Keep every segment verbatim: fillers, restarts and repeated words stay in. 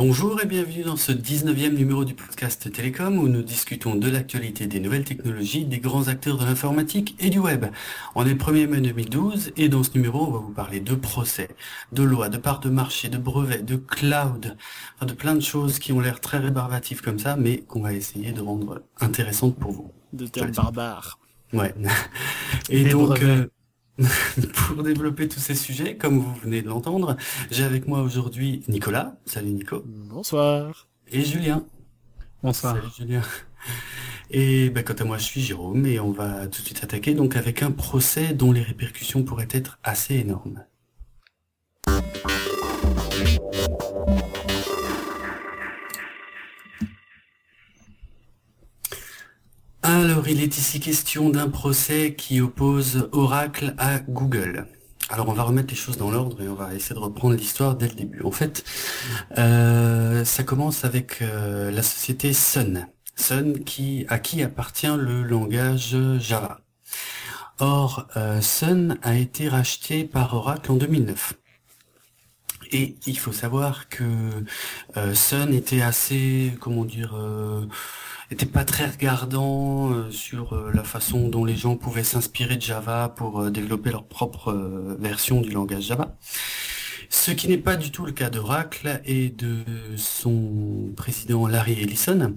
Bonjour et bienvenue dans ce dix-neuvième numéro du podcast Télécom où nous discutons de l'actualité des nouvelles technologies, des grands acteurs de l'informatique et du web. On est le premier mai deux mille douze et dans ce numéro on va vous parler de procès, de lois, de parts de marché, de brevets, de cloud, enfin de plein de choses qui ont l'air très rébarbatives comme ça mais qu'on va essayer de rendre intéressantes pour vous. De termes barbares. Ouais. Et Des donc... brevets. euh, Pour développer tous ces sujets, comme vous venez de l'entendre, j'ai avec moi aujourd'hui Nicolas. Salut Nico. Bonsoir. Et Julien. Bonsoir. Salut Julien. Et bah, quant à moi, je suis Jérôme et on va tout de suite attaquer donc avec un procès dont les répercussions pourraient être assez énormes. Alors, il est ici question d'un procès qui oppose Oracle à Google. Alors, on va remettre les choses dans l'ordre et on va essayer de reprendre l'histoire dès le début. En fait, euh, ça commence avec euh, la société Sun. Sun qui, à qui appartient le langage Java. Or, euh, Sun a été racheté par Oracle en deux mille neuf. Et il faut savoir que euh, Sun était assez, comment dire... Euh, était pas très regardant euh, sur euh, la façon dont les gens pouvaient s'inspirer de Java pour euh, développer leur propre euh, version du langage Java. Ce qui n'est pas du tout le cas d'Oracle et de son président Larry Ellison,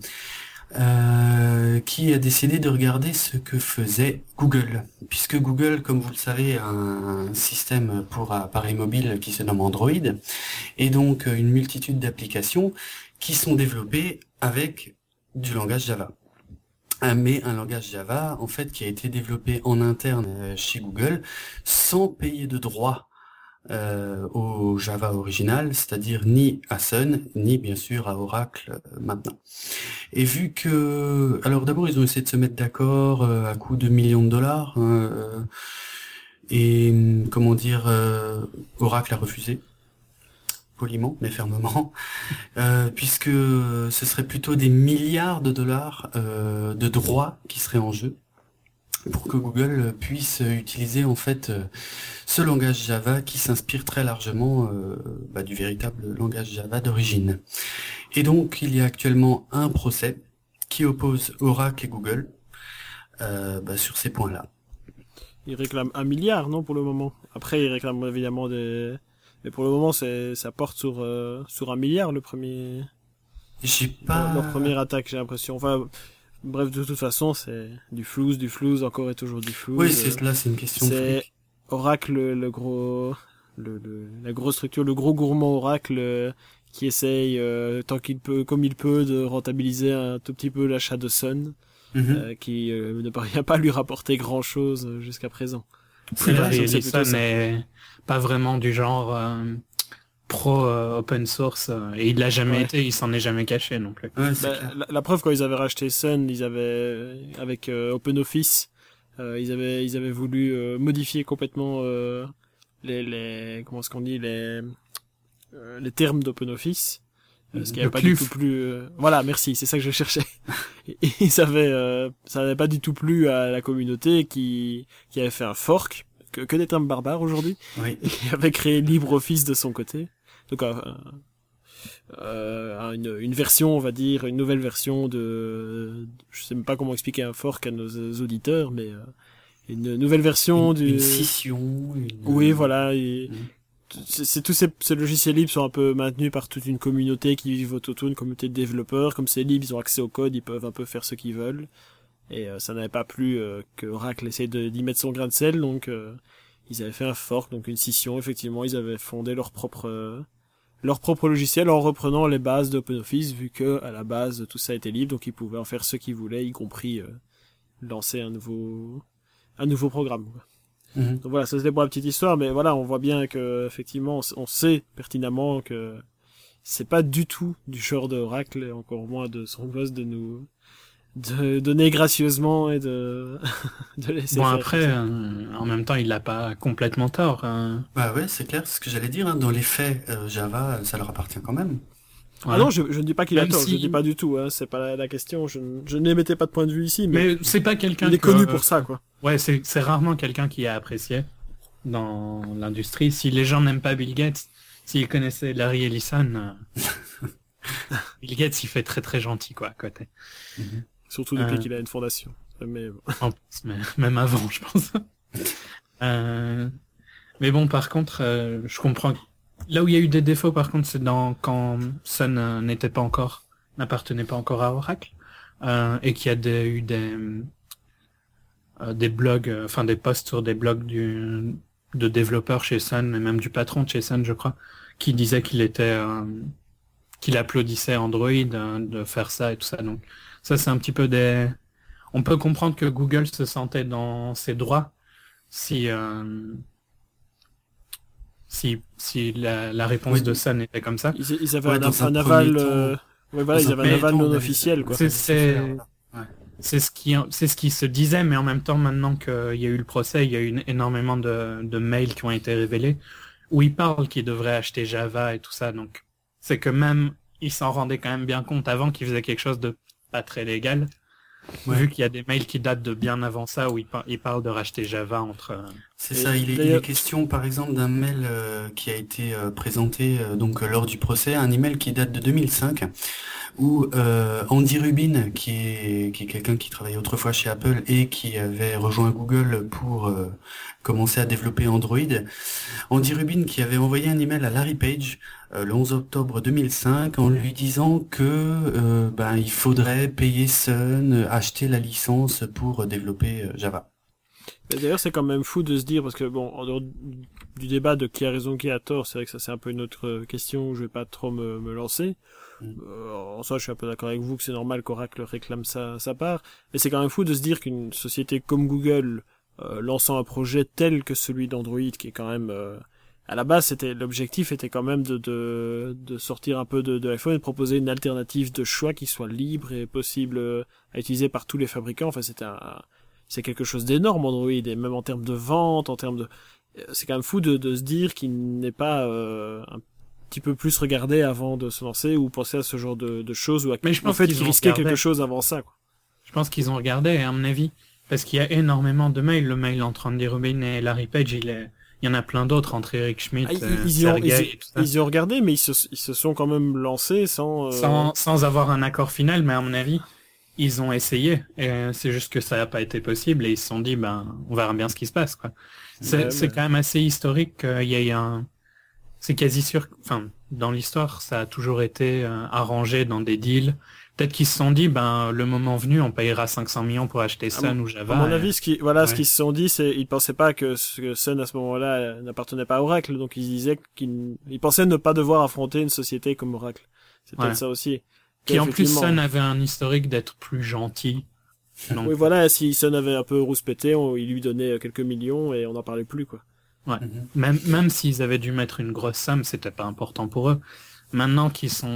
euh, qui a décidé de regarder ce que faisait Google. Puisque Google, comme vous le savez, a un système pour appareils mobiles qui se nomme Android, et donc une multitude d'applications qui sont développées avec du langage Java. Mais un langage Java, en fait, qui a été développé en interne chez Google, sans payer de droit euh, au Java original, c'est-à-dire ni à Sun, ni bien sûr à Oracle euh, maintenant. Et vu que... Alors d'abord, ils ont essayé de se mettre d'accord euh, à coût de millions de dollars, hein, euh, et comment dire, euh, Oracle a refusé. Poliment, mais fermement, euh, puisque ce serait plutôt des milliards de dollars euh, de droits qui seraient en jeu pour que Google puisse utiliser en fait euh, ce langage Java qui s'inspire très largement euh, bah, du véritable langage Java d'origine. Et donc il y a actuellement un procès qui oppose Oracle et Google euh, bah, sur ces points-là. Ils réclament un milliard, non, pour le moment. Après, ils réclament évidemment des... Mais pour le moment, c'est, ça porte sur, euh, sur un milliard, le premier... J'ai pas... Leur première attaque, j'ai l'impression. Enfin, bref, de toute façon, c'est du flouze, du flouze, encore et toujours du flouze. Oui, c'est là, c'est une question de C'est fric. Oracle, le, le gros... Le, le, la grosse structure, le gros gourmand Oracle euh, qui essaye, euh, tant qu'il peut, comme il peut, de rentabiliser un tout petit peu l'achat de Sun, Mhm. euh, qui euh, ne parvient pas à lui rapporter grand-chose euh, jusqu'à présent. C'est Ouais, vrai, donc c'est Ellison plutôt ça. n'est pas vraiment du genre euh, pro euh, open source euh, et il l'a jamais Ouais. été, il s'en est jamais caché non plus. Ouais, c'est Bah, clair. la, la preuve, quand ils avaient racheté Sun, ils avaient avec euh, OpenOffice, euh, ils avaient ils avaient voulu euh, modifier complètement euh, les les comment est-ce qu'on dit les euh, les termes d'OpenOffice, euh, ce qui Le avait pas du pluf. tout plu. Euh... Voilà, merci, c'est ça que je cherchais. Et, et ils avaient euh, ça avait pas du tout plu à la communauté qui qui avait fait un fork, que, que des termes barbares aujourd'hui, Oui. et qui avait créé LibreOffice de son côté. Donc euh, euh, une, une version, on va dire, une nouvelle version de, je sais même pas comment expliquer un fork à nos auditeurs, mais euh, une nouvelle version Une, du. une scission. Une... Oui, voilà. Et Mm. c'est, c'est tous ces, ces logiciels libres sont un peu maintenus par toute une communauté qui vit autour, une communauté de développeurs. Comme c'est libre, ils ont accès au code, ils peuvent un peu faire ce qu'ils veulent. Et euh, ça n'avait pas plu euh, que Oracle essaie de, d'y mettre son grain de sel, donc euh, ils avaient fait un fork, donc une scission. Effectivement, ils avaient fondé leur propre euh, leur propre logiciel en reprenant les bases d'OpenOffice, vu que à la base tout ça était libre, donc ils pouvaient en faire ce qu'ils voulaient, y compris euh, lancer un nouveau un nouveau programme. Quoi. Mhm. Donc voilà, ça c'était pour la petite histoire, mais voilà, on voit bien que effectivement, on sait pertinemment que c'est pas du tout du genre de Oracle, et encore moins de son boss de nous de donner gracieusement et de de laisser Bon faire. après, euh, en même temps, il l'a pas complètement tort. hein. Bah ouais, c'est clair, c'est ce que j'allais dire. Hein. Dans les faits, euh, Java, ça leur appartient quand même. Ah Ouais. non, je, je ne dis pas qu'il a Même tort, si- je ne dis pas du tout, hein, c'est pas la, la question, je, ne- je n'émettais pas de point de vue ici, mais, Mais c'est pas quelqu'un il est que- connu pour ça, quoi. Ouais, c'est c'est rarement quelqu'un qui est apprécié dans l'industrie. Si les gens n'aiment pas Bill Gates, s'ils connaissaient Larry Ellison, euh, Bill Gates, il fait très très gentil, quoi, à côté. Mhm. Surtout depuis Euh. qu'il a une fondation. Mais bon. En plus, mais même avant, je pense. Euh, mais bon, par contre, euh, je comprends. Là où il y a eu des défauts, par contre, c'est dans quand Sun euh, n'était pas encore, n'appartenait pas encore à Oracle, euh, et qu'il y a des, eu des euh, des blogs, euh, enfin des posts sur des blogs du de développeurs chez Sun, et même du patron de chez Sun, je crois, qui disait qu'il était euh, qu'il applaudissait Android euh, de faire ça et tout ça. Donc ça, c'est un petit peu des. On peut comprendre que Google se sentait dans ses droits si euh, si si la, la réponse Oui. de Sun était comme ça. Ils, ils avaient Ouais, un, dans un un aval, premier temps- euh... ouais, voilà, Dans ils un avaient un premier aval temps, on non avait- officiel, quoi. C'est c'est- c'est Ouais. c'est ce qui c'est ce qui se disait, mais en même temps, maintenant qu'il y a eu le procès, il y a eu une- énormément de de mails qui ont été révélés où ils parlent qu'ils devraient acheter Java et tout ça. Donc c'est que même ils s'en rendaient quand même bien compte avant qu'ils faisaient quelque chose de pas très légal. Ouais. Vu qu'il y a des mails qui datent de bien avant ça où ils, par- ils parlent de racheter Java entre. euh, C'est Et ça, il est, il d'ailleurs- est question par exemple d'un mail euh, qui a été euh, présenté euh, donc euh, lors du procès, un email qui date de deux mille cinq, où euh, Andy Rubin, qui est, qui est quelqu'un qui travaillait autrefois chez Apple et qui avait rejoint Google pour euh, commencer à développer Android, Andy Rubin qui avait envoyé un email à Larry Page euh, le onze octobre deux mille cinq en lui disant que euh, ben il faudrait payer Sun, euh, acheter la licence pour développer euh, Java. Et d'ailleurs, c'est quand même fou de se dire, parce que bon, en dehors du débat de qui a raison, qui a tort, c'est vrai que ça c'est un peu une autre question où je vais pas trop me, me lancer. Mm. Euh, en soi, je suis un peu d'accord avec vous que c'est normal qu'Oracle réclame sa, sa part, mais c'est quand même fou de se dire qu'une société comme Google, euh, lançant un projet tel que celui d'Android, qui est quand même... Euh, à la base, c'était l'objectif était quand même de, de, de sortir un peu de, de l'iPhone et de proposer une alternative de choix qui soit libre et possible euh, à utiliser par tous les fabricants. Enfin, c'était un, un c'est quelque chose d'énorme Android, et même en termes de vente, en termes de, c'est quand même fou de, de se dire qu'il n'est pas euh, un petit peu plus regardé avant de se lancer ou penser à ce genre de, de choses ou à, Mais je en pense fait qu'ils qu'il ont risquait regardé. quelque chose avant ça, quoi. Je pense qu'ils ont regardé, à mon avis, parce qu'il y a énormément de mails. Le mail entre Andy Rubin et Larry Page, il est, il y en a plein d'autres entre Eric Schmidt, Ah, ils, euh, ils y ont, Sergey ils, et tout ça. ils y ont regardé, mais ils se, ils se sont quand même lancés sans, euh, Sans, sans avoir un accord final, mais à mon avis, ils ont essayé. Et euh, c'est juste que ça n'a pas été possible et ils se sont dit, ben, on verra bien ce qui se passe, quoi. C'est, Ouais, c'est mais- quand même assez historique qu'il y ait un, c'est quasi sûr, enfin, dans l'histoire, ça a toujours été euh, arrangé dans des deals. Peut-être qu'ils se sont dit, ben, le moment venu, on payera cinq cents millions pour acheter Sun ou Java. À mon et- avis, ce qui, voilà, ce Ouais. qu'ils se sont dit, c'est, ils pensaient pas que, ce- que Sun à ce moment-là euh, n'appartenait pas à Oracle, donc ils disaient qu'ils, ils pensaient ne pas devoir affronter une société comme Oracle. C'est peut-être Ouais. ça aussi. Qui en plus, Effectivement. Sun avait un historique d'être plus gentil. Donc, Oui, voilà, si Sun avait un peu rouspété, on, il lui donnait quelques millions et on n'en parlait plus, quoi. Mhm. même, même s'ils avaient dû mettre une grosse somme, c'était pas important pour eux. Maintenant qu'ils sont,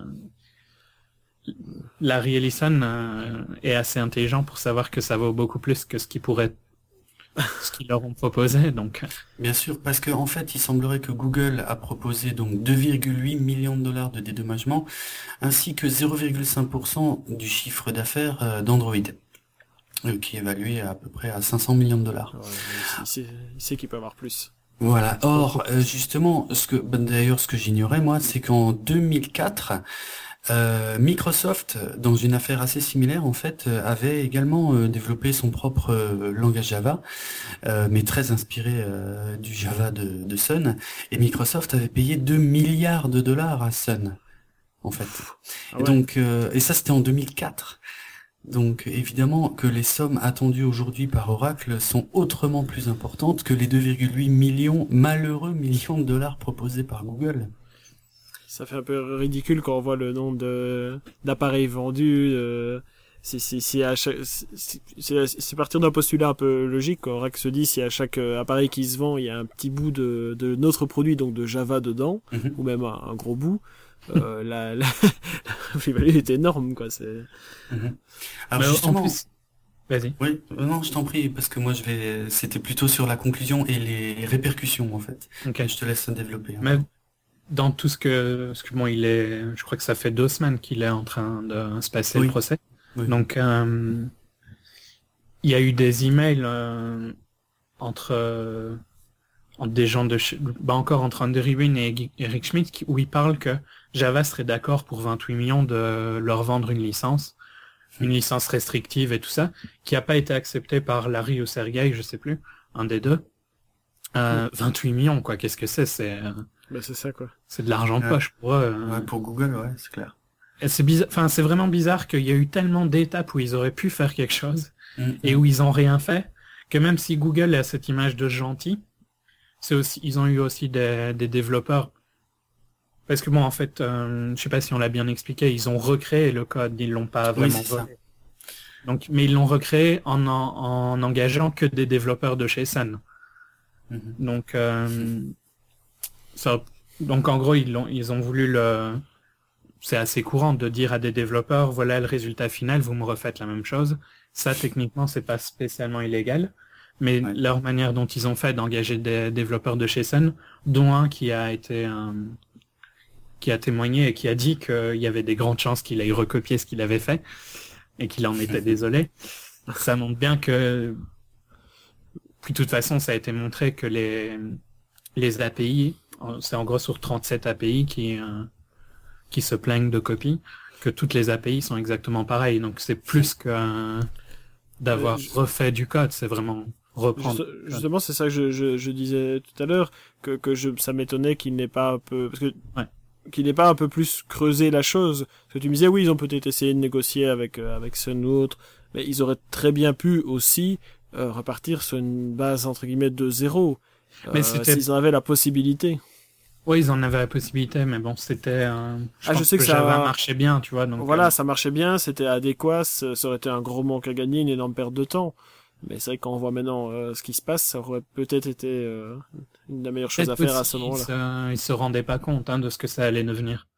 euh, Larry Ellison euh, est assez intelligent pour savoir que ça vaut beaucoup plus que ce qu'ils pourraient, ce qu'ils leur ont proposé, donc. Bien sûr, parce que en fait, il semblerait que Google a proposé donc deux virgule huit millions de dollars de dédommagement, ainsi que zéro virgule cinq pour cent du chiffre d'affaires euh, d'Android, euh, qui est évalué à, à peu près à cinq cents millions de dollars. Alors, il, il sait, il sait qu'il peut avoir plus. Voilà. Or, euh, justement, ce que ben, d'ailleurs ce que j'ignorais moi, c'est qu'en deux mille quatre, euh, Microsoft, dans une affaire assez similaire, en fait, euh, avait également euh, développé son propre euh, langage Java, euh, mais très inspiré euh, du Java de, de Sun. Et Microsoft avait payé deux milliards de dollars à Sun, en fait. Ah Et ouais. donc, euh, et ça c'était en deux mille quatre. Donc évidemment que les sommes attendues aujourd'hui par Oracle sont autrement plus importantes que les deux virgule huit millions, malheureux millions de dollars proposés par Google. Ça fait un peu ridicule quand on voit le nombre de, d'appareils vendus, euh, c'est, c'est, c'est à chaque, c'est, c'est, c'est partir d'un postulat un peu logique, quand Oracle se dit si à chaque euh, appareil qui se vend, il y a un petit bout de, de notre produit, donc de Java dedans, Mhm. ou même un, un gros bout, euh, la, la, la plus-value est énorme, quoi, c'est... Mhm. Alors Mais en justement, plus, vas-y. oui, euh, non, je t'en prie, parce que moi je vais, c'était plutôt sur la conclusion et les répercussions en fait. Ok. Je te laisse développer. hein. Mais dans tout ce que, ce que bon, il est, je crois que ça fait deux semaines qu'il est en train de se passer Oui. le procès. Oui. Donc, euh, il y a eu des emails euh, entre euh, des gens de chez, bah encore entre Andy Rubin et Eric Schmidt, qui- où ils parlent que Java serait d'accord pour vingt-huit millions de leur vendre une licence, une licence restrictive et tout ça, qui a pas été acceptée par Larry ou Sergey, je sais plus, un des deux. Euh, vingt-huit millions, quoi, qu'est-ce que c'est? C'est, euh, Bah, c'est ça, quoi. c'est de l'argent de Ouais. poche pour eux. euh. Ouais, pour Google, ouais, c'est clair. Et c'est bizarre, enfin, c'est vraiment bizarre qu'il y a eu tellement d'étapes où ils auraient pu faire quelque chose Mm, et mm. où ils ont rien fait, que même si Google a cette image de gentil, c'est aussi, ils ont eu aussi des, des développeurs. Parce que bon, en fait, euh, je sais pas si on l'a bien expliqué, ils ont recréé le code, ils l'ont pas Oui, vraiment c'est ça. volé. Donc, mais ils l'ont recréé en, en, en engageant que des développeurs de chez Sun. Mhm. Donc, euh, ça, donc en gros, ils l'ont, ils ont voulu le, c'est assez courant de dire à des développeurs, voilà le résultat final, vous me refaites la même chose. Ça, techniquement, c'est pas spécialement illégal. Mais Ouais. leur manière dont ils ont fait d'engager des développeurs de chez Sun, dont un qui a été, euh, qui a témoigné et qui a dit qu'il y avait des grandes chances qu'il aille recopier ce qu'il avait fait et qu'il en était désolé. Ça montre bien que, puis de toute façon, ça a été montré que les, les A P I, c'est en gros sur trente-sept A P I qui, euh, qui se plaignent de copies, que toutes les A P I sont exactement pareilles. Donc c'est plus que euh, d'avoir Euh, je- refait du code, c'est vraiment reprendre. Juste- justement, c'est ça que je, je, je disais tout à l'heure, que, que je, ça m'étonnait qu'il n'ait pas un peu, parce que, Ouais. qu'il n'ait pas un peu plus creusé la chose. Parce que tu me disais, oui, ils ont peut-être essayé de négocier avec, euh, avec Sun ou autre, mais ils auraient très bien pu aussi, euh, repartir sur une base, entre guillemets, de zéro. Mais Euh, c'était- s'ils en avaient la possibilité. Oui, ils en avaient la possibilité, mais bon, c'était. Euh, je Ah, je pense sais que ça- Java marchait bien, tu vois. Donc Voilà, euh, ça marchait bien, c'était adéquat, ça ça aurait été un gros manque à gagner, une énorme perte de temps. Mais c'est vrai que quand on voit maintenant euh, ce qui se passe, ça aurait peut-être été euh, une des meilleures choses à peut-être faire à aussi, ce moment-là. Ils se, ils se rendaient pas compte hein, de ce que ça allait devenir.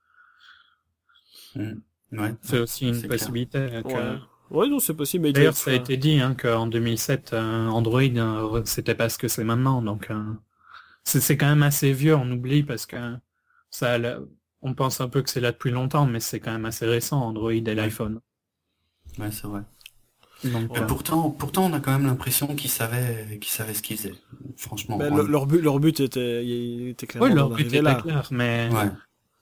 Mm. Ouais. C'est ouais, aussi une c'est clair. possibilité. euh, que- Ouais. Ouais, non, c'est possible. Mais il D'ailleurs, doit ça a être, été dit hein, qu'en deux mille sept, euh, Android, euh, c'était pas ce que c'est maintenant. Donc, euh, c'est c'est quand même assez vieux, on oublie parce que ça, a la- on pense un peu que c'est là depuis longtemps, mais c'est quand même assez récent, Android et l'iPhone. Ouais, c'est vrai. Donc, Mais euh, pourtant, pourtant, on a quand même l'impression qu'ils savaient, qu'ils savaient ce qu'ils faisaient. Franchement. Ben, ouais. le- leur but, leur but était, il était clairement oui, leur d'en but arriver était là. clair, mais Ouais.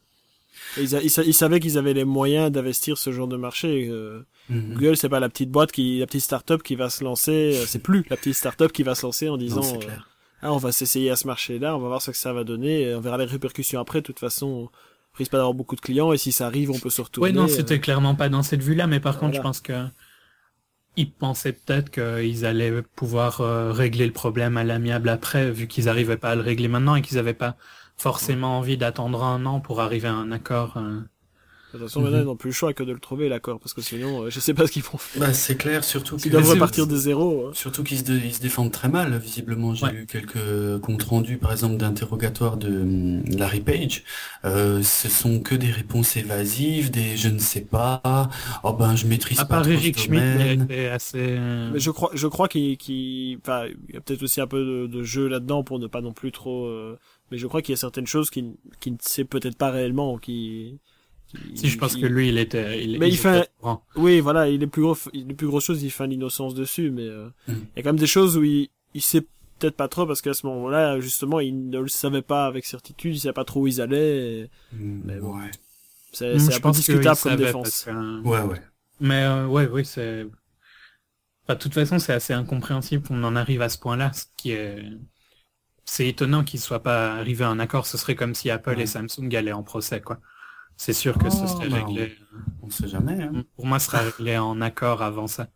Et ils, a- ils sa- ils savaient qu'ils avaient les moyens d'investir ce genre de marché. Euh, Mhm. Google, c'est pas la petite boîte qui, la petite start-up qui va se lancer. euh, c'est plus la petite start-up qui va se lancer en disant, Non, c'est euh, clair. ah, on va s'essayer à ce marché-là, on va voir ce que ça va donner, et on verra les répercussions après. De toute façon, on risque pas d'avoir beaucoup de clients, et si ça arrive, on peut se retourner. oui, non, euh, c'était clairement pas dans cette vue-là, mais par contre, Voilà. je pense que ils pensaient peut-être qu'ils allaient pouvoir euh, régler le problème à l'amiable après, vu qu'ils arrivaient pas à le régler maintenant et qu'ils avaient pas forcément envie d'attendre un an pour arriver à un accord. euh. De toute façon, Mhm. maintenant, ils n'ont plus le choix que de le trouver, l'accord, parce que sinon, euh, je sais pas ce qu'ils vont faire. Bah, c'est clair, surtout S'ils que- doivent c'est- repartir de zéro. euh. Surtout qu'ils se, dé- ils se défendent très mal, visiblement. J'ai Ouais. eu quelques comptes rendus, par exemple, d'interrogatoires de hum, Larry Page. Euh, ce sont que des réponses évasives, des je ne sais pas, oh ben je maîtrise À pas part trop Eric ce Schmidt, il domaine. était assez. euh, Mais je crois, je crois qu'il, qu'il, enfin, il y a peut-être aussi un peu de, de jeu là-dedans pour ne pas non plus trop, euh, mais je crois qu'il y a certaines choses qu'il, qu'il ne sait peut-être pas réellement, qui, qui- Si je pense qui- que lui, il était. Il, Mais il était fait- au courant. Oui, voilà, il est plus gros, les plus grosses choses, il fait l'innocence dessus, mais euh, Mm. il y a quand même des choses où il, il sait peut-être pas trop parce qu'à ce moment-là, justement, il ne le savait pas avec certitude, il savait pas trop où ils allaient. et Hum, Mais bon. ouais. C'est, Hum, c'est je un peu pense qu'il discutable comme savait défense. parce que- Ouais, ouais. Mais euh, ouais, oui, c'est. Enfin, de toute façon, c'est assez incompréhensible qu'on en arrive à ce point-là, ce qui est. C'est étonnant qu'ils soient pas arrivés à un accord. Ce serait comme si Apple Ouais. et Samsung allaient en procès, quoi. C'est sûr que ce Oh, serait bah, réglé. On sait jamais. Hein. Pour moi, ce serait réglé en accord avant ça.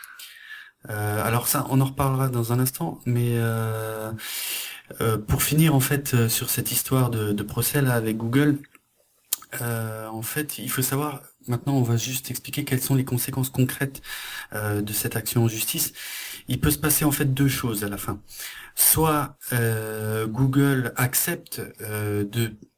Euh, alors ça, on en reparlera dans un instant, mais euh, euh, pour finir en fait euh, sur cette histoire de, de procès là avec Google, euh, en fait, il faut savoir. Maintenant, on va juste expliquer quelles sont les conséquences concrètes euh, de cette action en justice. Il peut se passer en fait deux choses à la fin. Soit euh, Google accepte euh, de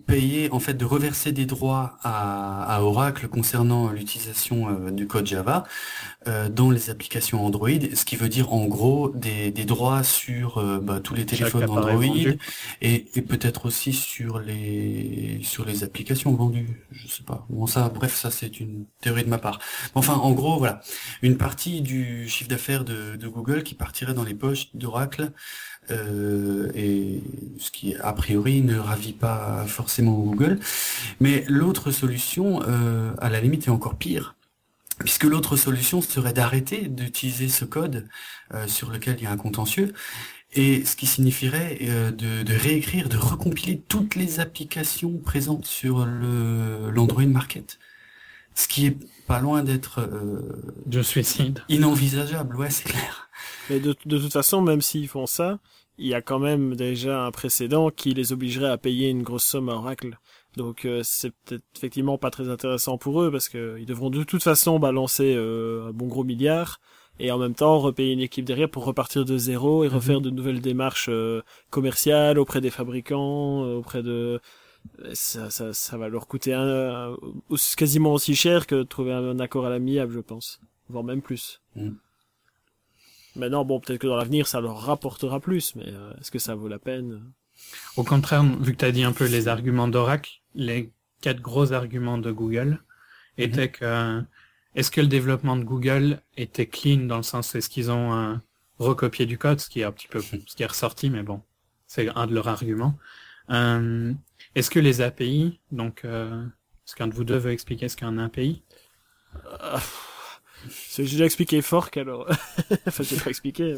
payer, en fait, de reverser des droits à, à Oracle concernant l'utilisation euh, du code Java euh, dans les applications Android, ce qui veut dire en gros des, des droits sur euh, bah, tous les téléphones Android et, et peut-être aussi sur les sur les applications vendues. Je sais pas. Bon ça, bref, ça c'est une théorie de ma part. Enfin, en gros, voilà, une partie du chiffre d'affaires de, de Google qui partirait dans les poches d'Oracle. Euh, et ce qui a priori ne ravit pas forcément Google, mais l'autre solution euh, à la limite est encore pire, puisque l'autre solution serait d'arrêter d'utiliser ce code euh, sur lequel il y a un contentieux, et ce qui signifierait euh, de, de réécrire, de recompiler toutes les applications présentes sur le l'Android Market, ce qui est pas loin d'être euh, de suicide, inenvisageable, ouais, c'est clair. Mais de, de toute façon, même s'ils font ça, il y a quand même déjà un précédent qui les obligerait à payer une grosse somme à Oracle. Donc euh, c'est peut-être effectivement pas très intéressant pour eux parce que ils devront de toute façon balancer euh, un bon gros milliard et en même temps repayer une équipe derrière pour repartir de zéro et refaire de nouvelles démarches euh, commerciales auprès des fabricants, euh, auprès de ça, ça ça va leur coûter un, un, quasiment aussi cher que de trouver un, un accord à l'amiable, je pense, voire même plus. Mm. Maintenant, bon, peut-être que dans l'avenir, ça leur rapportera plus, mais euh, est-ce que ça vaut la peine? Au contraire, vu que tu as dit un peu les arguments d'Oracle, les quatre gros arguments de Google étaient mm-hmm. que est-ce que le développement de Google était clean dans le sens est-ce qu'ils ont euh, recopié du code, ce qui est un petit peu ce qui est ressorti, mais bon, c'est un de leurs arguments. Euh, est-ce que les A P I, donc euh, est-ce qu'un de vous deux veut expliquer ce qu'est un A P I? euh... J'ai déjà expliqué Fork, alors. Enfin, j'ai pas expliqué.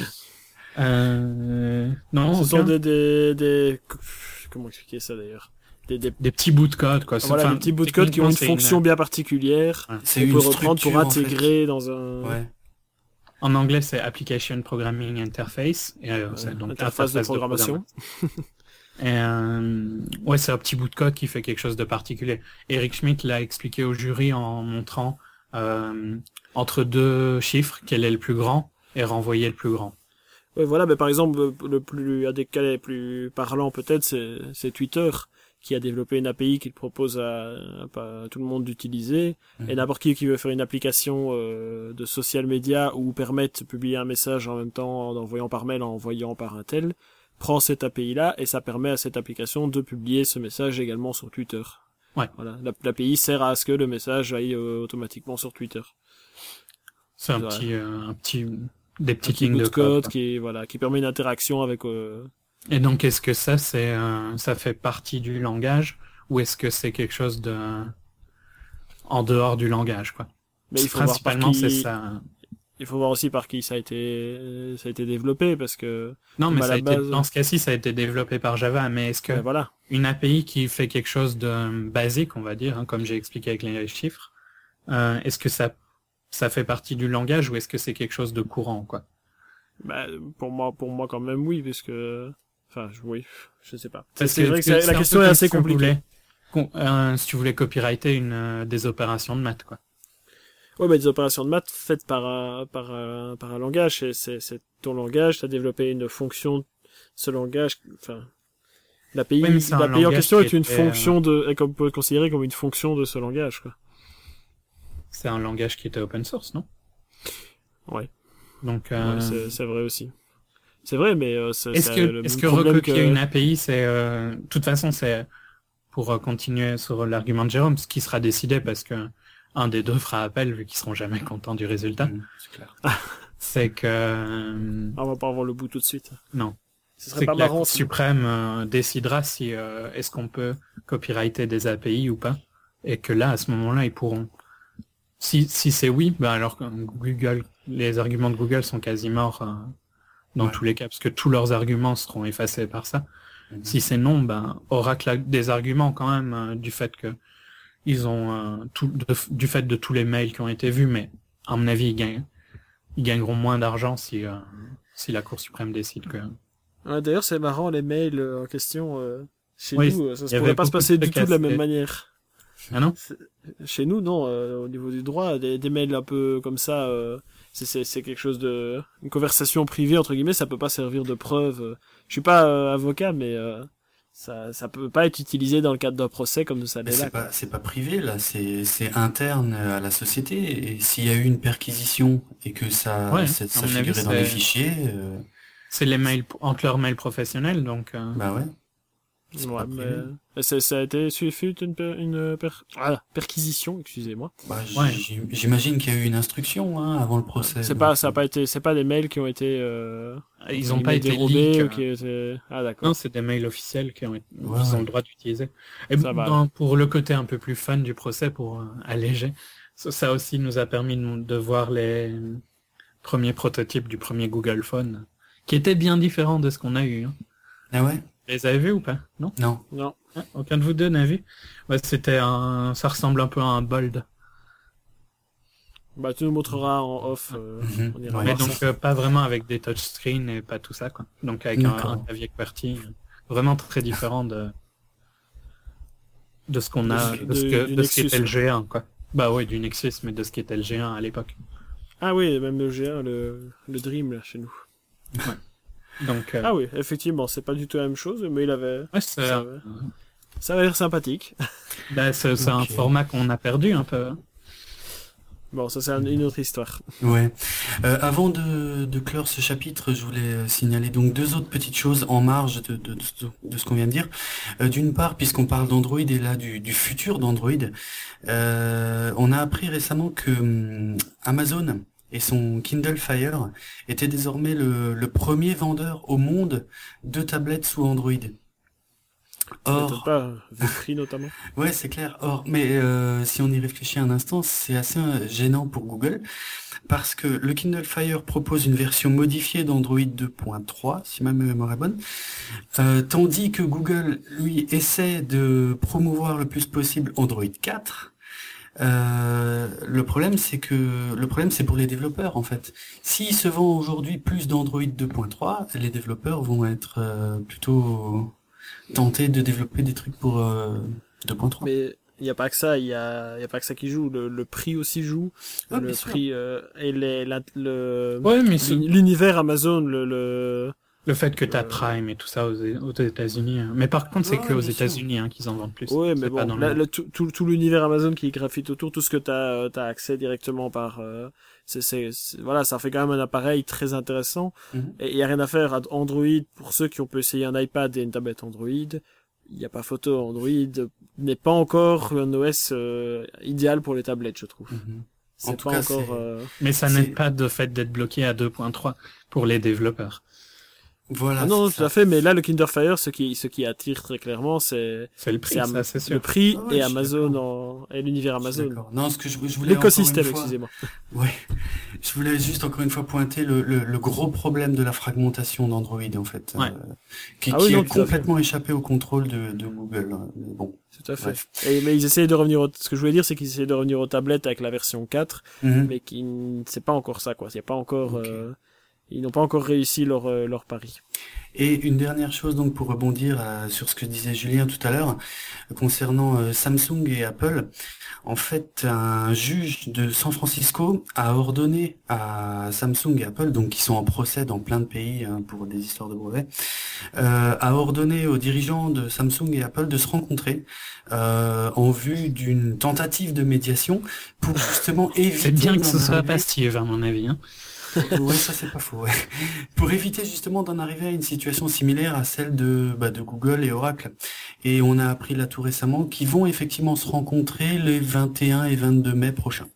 Euh... Non, ce sont des, des, des, comment expliquer ça d'ailleurs? Des, des... des petits bouts de code, quoi. Voilà, enfin, des petits bouts de code qui ont une fonction une... bien particulière. Ouais. C'est on une peut reprendre pour intégrer en fait. dans un... Ouais. En anglais, c'est Application Programming Interface. Et, euh, c'est donc interface de programmation. De et euh, ouais, c'est un petit bout de code qui fait quelque chose de particulier. Eric Schmidt l'a expliqué au jury en montrant euh, entre deux chiffres quel est le plus grand et renvoyer le plus grand. Ouais, voilà, mais par exemple, le plus, un des cas les plus parlants peut-être, c'est, c'est Twitter, qui a développé une A P I qu'il propose à, à, à tout le monde d'utiliser, mmh. et n'importe qui qui veut faire une application euh, de social media ou permettre de publier un message en même temps en envoyant par mail, en envoyant par un tel, prend cette A P I-là, et ça permet à cette application de publier ce message également sur Twitter. Ouais. Voilà. L'A P I sert à ce que le message aille euh, automatiquement sur Twitter. C'est un voilà. petit, euh, un petit, des petites petit lignes de code, code qui, voilà, qui permet une interaction avec, euh... Et donc, est-ce que ça, c'est, euh, ça fait partie du langage, ou est-ce que c'est quelque chose de, en dehors du langage, quoi? Mais il faut Principalement, voir par qui... c'est ça. Il faut voir aussi par qui ça a été, ça a été développé, parce que... Non, mais ça a été, base... dans ce cas-ci, ça a été développé par Java, mais est-ce que ben voilà. une A P I qui fait quelque chose de basique, on va dire, hein, comme j'ai expliqué avec les chiffres, euh, est-ce que ça, ça fait partie du langage, ou est-ce que c'est quelque chose de courant, quoi? Bah, pour moi, pour moi, quand même, oui, parce que, enfin, oui, je sais pas. Parce c'est que, vrai que, que c'est, la question est assez si compliquée. Voulais, euh, si tu voulais copyrighter une, euh, des opérations de maths, quoi. Ouais, mais des opérations de maths faites par un, par un, par un langage, c'est, c'est, c'est ton langage, t'as développé une fonction, ce langage, enfin, l'A P I, oui, l'A P I en question est une était, fonction euh... de, est comme, peut être considérée comme une fonction de ce langage, quoi. C'est un langage qui était open source, non? Ouais. Donc, euh... ouais, c'est, c'est vrai aussi. C'est vrai, mais euh, c'est, est-ce c'est que, le est-ce que recopier que... une A P I, c'est, euh... de toute façon, c'est, pour euh, continuer sur l'argument de Jérôme, ce qui sera décidé parce que un des deux fera appel, vu qu'ils seront jamais contents du résultat. Mmh, c'est clair. C'est que... Euh... Ah, on va pas avoir le bout tout de suite. Non. Ce serait c'est pas que marrant, la Cour si... suprême euh, décidera si euh, est-ce qu'on peut copyrighter des A P I ou pas, et que là, à ce moment-là, ils pourront. Si si c'est oui, ben alors que Google, les arguments de Google sont quasi morts euh, dans ouais. tous les cas, parce que tous leurs arguments seront effacés par ça. Mm-hmm. Si c'est non, ben Oracle a des arguments quand même euh, du fait que ils ont euh, tout de, du fait de tous les mails qui ont été vus, mais à mon avis, ils gagnent, ils gagneront moins d'argent si euh, si la Cour suprême décide que. Ah, d'ailleurs, c'est marrant, les mails euh, en question, euh, chez oui, nous, ça se pourrait pas se passer du tout de la même manière. Ah non? C'est... Chez nous, non, euh, au niveau du droit, des, des mails un peu comme ça, euh, c'est, c'est, c'est quelque chose de... Une conversation privée, entre guillemets, ça peut pas servir de preuve. Je suis pas euh, avocat, mais euh, Ça, ça peut pas être utilisé dans le cadre d'un procès comme ça Mais l'est là, c'est quoi. pas, c'est pas privé, là, c'est, c'est interne à la société. Et s'il y a eu une perquisition et que ça, Ouais, ça, à ça mon avis, figurait dans les c'est fichiers, euh, c'est les mails entre leurs mails professionnels, donc euh, bah ouais, c'est Ouais, pas mais privé. mais ça, ça a été suivi une, per- une per- ah, perquisition, excusez-moi. Bah, ouais. j'im- j'imagine qu'il y a eu une instruction, hein, avant le procès. C'est donc, pas, ça euh, a pas été, c'est pas des mails qui ont été, euh, Ils entre ont pas guillemets, été dérobés leak. ou qui euh, étaient, ah d'accord. Non, c'est des mails officiels qui ont, été- Ouais, qu'ils ont ouais. le droit d'utiliser. Et Ça va, dans- pour le côté un peu plus fun du procès, pour euh, alléger, ça, ça aussi nous a permis de, de voir les premiers prototypes du premier Google Phone, qui étaient bien différents de ce qu'on a eu. Hein. Ah ouais? Vous les avez vus ou pas? Non? Non. Non. Ah, aucun de vous deux n'a vu? Ouais, c'était un, ça ressemble un peu à un Bold. Bah, tu nous montreras en off, euh, Mhm. on ira Ouais. Mais voir donc ça. euh, pas vraiment avec des touchscreens et pas tout ça, quoi. Donc avec un, un D'accord. clavier QWERTY, euh, vraiment très différent de de ce qu'on De a, ce- de ce de- que du de ce qui Nexus, était le quoi. G un, quoi. Bah ouais, du Nexus, mais de ce qui était le G un à l'époque. Ah oui, même le G un, le, le Dream, là, chez nous. Donc euh, Ah oui, effectivement, c'est pas du tout la même chose, mais il avait, ouais, c'est ça, avait- ça avait l'air sympathique. bah, c'est c'est un Ok. format qu'on a perdu un peu. hein. Bon, ça c'est un- une autre histoire. Ouais. Euh, avant de, de clore ce chapitre, je voulais euh, signaler donc deux autres petites choses en marge de, de, de, de ce qu'on vient de dire. Euh, d'une part, puisqu'on parle d'Android et là du, du futur d'Android, euh, on a appris récemment que hum, Amazon et son Kindle Fire étaient désormais le, le premier vendeur au monde de tablettes sous Android. Ça m'étonne Or, pas, vu le prix notamment. ouais, c'est clair. Or, mais euh, si on y réfléchit un instant, c'est assez euh, gênant pour Google parce que le Kindle Fire propose une version modifiée d'Android deux point trois, si ma mémoire est bonne, euh, tandis que Google, lui, essaie de promouvoir le plus possible Android quatre. Euh, le problème, c'est que le problème, c'est pour les développeurs en fait. S'il se vend aujourd'hui plus d'Android deux point trois, les développeurs vont être euh, plutôt tentés de développer des trucs pour euh, deux point trois. Mais il n'y a pas que ça, il y a, il y a pas que ça qui joue, le, le prix aussi joue, Ah, le bien sûr. prix euh, et les, la, le Ouais, mais c'est- l'univers Amazon, le, le le fait que t'as Euh, Prime et tout ça aux, aux États-Unis. hein. Mais par contre, c'est Ouais, que aux bien sûr. États-Unis hein, qu'ils en vendent plus. ouais, mais C'est bon, pas dans là, le... là, tout, tout, tout l'univers Amazon qui graphite autour, tout ce que t'as, t'as accès directement par, euh, c'est, c'est, c'est- voilà, ça fait quand même un appareil très intéressant. Mhm. Et il y a rien à faire à Android pour ceux qui ont pu essayer un iPad et une tablette Android. Il n'y a pas photo. Android n'est pas encore un O S euh, idéal pour les tablettes, je trouve. Mhm. C'est tout pas cas, encore. c'est- euh, Mais ça c'est- n'aide pas de fait d'être bloqué à deux point trois pour les développeurs. Voilà. Ah non, c'est tout à ça. fait. Mais là, le Kinder Fire, ce qui, ce qui attire très clairement, c'est, C'est le prix, c'est Am- ça, c'est le sûr. prix Ah ouais, et je suis Amazon d'accord. en, et l'univers Je suis Amazon. d'accord. Non, ce que je, je voulais L'écosystème, encore une fois- excusez-moi. Ouais, je voulais juste encore une fois pointer le, le, le gros problème de la fragmentation d'Android en fait, Ouais. euh, qui, Ah oui, qui non, a tout à fait. complètement échappé au contrôle de, de Google. hein. Mais bon. Tout à fait. Bref. Et, mais ils essayent de revenir au, ce que je voulais dire, c'est qu'ils essayent de revenir aux tablettes avec la version quatre, Mhm. mais qui, c'est pas encore ça, quoi. Il y a pas encore, Ok. euh, ils n'ont pas encore réussi leur, euh, leur pari. Et une dernière chose donc pour rebondir à- sur ce que disait Julien tout à l'heure concernant euh, Samsung et Apple. En fait, un juge de San Francisco a ordonné à Samsung et Apple, donc qui sont en procès dans plein de pays hein, pour des histoires de brevets, euh, a ordonné aux dirigeants de Samsung et Apple de se rencontrer euh, en vue d'une tentative de médiation pour justement éviter. C'est bien que d'en ce soit arriver- pas Steve, à mon avis. Hein. Ouais, ça c'est pas faux. Ouais. Pour éviter justement d'en arriver à une situation similaire à celle de bah, de Google et Oracle. Et on a appris là tout récemment qu'ils vont effectivement se rencontrer les vingt et un et vingt-deux mai prochains.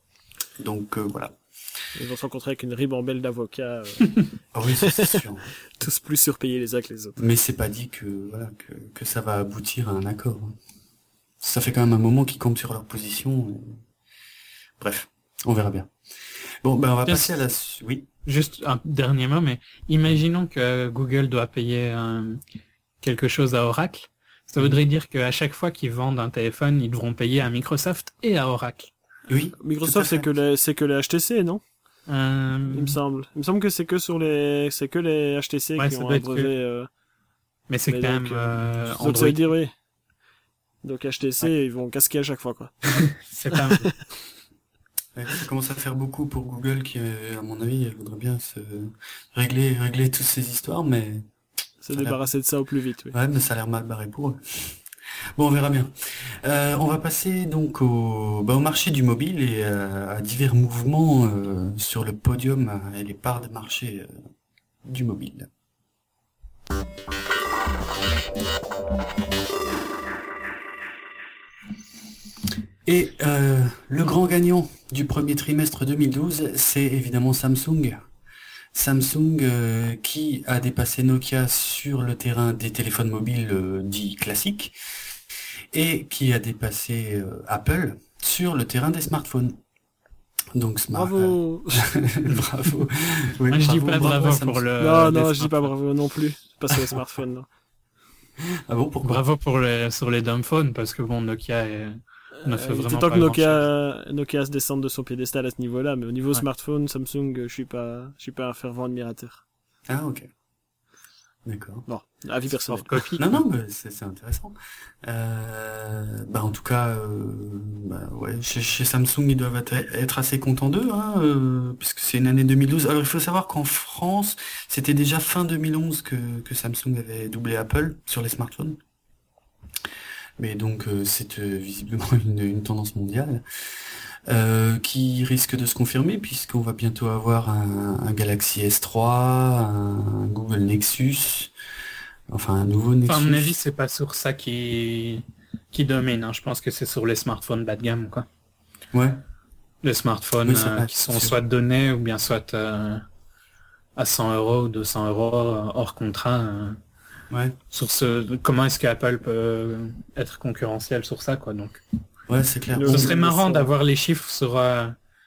Donc euh, voilà. Ils vont se rencontrer avec une ribambelle d'avocats, euh, Ah oui, ça, c'est sûr. tous plus surpayés les uns que les autres. Mais c'est pas dit que voilà que que ça va aboutir à un accord. hein. Ça fait quand même un moment qu'ils campent sur leur position. et- Bref, on verra bien. Bon, ben on va Bien. passer à la su- oui. Juste un dernier mot, mais imaginons que Google doit payer euh, quelque chose à Oracle. Ça voudrait dire qu'à chaque fois qu'ils vendent un téléphone, ils devront payer à Microsoft et à Oracle. Oui. tout à Microsoft, fait. c'est que les, c'est que les H T C, non? Euh, Il me semble. Il me semble que c'est que sur les, c'est que les H T C Ouais, qui ça ont doit un être que- brevet, euh, mais c'est mais quand donc, même euh, euh, donc ça Android. veut dire oui. Donc H T C, ils vont casquer à chaque fois, quoi. C'est pas... Ouais, ça commence à faire beaucoup pour Google qui, euh, à mon avis, voudrait bien se régler, régler toutes ces histoires, mais Se Ça a l'air- débarrasser de ça au plus vite, oui. Ouais, mais ça a l'air mal barré pour eux. Bon, on verra bien. Euh, on va passer donc au, bah, au marché du mobile et euh, à divers mouvements euh, sur le podium euh, et les parts de marché euh, du mobile. Et euh, le grand gagnant du premier trimestre deux mille douze, c'est évidemment Samsung. Samsung euh, qui a dépassé Nokia sur le terrain des téléphones mobiles euh, dits classiques et qui a dépassé euh, Apple sur le terrain des smartphones. Donc smart. Bravo. euh, bravo. Oui, Moi, je dis pas bravo bravo Samsung. pour le. Non, les non, je dis pas smartphones. bravo non plus. Pas sur les smartphones, non. Ah bon, pourquoi? Bravo pour les sur les dumb phones parce que bon Nokia est- ne fait Euh, il était vraiment temps pas que grand-chose. Nokia, Nokia se descende de son piédestal à ce niveau-là, mais au niveau Ouais. smartphone, Samsung, euh, je suis pas, je suis pas un fervent admirateur. Ah ok. D'accord. Bon, avis personnel. Hors copie. Non, non, mais c'est c'est intéressant. Euh, bah en tout cas, euh, bah, ouais, chez, chez Samsung, ils doivent être, être assez contents d'eux, hein, euh, puisque c'est une année deux mille douze. Alors il faut savoir qu'en France, c'était déjà fin deux mille onze que, que Samsung avait doublé Apple sur les smartphones. Mais donc euh, c'est euh, visiblement une, une tendance mondiale euh, qui risque de se confirmer puisqu'on va bientôt avoir un, un Galaxy S trois, un Google Nexus, enfin un nouveau Nexus. Enfin, à mon avis, c'est pas sur ça qui qui domine. Hein. Je pense que c'est sur les smartphones bas de gamme, quoi. Ouais. Les smartphones Oui, ça euh, va, qui sont c'est soit sûr. donnés ou bien soit euh, à cent euros ou deux cents euros euh, hors contrat. euh, Ouais. sur ce, comment est-ce qu'Apple peut être concurrentiel sur ça, quoi. Donc, Ouais, c'est clair. Le- ce Oui, serait mais marrant ça- d'avoir les chiffres sur euh,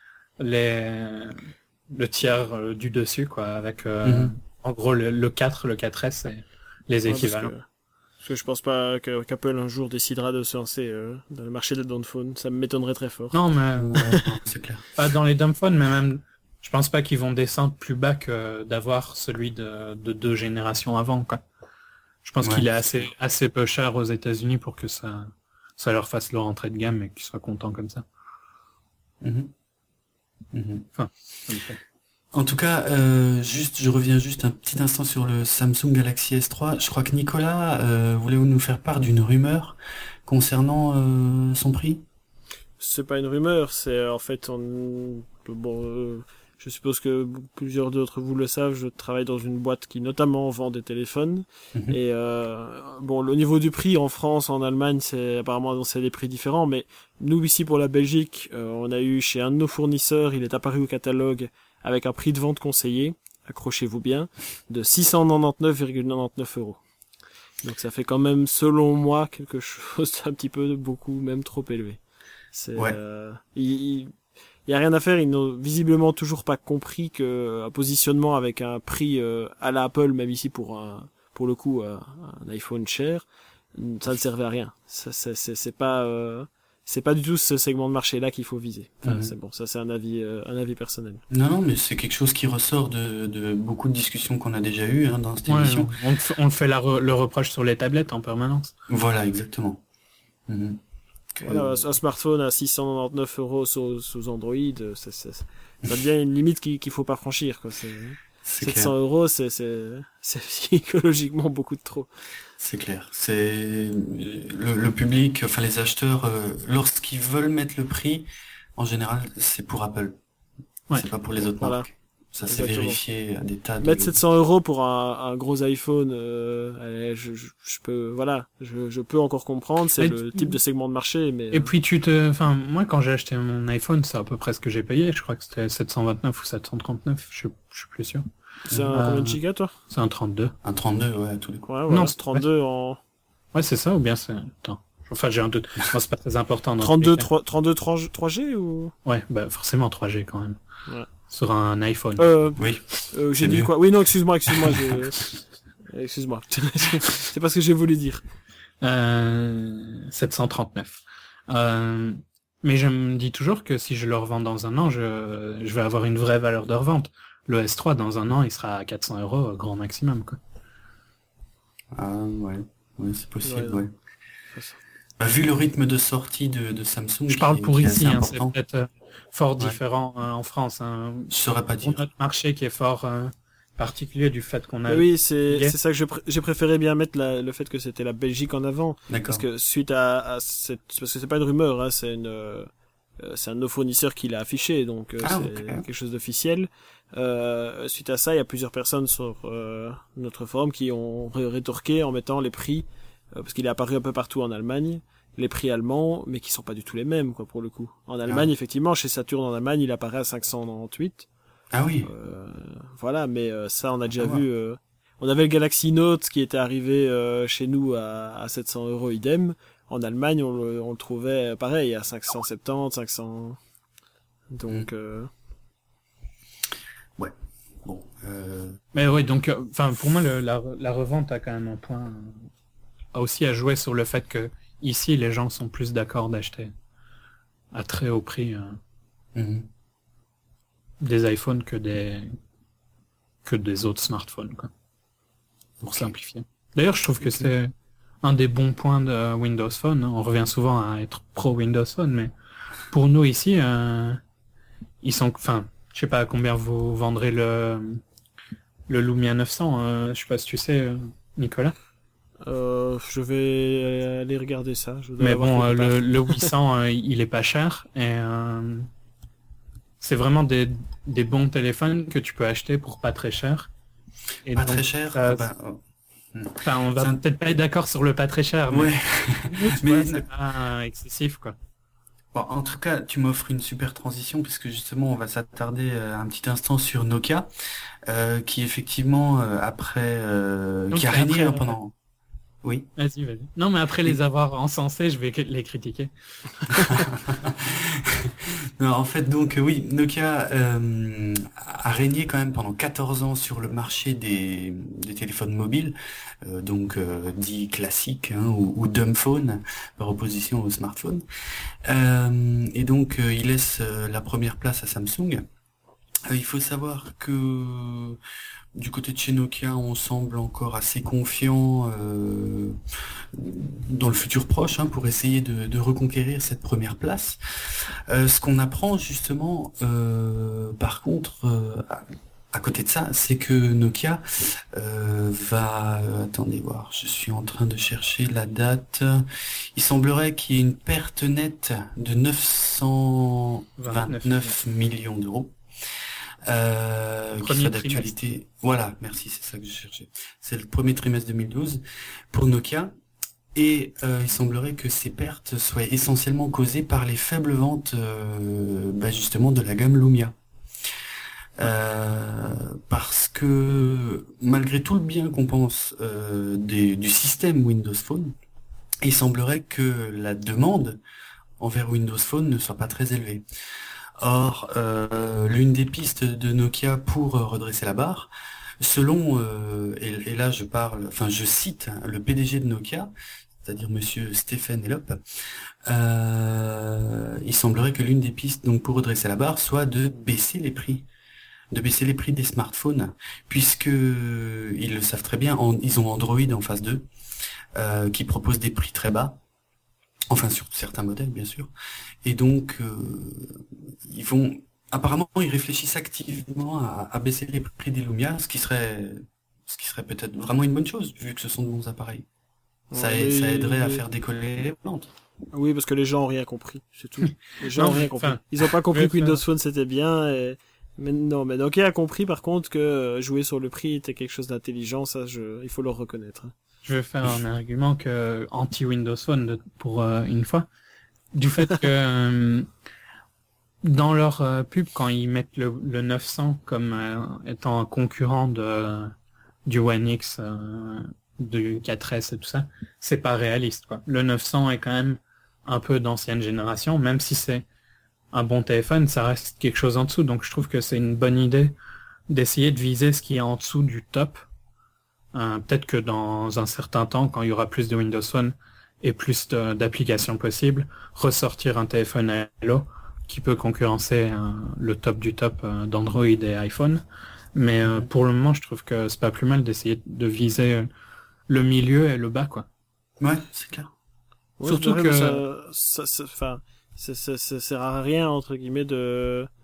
les le tiers euh, du dessus, quoi, avec euh, Mhm. en gros le, le quatre, le quatre S et les Ouais, parce équivalents. que, parce que je pense pas que- qu'Apple un jour décidera de se lancer euh, dans le marché des downphones. Ça m'étonnerait très fort. Non, mais Ouais, non, c'est clair. pas dans les dumb phones, mais même, je pense pas qu'ils vont descendre plus bas que d'avoir celui de, de deux générations avant, quoi. Je pense Ouais, qu'il est c'est assez, sûr. assez peu cher aux États-Unis pour que ça, ça leur fasse leur entrée de gamme et qu'ils soient contents comme ça. Mhm. Mhm. Ça me fait. En tout cas, euh, juste, je reviens juste un petit instant sur le Samsung Galaxy S trois. Je crois que Nicolas euh, voulait nous faire part d'une rumeur concernant euh, son prix. C'est pas une rumeur, c'est en fait on... bon. Euh... Je suppose que plusieurs d'entre vous le savent, je travaille dans une boîte qui notamment vend des téléphones. Mhm. Et euh, bon, le niveau du prix en France, en Allemagne, c'est apparemment c'est des prix différents. Mais nous ici pour la Belgique, euh, on a eu chez un de nos fournisseurs, il est apparu au catalogue avec un prix de vente conseillé, accrochez-vous bien, de six cent quatre-vingt-dix-neuf virgule quatre-vingt-dix-neuf euros. Donc ça fait quand même, selon moi, quelque chose d'un petit peu beaucoup, même trop élevé. C'est, Ouais. euh, il, il, il y a rien à faire, ils n'ont visiblement toujours pas compris que un positionnement avec un prix euh, à la Apple, même ici pour un, pour le coup un, un iPhone cher, ça ne servait à rien. Ça, c'est, c'est, c'est pas, euh, c'est pas du tout ce segment de marché là qu'il faut viser. Enfin, Mhm. c'est bon, ça c'est un avis, euh, un avis personnel. Non, non, mais c'est quelque chose qui ressort de, de beaucoup de discussions qu'on a déjà eues hein, dans cette Ouais, émission. on, te- on te fait la re- le reproche sur les tablettes en permanence. Voilà, exactement. Mhm. Que- Voilà, un smartphone à six cent quatre-vingt-dix-neuf euros sous, sous Android, ça, ça, ça devient une limite qu'il, qu'il faut pas franchir, quoi. C'est, c'est sept clair. cents euros, c'est, c'est, c'est psychologiquement beaucoup de trop. C'est clair. C'est le, le public, enfin les acheteurs, euh, lorsqu'ils veulent mettre le prix, en général, c'est pour Apple. Ouais. C'est pas pour les autres Voilà. marques. Ça s'est Exactement. vérifié à des tas de... Mettre sept cents euros pour un, un gros iPhone, euh, allez, je, je, je peux, voilà, je, je peux encore comprendre, c'est Mais le tu- type de segment de marché, mais Et puis tu te, enfin, moi quand j'ai acheté mon iPhone, c'est à peu près ce que j'ai payé. Je crois que c'était sept cent vingt-neuf ou sept cent trente-neuf. Je, je suis plus sûr. c'est un euh, combien de gigas, toi? C'est un trente-deux. Un trente-deux, ouais, à tous les coups. Ouais, voilà, non, c'est trente-deux en, Ouais, c'est ça ou bien c'est. Attends. Enfin, j'ai un doute. Moi, c'est pas très important. dans trente-deux, tous les cas. trois- trente-deux, trois G ou? Ouais, bah forcément trois G quand même. Ouais. Sur un iPhone. Euh, Oui. Euh, j'ai C'est dit mieux. quoi? Oui, non, excuse-moi, excuse-moi, j'ai... excuse-moi. C'est pas ce que j'ai voulu dire. Euh, sept cent trente-neuf. Euh, mais je me dis toujours que si je le revends dans un an, je, je vais avoir une vraie valeur de revente. Le S trois, dans un an, il sera à quatre cents euros, euh, grand maximum, quoi. Ah, ouais. Ouais, c'est possible, Ouais, ouais. C'est ça. Bah, vu le rythme de sortie de, de Samsung, Je parle qui est- pour qui est ici, assez hein, c'est important, peut-être euh, fort Ouais. différent euh, en France. Hein. je saurais pas Pour dire. notre marché qui est fort, euh, particulier du fait qu'on a... Oui, c'est Yeah. c'est ça que je pr- j'ai préféré bien mettre la, le fait que c'était la Belgique en avant, D'accord. parce que suite à, à cette, parce que c'est pas une rumeur, hein, c'est une, euh, c'est un de nos fournisseurs qui l'a affiché, donc euh, Ah, c'est ok. quelque chose d'officiel. Euh, suite à ça, il y a plusieurs personnes sur euh, notre forum qui ont ré- rétorqué en mettant les prix, euh, parce qu'il est apparu un peu partout en Allemagne, les prix allemands, mais qui sont pas du tout les mêmes, quoi, pour le coup. En Allemagne, Ah. effectivement, chez Saturn en Allemagne, il apparaît à cinq cent quatre-vingt-huit. Ah oui. Euh, voilà, mais euh, ça, on a déjà Ah, vu. Euh, on avait le Galaxy Note qui était arrivé euh, chez nous à, à sept cents euros idem. En Allemagne, on le, on le trouvait euh, pareil à cinq cent soixante-dix, cinq cents. Donc, Mm. euh, Bon. Euh... Mais oui, donc, enfin, pour moi, le, la, la revente a quand même un point, euh, a aussi à jouer sur le fait que ici, les gens sont plus d'accord d'acheter à très haut prix euh, mhm. des iPhones que des que des autres smartphones, quoi. Pour Ok. simplifier. D'ailleurs, je trouve que Ok. c'est un des bons points de Windows Phone. On revient souvent à être pro Windows Phone, mais pour nous ici, euh, ils sont, enfin, je sais pas à combien vous vendrez le le Lumia neuf cents. Euh, je sais pas si tu sais, euh, Nicolas. euh, je vais aller regarder ça. Je dois Mais l'avoir bon, euh, quelque part. le, le huit cents, euh, il est pas cher et euh, c'est vraiment des des bons téléphones que tu peux acheter pour pas très cher. Et Pas donc, très cher. ça- Ah bah, oh. Enfin, on va C'est un- peut-être pas être d'accord sur le pas très cher, mais, Ouais. tu Mais vois, c'est pas euh, excessif, quoi. Bon, en tout cas, tu m'offres une super transition parce que justement, on va s'attarder euh, un petit instant sur Nokia, euh, qui effectivement, euh, après, euh, Donc, qui a c'est régné après, hein, pendant. Oui. Vas-y, vas-y. Non, mais après les avoir encensés, je vais les critiquer. Non, en fait, donc, euh, oui, Nokia euh, a régné quand même pendant quatorze ans sur le marché des, des téléphones mobiles, euh, donc euh, dits classiques hein, ou, ou dumb phone, par opposition au smartphone. Euh, et donc, euh, il laisse euh, la première place à Samsung. Euh, il faut savoir que du côté de chez Nokia, on semble encore assez confiant euh, dans le futur proche hein, pour essayer de, de reconquérir cette première place. Euh, ce qu'on apprend justement, euh, par contre, euh, à, à côté de ça, c'est que Nokia euh, va... euh, attendez voir, je suis en train de chercher la date. Il semblerait qu'il y ait une perte nette de neuf cent vingt-neuf millions d'euros. Euh, qui Premier soit trimestre. d'actualité. Voilà, merci, c'est ça que je cherchais. C'est le premier trimestre deux mille douze pour Nokia. Et euh, il semblerait que ces pertes soient essentiellement causées par les faibles ventes euh, bah, justement de la gamme Lumia. Euh, parce que malgré tout le bien qu'on pense euh, des, du système Windows Phone, il semblerait que la demande envers Windows Phone ne soit pas très élevée. Or, euh, l'une des pistes de Nokia pour euh, redresser la barre, selon, euh, et, et là je parle, enfin je cite hein, le P D G de Nokia, c'est-à-dire Monsieur Stéphane Elop, euh, il semblerait que l'une des pistes donc pour redresser la barre soit de baisser les prix, de baisser les prix des smartphones, puisque euh, ils le savent très bien, en- ils ont Android en phase deux, euh, qui propose des prix très bas. Enfin, sur certains modèles, bien sûr. Et donc, euh, ils vont... Apparemment, ils réfléchissent activement à, à baisser les prix des Lumia, ce qui serait, ce qui serait peut-être vraiment une bonne chose, vu que ce sont de bons appareils. Ça, Ouais, a- ça mais- aiderait à faire décoller les ventes. Oui, parce que les gens ont rien compris, c'est tout. Les gens Non, ont rien mais, compris. enfin, Ils ont pas compris je vais que Windows faire- Phone c'était bien. Et... Mais non, mais Nokia a compris par contre que euh, jouer sur le prix était quelque chose d'intelligent. Ça, je... il faut le reconnaître. Je vais faire un argument que anti-Windows Phone de- pour euh, une fois. Du fait que euh, dans leur euh, pub, quand ils mettent le, le neuf cents comme euh, étant un concurrent de du One X, euh, du quatre S et tout ça, c'est pas réaliste, quoi. Le neuf cents est quand même un peu d'ancienne génération, même si c'est un bon téléphone, ça reste quelque chose en dessous. Donc je trouve que c'est une bonne idée d'essayer de viser ce qui est en dessous du top. Euh, peut-être que dans un certain temps, quand il y aura plus de Windows Phone et plus de- d'applications possibles, ressortir un téléphone Hello qui peut concurrencer euh, le top du top euh, d'Android et iPhone. Mais euh, pour le moment, je trouve que c'est pas plus mal d'essayer de viser euh, le milieu et le bas, quoi. Ouais, c'est clair. Ouais, Surtout c'est vrai, que- mais ça, ça, ça, enfin, ça, ça, ça sert à rien entre guillemets de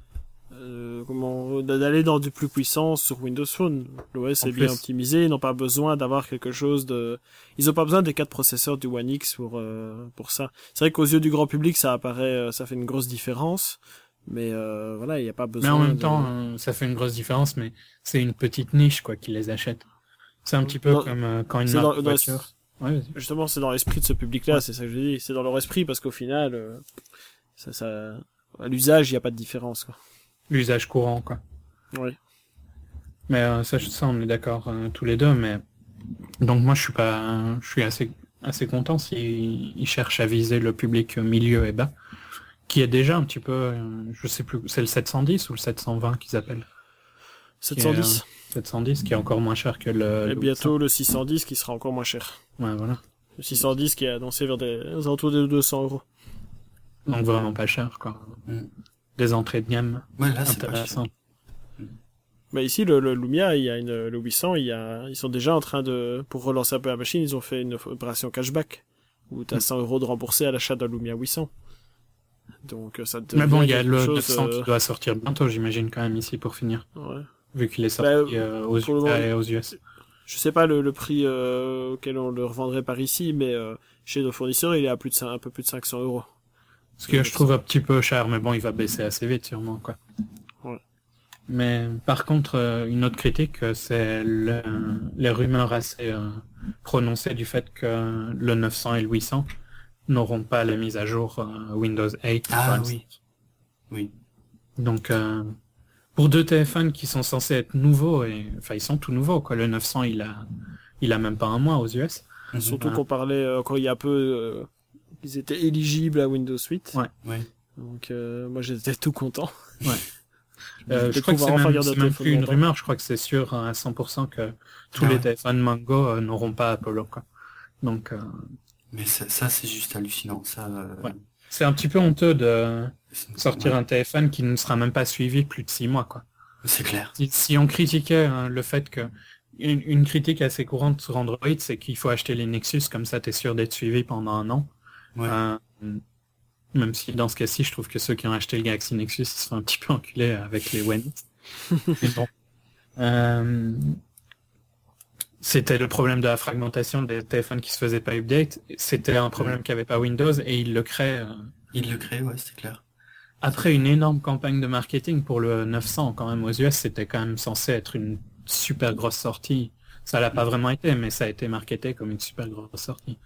euh, comment d'aller dans du plus puissant sur Windows Phone. L'O S En est bien plus. optimisé, ils n'ont pas besoin d'avoir quelque chose de... Ils ont pas besoin des quatre processeurs du One X pour euh, pour ça. C'est vrai qu'aux yeux du grand public, ça apparaît, euh, ça fait une grosse différence, mais euh, voilà, il n'y a pas Mais besoin. en même de... temps, euh, ça fait une grosse différence, mais c'est une petite niche quoi qui les achète. C'est un petit peu Dans- comme euh, quand une c'est marque dans- de dans- voiture. Ouais, vas-y. Justement, c'est dans l'esprit de ce public-là, Ouais. c'est ça que je dis. C'est dans leur esprit parce qu'au final, euh, ça, ça, à l'usage, il n'y a pas de différence, quoi. L'usage courant quoi. Oui. Mais euh, ça, ça, on est d'accord euh, tous les deux. Mais donc moi, je suis pas, je suis assez assez content s'ils ils cherchent à viser le public milieu et bas, qui est déjà un petit peu, euh, je sais plus, c'est le sept cent dix ou le sept cent vingt qu'ils appellent. sept cent dix. Qui est, euh, sept cent dix qui est encore moins cher que le. Et le bientôt le six cent dix qui sera encore moins cher. huit cents. Ouais, voilà. Le six cent dix qui est annoncé vers des aux alentours de deux cents euros. Donc vraiment pas cher, quoi. Mm. Des entrées de gamme Ouais, là, c'est pas cher. intéressantes. Mais ici, le, le Lumia, il y a une, le huit cents, il y a, ils sont déjà en train de, pour relancer un peu la machine, ils ont fait une opération cashback, où t'as Mm. cent euros de remboursé à l'achat d'un Lumia huit cents. Donc, ça te Mais bon, il y a quelque le chose, neuf cents euh, qui doit sortir bientôt, j'imagine, quand même, ici, pour finir. ouais. Vu qu'il est sorti Bah, euh, aux, pour le U- moment- et aux U S. Je sais pas le, le prix, euh, auquel on le revendrait par ici, mais, euh, chez nos fournisseurs, il est à plus de cin- un peu plus de cinq cents euros. Ce que je trouve un petit peu cher, mais bon, il va baisser assez vite, sûrement, quoi. Ouais. Mais par contre, euh, une autre critique, euh, c'est le- les rumeurs assez euh, prononcées du fait que le neuf cents et le huit cents n'auront pas les mises à jour euh, Windows huit. Ah par exemple. oui. Oui. Donc, euh, pour deux téléphones qui sont censés être nouveaux, et enfin, ils sont tout nouveaux, quoi. Le neuf cents, il a, il a même pas un mois aux U S. Mhm. Surtout Ouais. qu'on parlait, euh, quand il y a peu, euh, ils étaient éligibles à Windows huit. Ouais. Ouais. Donc, euh, moi, j'étais tout content. Ouais. Je Euh, vais je crois que c'est pouvoir enfin même, garder c'est un même téléphone plus une longtemps. rumeur, je crois que c'est sûr à cent pour cent que tous Ah les ouais. téléphones Mango euh, n'auront pas Apollo, quoi. Donc, euh, Mais ça, ça, c'est juste hallucinant. Ça, euh, Ouais. c'est un petit peu honteux de c'est- sortir ouais. un téléphone qui ne sera même pas suivi plus de six mois, quoi. C'est clair. Si, si on critiquait hein, le fait que une, une critique assez courante sur Android, c'est qu'il faut acheter les Nexus, comme ça t'es sûr d'être suivi pendant un an. Ouais. Euh, même si dans ce cas-ci, je trouve que ceux qui ont acheté le Galaxy Nexus ils se font un petit peu enculer avec les One. Mais bon. Euh, C'était le problème de la fragmentation des téléphones qui se faisaient pas update. C'était un problème qu'avait pas Windows et il le crée euh, Il le crée, ouais, c'est clair. après une énorme campagne de marketing pour le neuf cents quand même aux U S. C'était quand même censé être une super grosse sortie. Ça l'a pas vraiment été, mais ça a été marketé comme une super grosse sortie.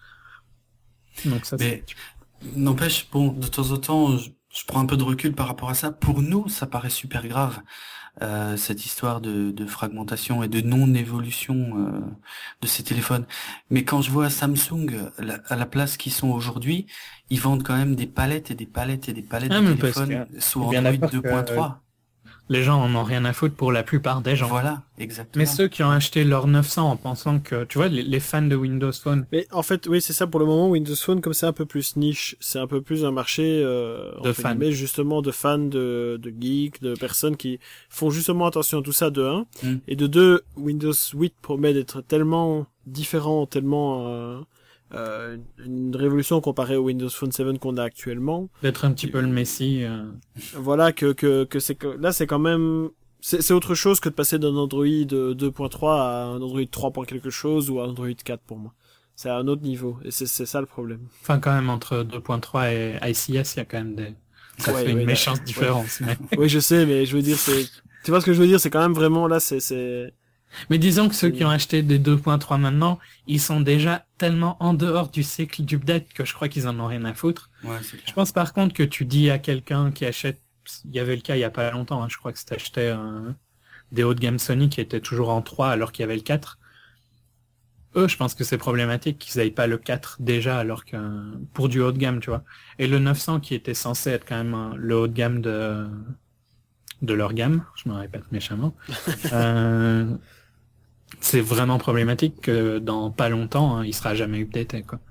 Donc ça, Mais c'est... n'empêche, bon, de temps en temps, je, je prends un peu de recul par rapport à ça. Pour nous, ça paraît super grave, euh, cette histoire de, de fragmentation et de non-évolution euh, de ces téléphones. Mais quand je vois Samsung la- à la place qu'ils sont aujourd'hui, ils vendent quand même des palettes et des palettes et des palettes Ah, de mais parce téléphones sous bien Android d'accord que- deux point trois. Les gens en ont rien à foutre pour la plupart des gens. Voilà, exactement. Mais ceux qui ont acheté leur neuf cents en pensant que, tu vois, les, les fans de Windows Phone, Mais en fait, oui, c'est ça pour le moment. Windows Phone, comme c'est un peu plus niche, c'est un peu plus un marché euh, De entre fans. guillemets, justement de fans, de, de geeks, de personnes qui font justement attention à tout ça de un. Mm. Et de deux, Windows huit promet d'être tellement différent, tellement euh, euh, une révolution comparée au Windows Phone sept qu'on a actuellement. d'être un petit peu le messie. euh, Voilà que que que c'est que là c'est quand même c'est c'est autre chose que de passer d'un Android deux point trois à un Android trois point quelque chose ou à un Android quatre pour moi. C'est à un autre niveau et c'est c'est ça le problème. Enfin, quand même, entre deux point trois et I C S, il y a quand même des... Ça Ouais, fait une ouais, méchante là- différence. Mais... Oui, je sais, mais je veux dire c'est tu vois ce que je veux dire, c'est quand même vraiment là c'est c'est mais disons que ceux qui ont acheté des deux point trois maintenant, ils sont déjà tellement en dehors du cycle d'update que je crois qu'ils en ont rien à foutre. Ouais, c'est Je clair. pense par contre que tu dis à quelqu'un qui achète, il y avait le cas il y a pas longtemps, hein, je crois que c'était acheté un... des hauts de gamme Sony qui étaient toujours en trois alors qu'il y avait le quatre. Eux, je pense que c'est problématique qu'ils aient pas le quatre déjà alors que pour du haut de gamme, tu vois. Et le neuf cents qui était censé être quand même un- le haut de gamme de de leur gamme, je me répète méchamment. euh... C'est vraiment problématique que dans pas longtemps, hein, il sera jamais updaté, quoi.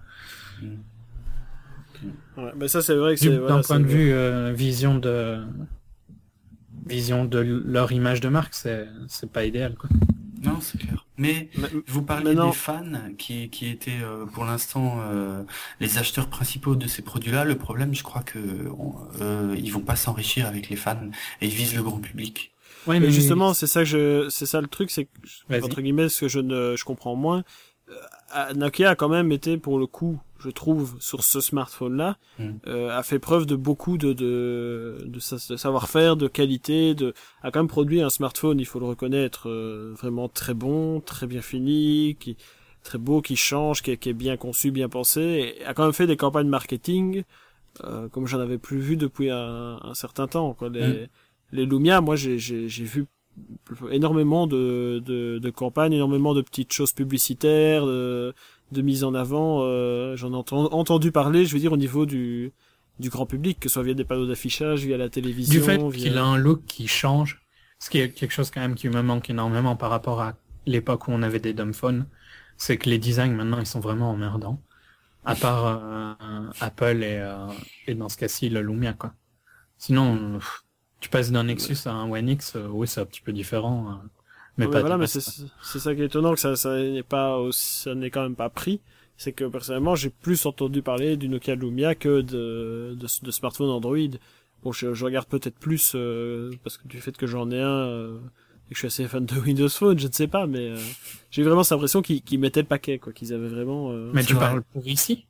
ouais, mais ça c'est vrai que Du- c'est D'un voilà, point c'est- de vue euh, vision de vision de leur image de marque, c'est c'est pas idéal, quoi. Non, c'est clair. Mais Mais- vous parliez Maintenant, des fans qui, qui étaient euh, pour l'instant euh, les acheteurs principaux de ces produits-là. Le problème, je crois que on- euh, ils vont pas s'enrichir avec les fans et ils visent le grand public. Ouais, mais mais justement, c'est ça que je, c'est ça le truc, c'est que, Vas-y. entre guillemets, ce que je ne, je comprends moins, euh, Nokia a quand même été, pour le coup, je trouve, sur ce smartphone-là, Mm. euh, a fait preuve de beaucoup de, de, de, sa- de savoir-faire, de qualité, de, a quand même produit un smartphone, il faut le reconnaître, euh, vraiment très bon, très bien fini, qui, très beau, qui change, qui est, qui est bien conçu, bien pensé, et a quand même fait des campagnes marketing, euh, comme j'en avais plus vu depuis un, un certain temps, quoi. Les, Mm. les Lumia, moi, j'ai, j'ai, j'ai vu énormément de, de, de campagnes, énormément de petites choses publicitaires, de, de mise en avant. Euh, j'en ai enten- entendu parler, je veux dire, au niveau du, du grand public, que ce soit via des panneaux d'affichage, via la télévision. Du fait via... qu'il a un look qui change, ce qui est quelque chose quand même qui me manque énormément par rapport à l'époque où on avait des dumb phones, c'est que les designs maintenant ils sont vraiment emmerdants. À part euh, Apple et, euh, et dans ce cas-ci le Lumia quoi. Sinon, pff, tu passes d'un Nexus à un One X, euh, oui c'est un petit peu différent, euh, mais Ouais, pas voilà, des mais masses, c'est, quoi. c'est ça qui est étonnant, que ça, ça n'est pas aussi, ça n'est quand même pas pris. C'est que personnellement, j'ai plus entendu parler du Nokia Lumia que de, de, de smartphones Android. Bon, je, je regarde peut-être plus, euh, parce que du fait que j'en ai un, euh, et que je suis assez fan de Windows Phone, je ne sais pas, mais, euh, j'ai vraiment cette impression qu'ils, qu'ils mettaient le paquet, quoi, qu'ils avaient vraiment, euh, Mais C'est tu vrai. parles pour ici?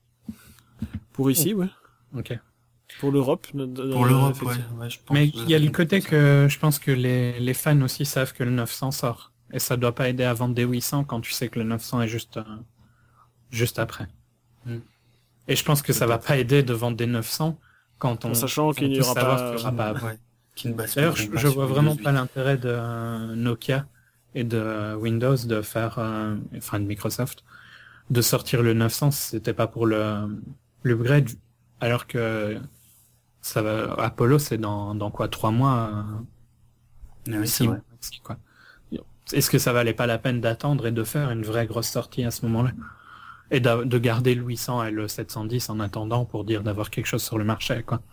pour ici, ouais. Ok. Pour l'Europe. Pour euh, l'Europe, ouais, effectivement. ouais, je pense. Mais que vous il y a avez le compris côté ça. que je pense que les, les fans aussi savent que le neuf cents sort. Et ça doit pas aider à vendre des huit cents quand tu sais que le neuf cents est juste, euh, juste après. Mm. Et je pense que ça va pas aider de vendre des neuf cents quand on, En sachant on qu'il n'y peut aura savoir pas, qu'il y aura pas. Ouais, qui ne basculeront D'ailleurs, je, pas je sur vois Windows vraiment huit. pas l'intérêt de euh, Nokia et de euh, Windows de faire, euh, enfin de Microsoft, de sortir le neuf cents si c'était pas pour le l'upgrade, alors que ça va, Apollo c'est dans, dans quoi, trois mois, Ah euh, oui, c'est six vrai. mois, maxi, quoi. Est-ce que ça valait pas la peine d'attendre et de faire une vraie grosse sortie à ce moment-là? Et de, de garder le huit cents et le sept cent dix en attendant pour dire d'avoir quelque chose sur le marché, quoi.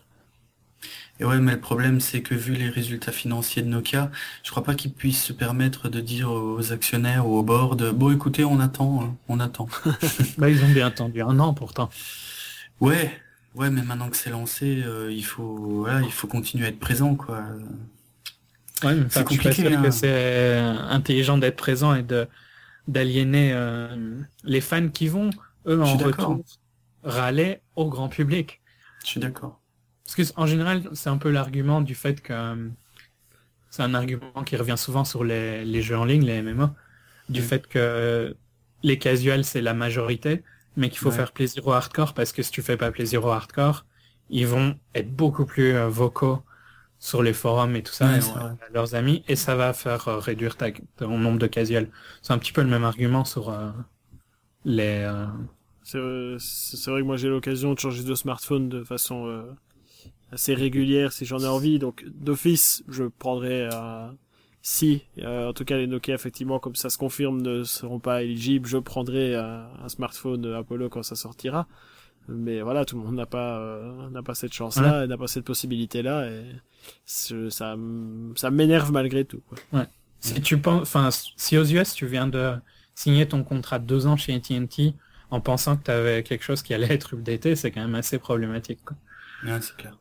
Et ouais, mais le problème, c'est que vu les résultats financiers de Nokia, je crois pas qu'ils puissent se permettre de dire aux actionnaires ou au board, bon, écoutez, on attend, hein, on attend. Bah, ils ont bien attendu un an pourtant. Ouais, ouais, mais maintenant que c'est lancé, euh, il faut, voilà, il faut continuer à être présent, quoi. Ouais, mais C'est enfin, je suis pas compliqué, sûr hein. que c'est intelligent d'être présent et de d'aliéner euh, les fans qui vont, eux, Je en suis d'accord. retour, râler au grand public. Je suis d'accord. Parce que en général, c'est un peu l'argument du fait que euh, c'est un argument qui revient souvent sur les, les jeux en ligne, les M M O, du Mm. fait que les casuals c'est la majorité, mais qu'il faut Ouais. faire plaisir aux hardcore parce que si tu fais pas plaisir aux hardcore, ils vont être beaucoup plus euh, vocaux sur les forums et tout ça, Ouais, et c'est on- vrai. à leurs amis, et ça va faire euh, réduire ta, ton nombre de casuals. C'est un petit peu le même argument sur euh, les... euh, c'est, euh, c'est c'est vrai que moi j'ai l'occasion de changer de smartphone de façon, euh, assez régulière si j'en ai envie, donc d'office je prendrai euh, si euh, en tout cas les Nokia effectivement comme ça se confirme ne seront pas éligibles, je prendrai un, un smartphone Apollo quand ça sortira, mais voilà, tout le monde n'a pas euh, n'a pas cette chance là, et n'a pas cette possibilité là, et je- ça m- ça m'énerve malgré tout, quoi. Si tu penses, enfin, si aux U S tu viens de signer ton contrat de deux ans chez A T and T en pensant que tu avais quelque chose qui allait être updaté, c'est quand même assez problématique, quoi. Ouais, c'est clair.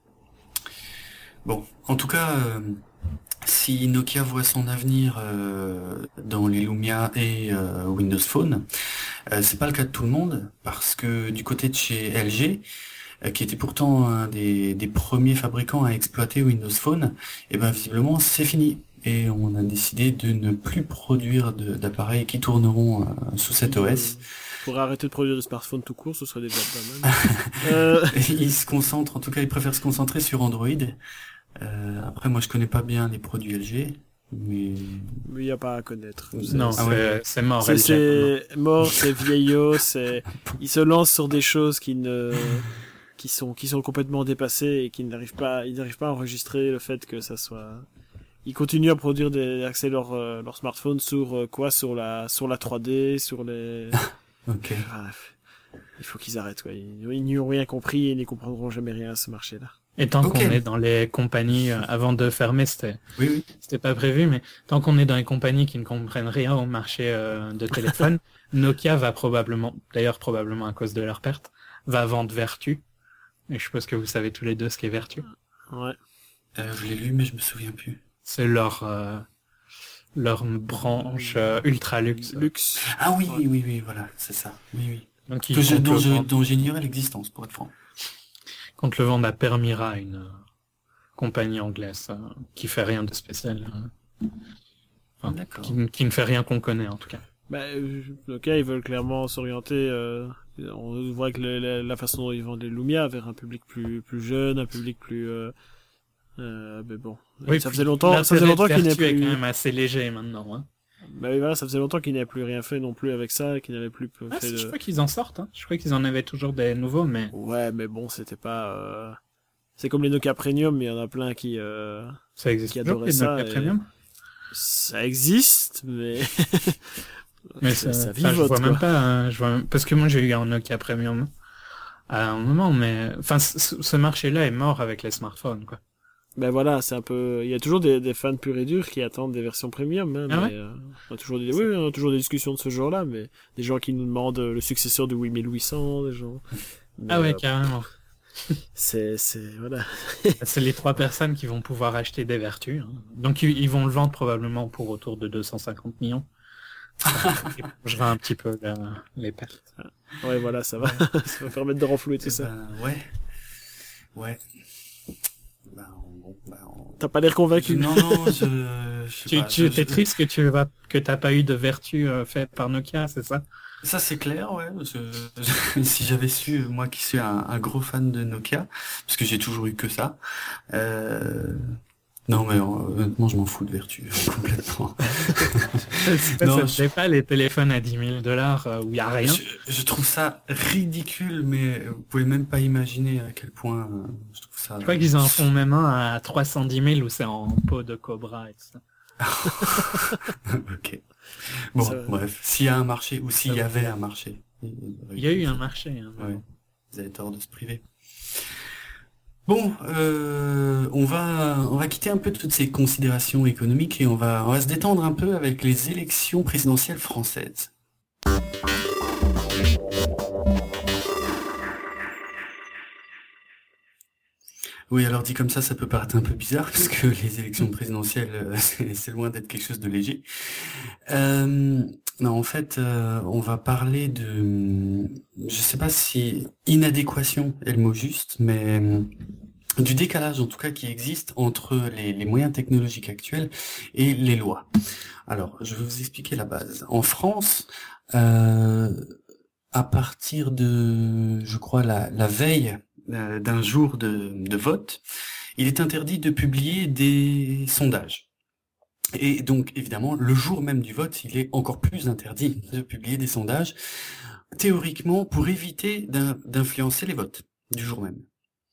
Bon, en tout cas, euh, si Nokia voit son avenir euh, dans les Lumia et euh, Windows Phone, euh, c'est pas le cas de tout le monde, parce que du côté de chez L G, euh, qui était pourtant un des, des premiers fabricants à exploiter Windows Phone, et ben visiblement c'est fini. Et on a décidé de ne plus produire de- d'appareils qui tourneront euh, sous cet O S. Pour arrêter de produire des smartphones tout court, ce serait déjà pas mal. euh, Ils se concentrent, en tout cas, ils préfèrent se concentrer sur Android. Euh, après, moi, je connais pas bien les produits L G, mais mais il y a pas à connaître. C'est- Non, Ah c'est ouais. c'est mort. C'est, L G, c'est mort, c'est vieillot, c'est, ils se lancent sur des choses qui ne, qui sont, qui sont complètement dépassées et qui n'arrivent pas, ils n'arrivent pas à enregistrer le fait que ça soit, ils continuent à produire des, axer leur, euh, leur smartphone sur euh, quoi, sur la, sur la trois D, sur les, ok. bref. Il faut qu'ils arrêtent, quoi. Ils, ils n'y ont rien compris et ils n'y comprendront jamais rien à ce marché-là. Et tant Ok. qu'on est dans les compagnies, euh, avant de fermer, c'était Oui, oui. c'était pas prévu, mais tant qu'on est dans les compagnies qui ne comprennent rien au marché euh, de téléphone, Nokia va probablement, d'ailleurs probablement à cause de leur perte, va vendre Vertu. Et je suppose que vous savez tous les deux ce qu'est Vertu. Ouais. Euh, je l'ai lu, mais je me souviens plus. C'est leur euh, leur branche euh, ultra luxe. Luxe. Ah oui, Ouais. oui, oui, oui, voilà, c'est ça. Oui, oui. Donc ils Que je, comptent dont le, je, vendre, dont j'ignorais l'existence, pour être franc. comptent le vendre à Permira, une euh, compagnie anglaise euh, qui fait rien de spécial. euh. Enfin, D'accord. qui, qui ne fait rien qu'on connaît en tout cas. Bah, euh, ok, ils veulent clairement s'orienter. Euh, on voit que le- la, la façon dont ils vendent les Lumia vers un public plus plus jeune, un public plus. Euh, euh, mais bon, Oui, ça puis faisait longtemps. Ça faisait l'intérêt longtemps de qu'il n'y a Vertu est plus. quand même assez léger maintenant. Hein. Bah oui, voilà, ça faisait longtemps qu'il n'y a plus rien fait non plus avec ça, qu'il n'avait plus Ah, fait si, je de. crois qu'ils en sortent. Hein. Je crois qu'ils en avaient toujours des nouveaux, mais Ouais, mais bon, c'était pas. Euh... C'est comme les Nokia Premium, mais il y en a plein qui. Euh... ça existe Qui toujours, adorait les ça, Nokia et- Premium. Ça existe, mais. Mais ça, ça, ça enfin, je vivote, vois quoi. même pas, hein, je vois même- parce que moi j'ai eu un Nokia Premium à un moment, mais enfin ce, ce marché-là est mort avec les smartphones, quoi. Ben voilà, c'est un peu. Il y a toujours des, des fans purs et durs qui attendent des versions premium. Hein, Ah mais, ouais euh, on a toujours des, oui, on a toujours des discussions de ce genre-là, mais des gens qui nous demandent le successeur du huit mille huit cents, des gens. Mais, Ah ouais, euh, carrément. c'est, c'est, voilà. C'est les trois personnes qui vont pouvoir acheter des vertus. Hein. Donc ils, ils vont le vendre probablement pour autour de deux cent cinquante millions. Je vais un petit peu la- les pertes. Ouais, voilà, ça va. ça va permettre de renflouer tout Eh ça. ben, ouais. Ouais. Ben, bon, ben, on- T'as pas l'air convaincu. Non, non, je, je sais Tu, pas, tu je- t'es je- triste que tu vas que t'as pas eu de vertu euh, faite par Nokia, c'est ça? Ça, c'est clair, ouais. Je- je- si j'avais su, moi qui suis un, un gros fan de Nokia, parce que j'ai toujours eu que ça, euh... non, mais euh, honnêtement, je m'en fous de Vertu, complètement. Non, Ça je- c'est pas les téléphones à dix mille dollars euh, où il y a rien. Je, je trouve ça ridicule, mais vous pouvez même pas imaginer à quel point euh, je trouve ça. Je crois qu'ils en font même un à trois cent dix mille où c'est en peau de cobra et tout ça. Ok. Bon, Ça- bref, s'il y a un marché, ou s'il y Ça- avait un marché. Il y a eu un marché. Hein, Ouais. Vous avez tort de se priver. Bon, euh, on va on va quitter un peu toutes ces considérations économiques et on va on va se détendre un peu avec les élections présidentielles françaises. Oui, alors dit comme ça, ça peut paraître un peu bizarre parce que les élections présidentielles, euh, c'est c'est loin d'être quelque chose de léger. Euh, non, en fait, euh, on va parler de, je sais pas si inadéquation est le mot juste, mais euh, du décalage en tout cas qui existe entre les, les moyens technologiques actuels et les lois. Alors, je vais vous expliquer la base. En France, euh, à partir de, je crois, la, la veille euh, d'un jour de, de vote, il est interdit de publier des sondages. Et donc, évidemment, le jour même du vote, il est encore plus interdit de publier des sondages, théoriquement, pour éviter d'in- d'influencer les votes du jour même.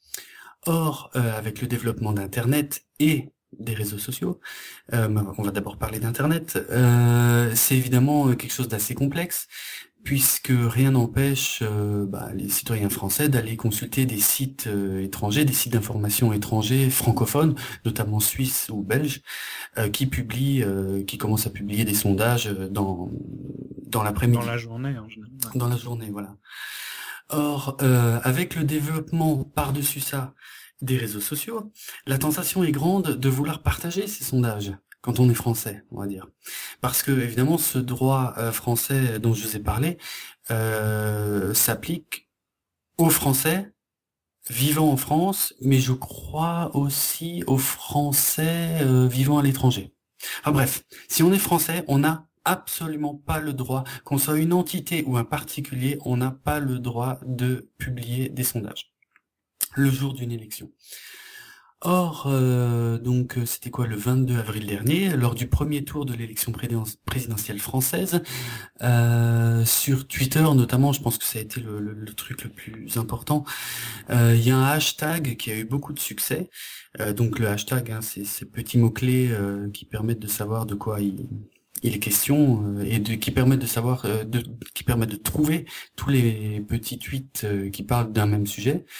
Or, euh, avec le développement d'Internet et des réseaux sociaux, euh, on va d'abord parler d'Internet, euh, c'est évidemment quelque chose d'assez complexe, puisque rien n'empêche euh, bah, les citoyens français d'aller consulter des sites euh, étrangers, des sites d'information étrangers, francophones, notamment suisses ou belges, euh, qui publient, euh, qui commencent à publier des sondages euh, dans dans l'après-midi, Dans la journée en général. Ouais. dans la journée, voilà. Or, euh, avec le développement par-dessus ça des réseaux sociaux, la tentation est grande de vouloir partager ces sondages quand on est français, on va dire. Parce que, évidemment, ce droit euh, français dont je vous ai parlé euh, s'applique aux Français vivant en France, mais je crois aussi aux Français euh, vivant à l'étranger. Enfin bref, si on est français, on n'a absolument pas le droit, qu'on soit une entité ou un particulier, on n'a pas le droit de publier des sondages le jour d'une élection. Or, euh, donc, c'était quoi, le vingt-deux avril dernier, lors du premier tour de l'élection présidence- présidentielle française, euh, sur Twitter notamment, je pense que ça a été le, le- le truc le plus important, euh, il y a un hashtag qui a eu beaucoup de succès. Euh, donc le hashtag, hein, c'est ces petits mots-clés euh, qui permettent de savoir de quoi il, il est question euh, et de, qui permettent de savoir, euh, de, qui permettent de trouver tous les petits tweets euh, qui parlent d'un même sujet.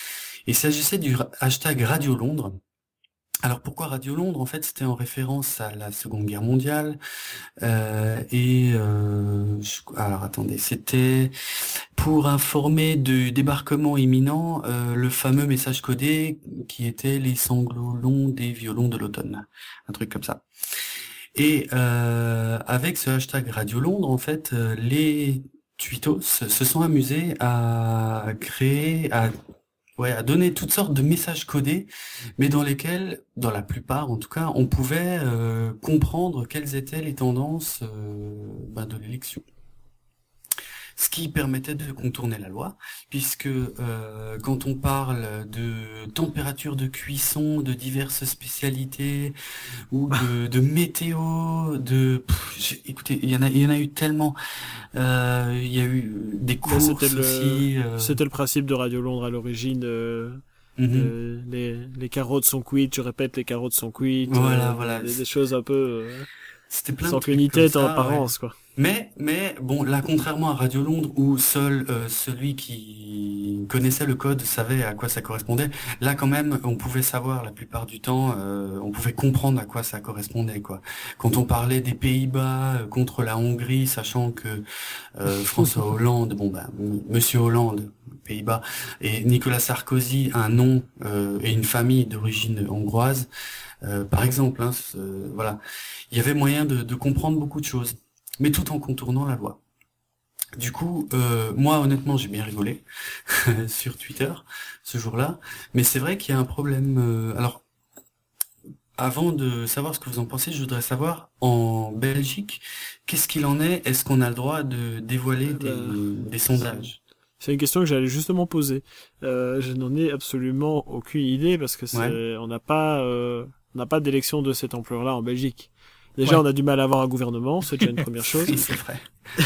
Il s'agissait du ra- hashtag Radio Londres. Alors pourquoi Radio Londres? En fait, c'était en référence à la Seconde Guerre mondiale. Euh, et euh, je- alors attendez, c'était pour informer du débarquement imminent, euh, le fameux message codé qui était les sanglots longs des violons de l'automne, un truc comme ça. Et euh, avec ce hashtag Radio Londres, en fait, euh, les tweetos se sont amusés à créer, à ouais, à donner toutes sortes de messages codés, mais dans lesquels, dans la plupart en tout cas, on pouvait euh, comprendre quelles étaient les tendances euh, ben, de l'élection. Ce qui permettait de contourner la loi, puisque euh, quand on parle de température de cuisson, de diverses spécialités, ou de, de météo, de... pff, j'ai- écoutez, il y en a, il y en a eu tellement. Euh, Il y a eu des Bah, courses c'était le, aussi. euh, c'était le principe de Radio Londres à l'origine. euh, mhm. de- les, les carottes sont cuites, je répète, les carottes sont cuites. Voilà, euh, voilà. Des, des choses un peu euh, C'était plein de sans queue trucs ni comme tête en ça, ouais. apparence, quoi. Mais, mais bon, là, contrairement à Radio Londres, où seul euh, celui qui connaissait le code savait à quoi ça correspondait, là, quand même, on pouvait savoir la plupart du temps, euh, on pouvait comprendre à quoi ça correspondait, quoi. Quand on parlait des Pays-Bas euh, contre la Hongrie, sachant que euh, François Hollande, bon ben, M- Monsieur Hollande, Pays-Bas, et Nicolas Sarkozy, un nom euh, et une famille d'origine hongroise, euh, par exemple, hein, ce- voilà, il y avait moyen de, de comprendre beaucoup de choses, mais tout en contournant la loi. Du coup, euh, moi honnêtement, j'ai bien rigolé sur Twitter ce jour-là, mais c'est vrai qu'il y a un problème. euh, alors, avant de savoir ce que vous en pensez, je voudrais savoir en Belgique, qu'est-ce qu'il en est? Est-ce qu'on a le droit de dévoiler des, Euh, des sondages? C'est une question que j'allais justement poser. Euh, je n'en ai absolument aucune idée parce que c'est, Ouais. on n'a pas, euh, on n'a pas d'élection de cette ampleur-là en Belgique. Déjà, Ouais. on a du mal à avoir un gouvernement, c'est déjà une première chose. Oui, c'est vrai.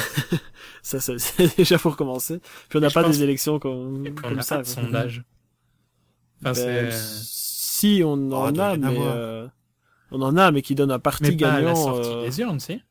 Ça, ça, c'est déjà pour commencer. Puis on n'a Je pas pense- des élections comme, Et puis on comme n'a ça. pas de quoi. sondage. Enfin, Ben, c'est... si on Oh, en il doit a, y en mais avoir. euh, on en a, mais qui donne un parti Mais pas à la gagnant. sortie euh, des urnes, si.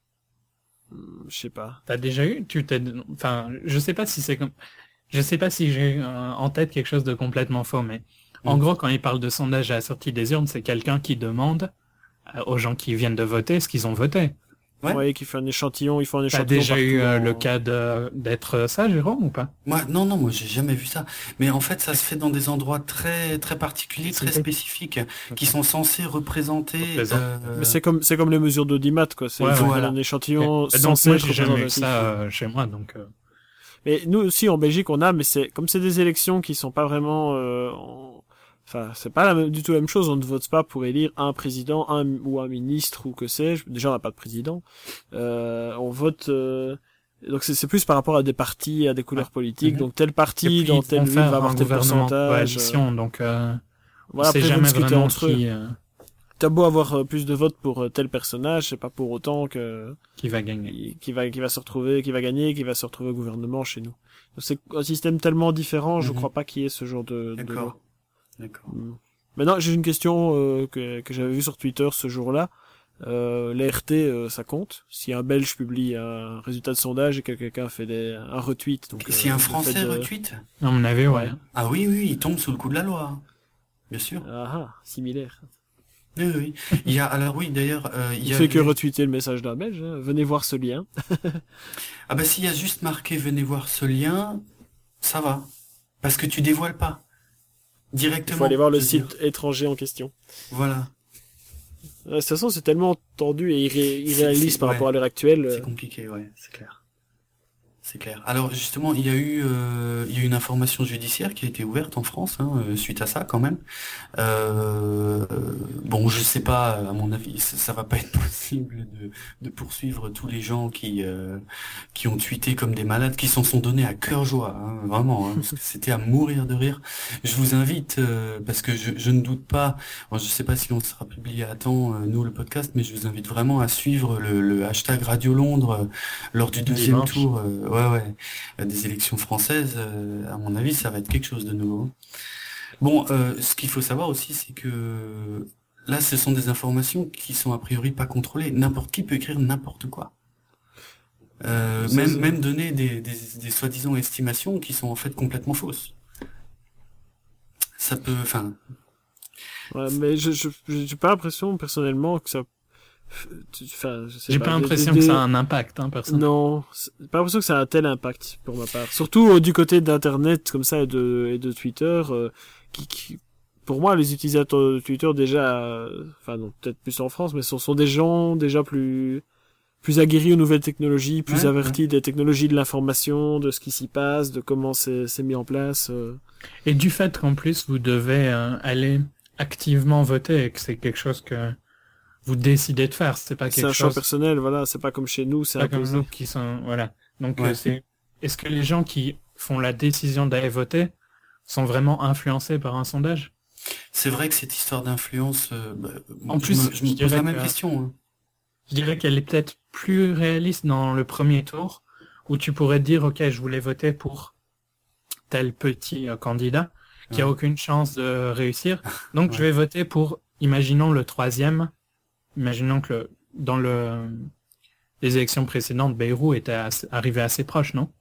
Je sais pas. T'as déjà eu, tu t'es, enfin, je sais pas si c'est comme, je sais pas si j'ai euh, en tête quelque chose de complètement faux, mais en Mm. gros, quand il parle de sondage à la sortie des urnes, c'est quelqu'un qui demande euh, aux gens qui viennent de voter ce qu'ils ont voté. Ouais. Ouais, qui fait un échantillon, il faut un T'as échantillon. déjà eu partout euh, en- le cas de, d'être ça, Jérôme, ou pas? Moi, non, non, moi j'ai jamais vu ça. Mais en fait, ça se fait dans des endroits très, très particuliers, très C'était- spécifiques, qui sont censés représenter. Représente. euh, Mais c'est comme, c'est comme les mesures d'audimat, quoi. C'est Ouais, il faut voilà. faire un échantillon Et donc censé moi, être j'ai jamais eu représentatif. ça euh, chez moi, donc. euh, Mais nous aussi, en Belgique, on a, mais c'est, comme c'est des élections qui sont pas vraiment, euh, en- enfin, c'est pas la même- du tout la même chose. On ne vote pas pour élire un président, un, ou un ministre, ou que sais-je. Déjà, on n'a pas de président. Euh, on vote, euh, donc c'est c'est plus par rapport à des partis, à des couleurs politiques. Mhm. Donc tel Et parti puis, dans ils telle vont ville faire va avoir un tel gouvernement de pourcentage. euh, coalition, donc euh, Voilà, on sait après, ils vont jamais discuter vraiment entre eux. qui, euh, T'as beau avoir euh, plus de votes pour euh, tel personnage, c'est pas pour autant que qui va gagner. qui, qui va qui va se retrouver, qui va gagner, qui va se retrouver au gouvernement chez nous. Donc, c'est un système tellement différent, je Mhm. crois pas qu'il y ait ce genre de, de D'accord. loi. D'accord. Mm. Maintenant, j'ai une question euh, que, que j'avais vue sur Twitter ce jour-là. Euh, les R T, euh, ça compte. Si un Belge publie un résultat de sondage et que quelqu'un fait des, un retweet, donc Si euh, un le Français fait de- retweet, À mon avis, ouais. Ouais. ah oui, oui, il tombe sous le coup de la loi. Bien sûr. Ah ah, similaire. Oui, oui, oui. Il y a, alors oui, d'ailleurs, euh, il Il y a. fait que retweeter le message d'un Belge. hein. Venez voir ce lien. Ah bah s'il y a juste marqué venez voir ce lien, ça va. Parce que tu dévoiles pas. Directement. Il faut aller voir le je veux dire. site étranger en question. Voilà. Euh, De toute façon, c'est tellement tendu et irré- C'est- irréaliste c'est- par ouais. rapport à l'heure actuelle. C'est euh, compliqué, ouais, c'est clair. C'est clair. Alors justement, il y a eu, euh, il y a eu une information judiciaire qui a été ouverte en France hein, euh, suite à ça quand même. Euh, bon, je sais pas, à mon avis, ça, ça va pas être possible de, de poursuivre tous les gens qui euh, qui ont tweeté comme des malades, qui s'en sont donnés à cœur joie, hein, vraiment, hein, parce que c'était à mourir de rire. Je vous invite, euh, parce que je, je ne doute pas, bon, je sais pas si on sera publié à temps, euh, nous le podcast, mais je vous invite vraiment à suivre le, le hashtag Radio Londres euh, lors du deuxième Dimanche. tour. Euh, ouais, ouais, euh, des élections françaises. euh, à mon avis, ça va être quelque chose de nouveau. Bon, euh, ce qu'il faut savoir aussi, c'est que là, ce sont des informations qui sont a priori pas contrôlées. N'importe qui peut écrire n'importe quoi. Euh, Ça, même c'est- même donner des, des, des soi-disant estimations qui sont en fait complètement fausses. ça peut, enfin. Ouais, mais je, je, j'ai pas l'impression, personnellement, que ça, enfin, je sais J'ai pas, pas des- l'impression des- que ça a un impact, hein, personne. Non, c'est pas l'impression que ça a un tel impact pour ma part. Surtout euh, du côté d'internet comme ça et de et de Twitter, euh, qui, qui, pour moi, les utilisateurs de Twitter déjà, euh, enfin non, peut-être plus en France, mais ce sont des gens déjà plus plus aguerris aux nouvelles technologies, plus Ouais, avertis des technologies de l'information, de ce qui s'y passe, de comment c'est c'est mis en place. euh. Et du fait qu'en plus vous devez euh, aller activement voter et que c'est quelque chose que vous décidez de faire, c'est pas C'est quelque un choix chose personnel, voilà, c'est pas comme chez nous, c'est pas comme imposé. nous qui sont voilà. Donc Ouais. euh, c'est est-ce que les gens qui font la décision d'aller voter sont vraiment influencés par un sondage? C'est vrai que cette histoire d'influence, euh, bah, En je plus, me, je je me pose la dirais même que- question. Hein. Je dirais qu'elle est peut-être plus réaliste dans le premier tour, où tu pourrais te dire, ok, je voulais voter pour tel petit euh, candidat qui a Ouais. aucune chance de réussir, donc Ouais. je vais voter pour, imaginons le troisième, imaginons que le, dans le les élections précédentes, Bayrou était assez- arrivé assez proche, non?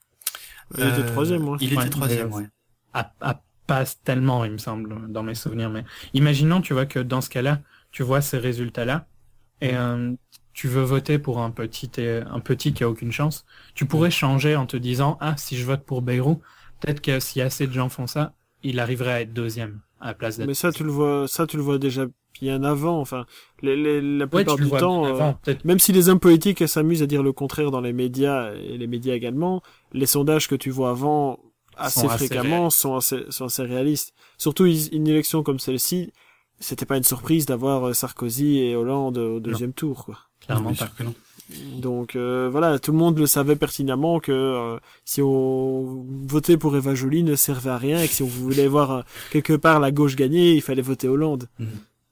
Il était Euh, troisième, ouais. Il Ouais, était troisième, mais- ouais. À, à pas tellement, il me semble, dans mes souvenirs, mais imaginons, tu vois, que dans ce cas-là, tu vois ces résultats-là, et euh, tu veux voter pour un petit et, un petit qui a aucune chance, tu pourrais changer en te disant, ah, si je vote pour Bayrou, peut-être que si assez de gens font ça, il arriverait à être deuxième à la place d'être. Mais ça, tu le vois, ça, tu le vois déjà bien avant. Enfin, les, les, la Ouais, plupart tu le du vois temps, bien euh, avant, peut-être. même si les hommes politiques s'amusent à dire le contraire dans les médias et les médias également, les sondages que tu vois avant assez Sont assez fréquemment réalistes. sont assez, sont assez réalistes. Surtout une une élection comme celle-ci, c'était pas une surprise d'avoir euh, Sarkozy et Hollande au deuxième tour, quoi. Clairement Bien pas. sûr que non. Donc euh, voilà, tout le monde le savait pertinemment que euh, si on votait pour Eva Joly ne servait à rien et que si on voulait voir euh, quelque part la gauche gagner, il fallait voter Hollande. Mhm.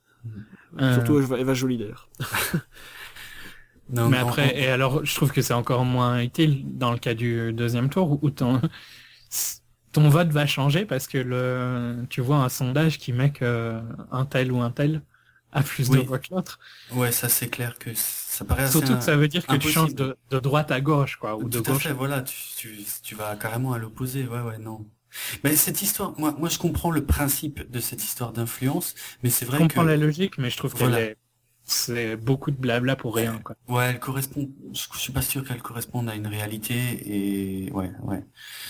Euh, Surtout Eva, Eva Joly d'ailleurs. Non, Mais en- après, en- et alors, je trouve que c'est encore moins utile dans le cas du deuxième tour où ton, ton vote va changer parce que le, tu vois un sondage qui met que un tel ou un tel a plus de Oui. voix que l'autre. ouais, ça c'est clair que ça paraît assez Surtout que ça veut dire que tu impossible. changes de, de droite à gauche, quoi, ou de Tout à gauche. fait, voilà, tu, tu, tu vas carrément à l'opposé, ouais, ouais, non. Mais cette histoire, moi, moi, je comprends le principe de cette histoire d'influence, mais c'est Je vrai comprends que, la logique, mais je trouve qu'elle Voilà. est, c'est beaucoup de blabla pour rien, quoi. ouais, elle correspond, je, je suis pas sûr qu'elle corresponde à une réalité, et, ouais, ouais.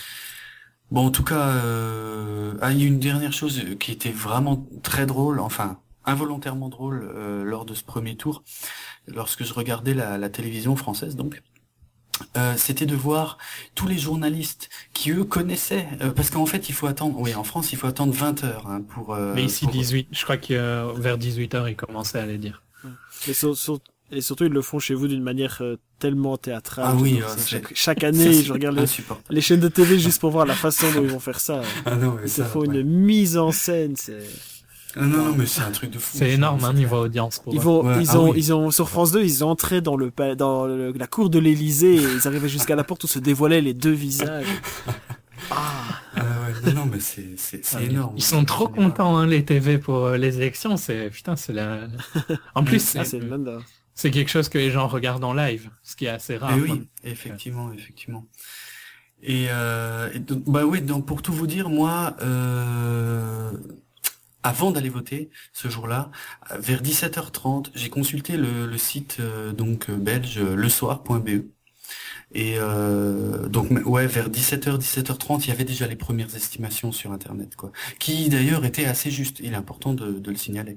Bon, en tout cas, euh, ah, il y a une dernière chose qui était vraiment très drôle, enfin, involontairement drôle, euh, lors de ce premier tour, lorsque je regardais la, la télévision française, donc. Euh, c'était de voir tous les journalistes qui eux connaissaient, euh, parce qu'en fait il faut attendre, oui en France il faut attendre vingt heures hein, pour. Euh, Mais ici, pour- dix-huit, je crois que euh, vers dix-huit heures, ils commençaient à les dire. Et, sur- sur- et surtout, ils le font chez vous d'une manière euh, tellement théâtrale. Ah oui, Genre, euh, c'est c'est- chaque, chaque année, je regarde les, insupportable. les chaînes de T V juste pour voir la façon dont ils vont faire ça. Ah non, mais Ils te ça, font ouais. une mise en scène, c'est... Ah non, non mais c'est un truc de fou. C'est énorme, hein, c'est niveau clair. audience pour Ils eux. vont, Ouais, ils ah ont, oui. ils ont, sur France deux, ils entraient dans le, pa- dans le- la cour de l'Élysée et ils arrivaient jusqu'à la porte où se dévoilaient les deux visages. Ah, Ah ouais, non, non mais c'est c'est c'est Ah, énorme. Ils sont trop C'est énorme. contents, hein, les T V pour euh, les élections. C'est putain, c'est la. En plus, ah, c'est c'est une blanda. c'est quelque chose que les gens regardent en live, ce qui est assez rare. Mais quoi. oui, effectivement, effectivement. Et, euh, et donc, bah oui, donc pour tout vous dire, moi, euh, avant d'aller voter ce jour-là, euh, vers dix-sept heures trente, j'ai consulté le, le site euh, donc euh, belge euh, lesoir point be. Et euh, donc ouais, vers dix-sept heures, dix-sept heures trente, il y avait déjà les premières estimations sur Internet, quoi, qui d'ailleurs étaient assez justes. Il est important de, de le signaler.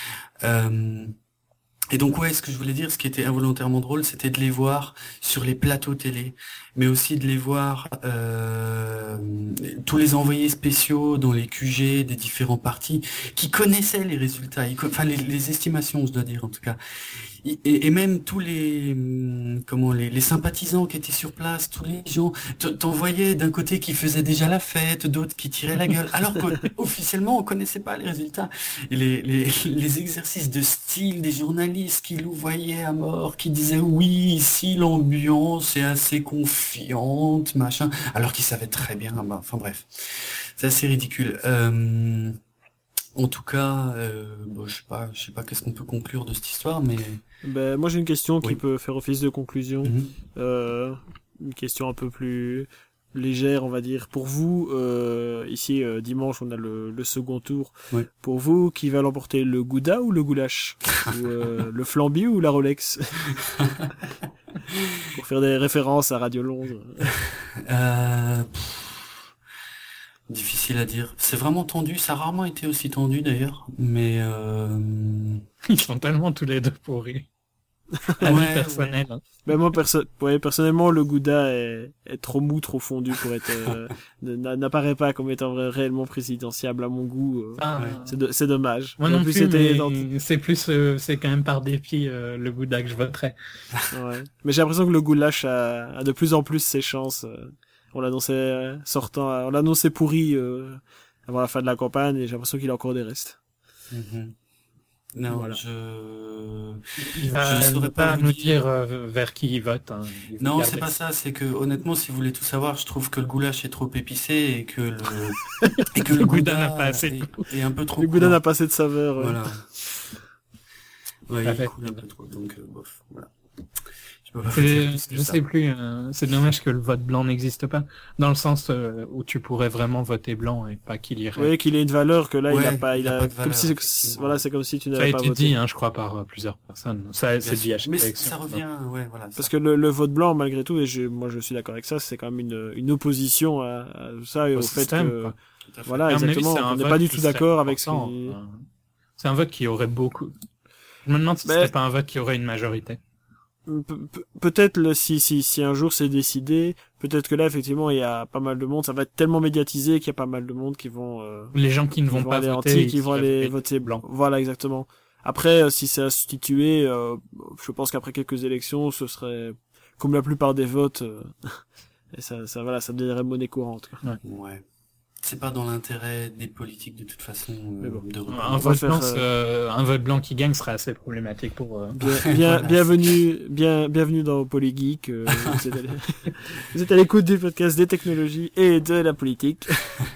Euh, Et donc ouais, ce que je voulais dire, ce qui était involontairement drôle, c'était de les voir sur les plateaux télé, mais aussi de les voir euh, tous les envoyés spéciaux dans les Q G des différents partis qui connaissaient les résultats, ils co- enfin les, les estimations, je dois dire en tout cas. Et, et même tous les hum, comment les, les sympathisants qui étaient sur place, tous les gens, t- t'en voyais d'un côté qui faisaient déjà la fête, d'autres qui tiraient la gueule, alors qu'officiellement on connaissait pas les résultats. Et les, les, les exercices de style des journalistes qui louvoyaient à mort, qui disaient oui, ici l'ambiance est assez confiante, machin, alors qu'ils savaient très bien, bah, enfin bref, c'est assez ridicule. Euh, en tout cas, euh, bon, je sais pas, je sais pas qu'est-ce qu'on peut conclure de cette histoire, mais Ben, moi j'ai une question qui Oui. peut faire office de conclusion. Mhm. Euh, une question un peu plus légère, on va dire. Pour vous, euh, ici, euh, dimanche, on a le, le second tour. Ouais. Pour vous, qui va l'emporter, le Gouda ou le goulash? Ou euh, le Flamby ou la Rolex? Pour faire des références à Radio Londres. Euh... Difficile à dire. C'est vraiment tendu. Ça a rarement été aussi tendu d'ailleurs. Mais euh... Ils sont tellement tous les deux pourris. Ouais, Avis ouais. personnel. Hein. Ben moi, perso- ouais, personnellement, le Gouda est, est trop mou, trop fondu pour être... Euh, n'a- n'apparaît pas comme étant vra- réellement présidentiable à mon goût. euh. Ah, Ouais. C'est, de- c'est dommage. moi Et en non plus, plus, c'était mais dans- c'est plus, euh, c'est quand même par dépit euh, le Gouda que je voterais. Ouais. Mais j'ai l'impression que le goulash a, a de plus en plus ses chances. euh. On l'annonçait euh, sortant, on l'annonçait pourri euh, avant la fin de la campagne et j'ai l'impression qu'il a encore des restes. Mhm. Non, Voilà. je... Il va Je saurais pas pas vous nous dire. dire euh, vers qui il vote. Hein. Il faut Non, garder c'est pas ça. C'est que honnêtement, si vous voulez tout savoir, je trouve que le goulash est trop épicé et que le et que le Le Gouda Gouda n'a pas assez de est, est un peu trop. Le Gouda coulant. n'a pas assez de saveur. ouais. Voilà. Ouais, il Parfait. coule un peu trop, donc euh, bof. Voilà. Je peux pas C'est- vous dire plus que je ça. sais plus, euh, c'est dommage que le vote blanc n'existe pas, dans le sens euh, où tu pourrais vraiment voter blanc et pas qu'il y Vous voyez qu'il a une valeur que là il Ouais, a pas, il il a a, pas de comme valeur, si, effectivement. voilà, c'est comme si tu Ça a n'avais pas été voté. dit, hein, je crois, par euh, plusieurs personnes. Ça, c'est Bien dit à sûr. chaque Mais élection. ça revient, ouais, voilà. Parce ça. que le, le vote blanc, malgré tout, et je, moi je suis d'accord avec ça, c'est quand même une, une opposition à, à ça et Au au, fait système, que, quoi. Tout à fait. voilà, À mon avis, exactement, c'est un on n'est vote pas du qui tout serait d'accord avec ce important, qui... hein. C'est un vote qui aurait beaucoup. Je me demande si Mais- c'était pas un vote qui aurait une majorité. Pe- pe- peut-être le, si, si, si un jour c'est décidé, peut-être que là effectivement il y a pas mal de monde, ça va être tellement médiatisé qu'il y a pas mal de monde qui vont, euh, Les gens qui ne qui vont vont pas aller voter, anti, ils qui vont seraient aller votés voter blanc. Voilà, exactement. Après, euh, si c'est institué, euh, je pense qu'après quelques élections, ce serait comme la plupart des votes, euh, et ça, ça, voilà, ça deviendrait monnaie courante. quoi. Ouais. C'est pas dans l'intérêt des politiques de toute façon euh, Mais bon. de Un reprendre. vote, faire, blanc, euh, c'est- un vote blanc qui gagne serait assez problématique pour. euh, Bien, bien, Voilà. bienvenue, bien, bienvenue dans Polygeek. Euh, vous êtes à l'é- vous êtes à l'écoute du podcast des technologies et de la politique.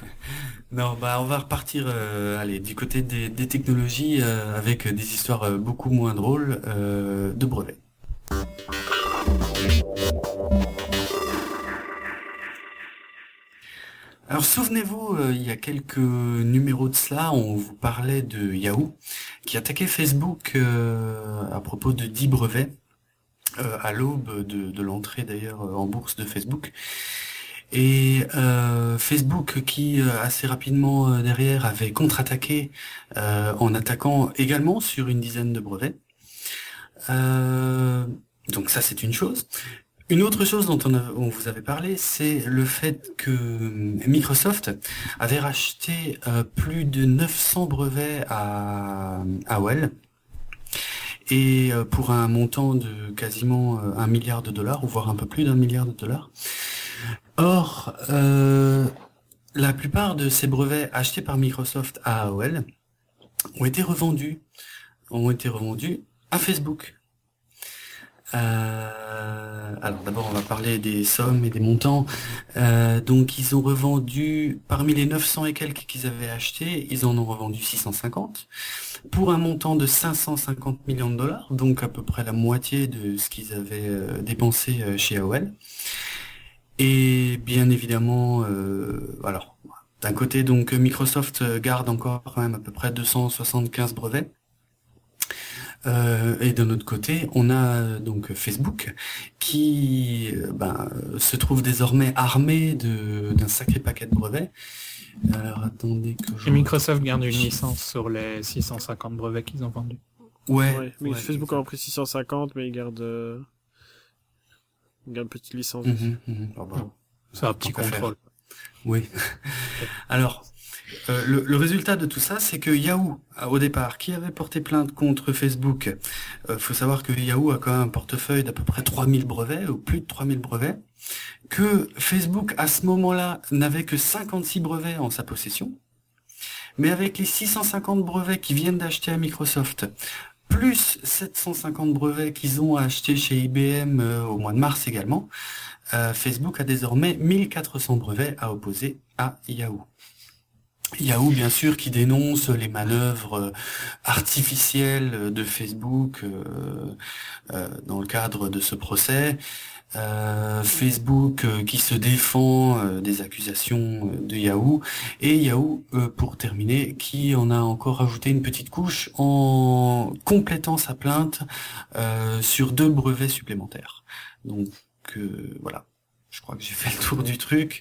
Non, bah on va repartir, euh, allez, du côté des, des technologies euh, avec des histoires euh, beaucoup moins drôles euh, de brevets. Alors souvenez-vous, euh, il y a quelques numéros de cela, on vous parlait de Yahoo qui attaquait Facebook euh, à propos de dix brevets euh, à l'aube de, de l'entrée d'ailleurs en bourse de Facebook. Et euh, Facebook qui euh, assez rapidement euh, derrière avait contre-attaqué euh, en attaquant également sur une dizaine de brevets. Euh, donc ça c'est une chose. Une autre chose dont on, a- on vous avait parlé, c'est le fait que Microsoft avait racheté euh, plus de neuf cents brevets à, à Well, et euh, pour un montant de quasiment euh, un milliard de dollars, ou voire un peu plus d'un milliard de dollars. Or, euh, la plupart de ces brevets achetés par Microsoft à A O L ont été revendus, ont été revendus à Facebook. Euh, alors d'abord on va parler des sommes et des montants. Euh, donc ils ont revendu, parmi les neuf cents et quelques qu'ils avaient achetés, ils en ont revendu six cent cinquante pour un montant de cinq cent cinquante millions de dollars, donc à peu près la moitié de ce qu'ils avaient euh, dépensé euh, chez A O L. Et bien évidemment, euh, alors d'un côté donc Microsoft garde encore quand même à peu près deux cent soixante-quinze brevets. Euh, et d'un autre côté, on a donc Facebook qui euh, ben, se trouve désormais armé de d'un sacré paquet de brevets. Alors attendez que je... Et Microsoft garde une licence sur les six cent cinquante brevets qu'ils ont vendus. Ouais. Ouais, mais ouais, Facebook a pris six cent cinquante, mais il garde, euh, il garde une petite licence. Mhm, mhm. Ah bah, C'est un petit tant qu'à faire. contrôle. Oui. Alors, euh, le, le résultat de tout ça, c'est que Yahoo, au départ, qui avait porté plainte contre Facebook, euh, faut savoir que Yahoo a quand même un portefeuille d'à peu près trois mille brevets, ou plus de trois mille brevets, que Facebook, à ce moment-là, n'avait que cinquante-six brevets en sa possession, mais avec les six cent cinquante brevets qu'ils viennent d'acheter à Microsoft, plus sept cent cinquante brevets qu'ils ont achetés chez I B M euh, au mois de mars également, euh, Facebook a désormais mille quatre cents brevets à opposer à Yahoo. Yahoo, bien sûr, qui dénonce les manœuvres euh, artificielles de Facebook euh, euh, dans le cadre de ce procès. euh, Facebook euh, qui se défend euh, des accusations de Yahoo, et Yahoo, euh, pour terminer, qui en a encore ajouté une petite couche en complétant sa plainte euh, sur deux brevets supplémentaires. Donc euh, voilà, je crois que j'ai fait le tour du truc.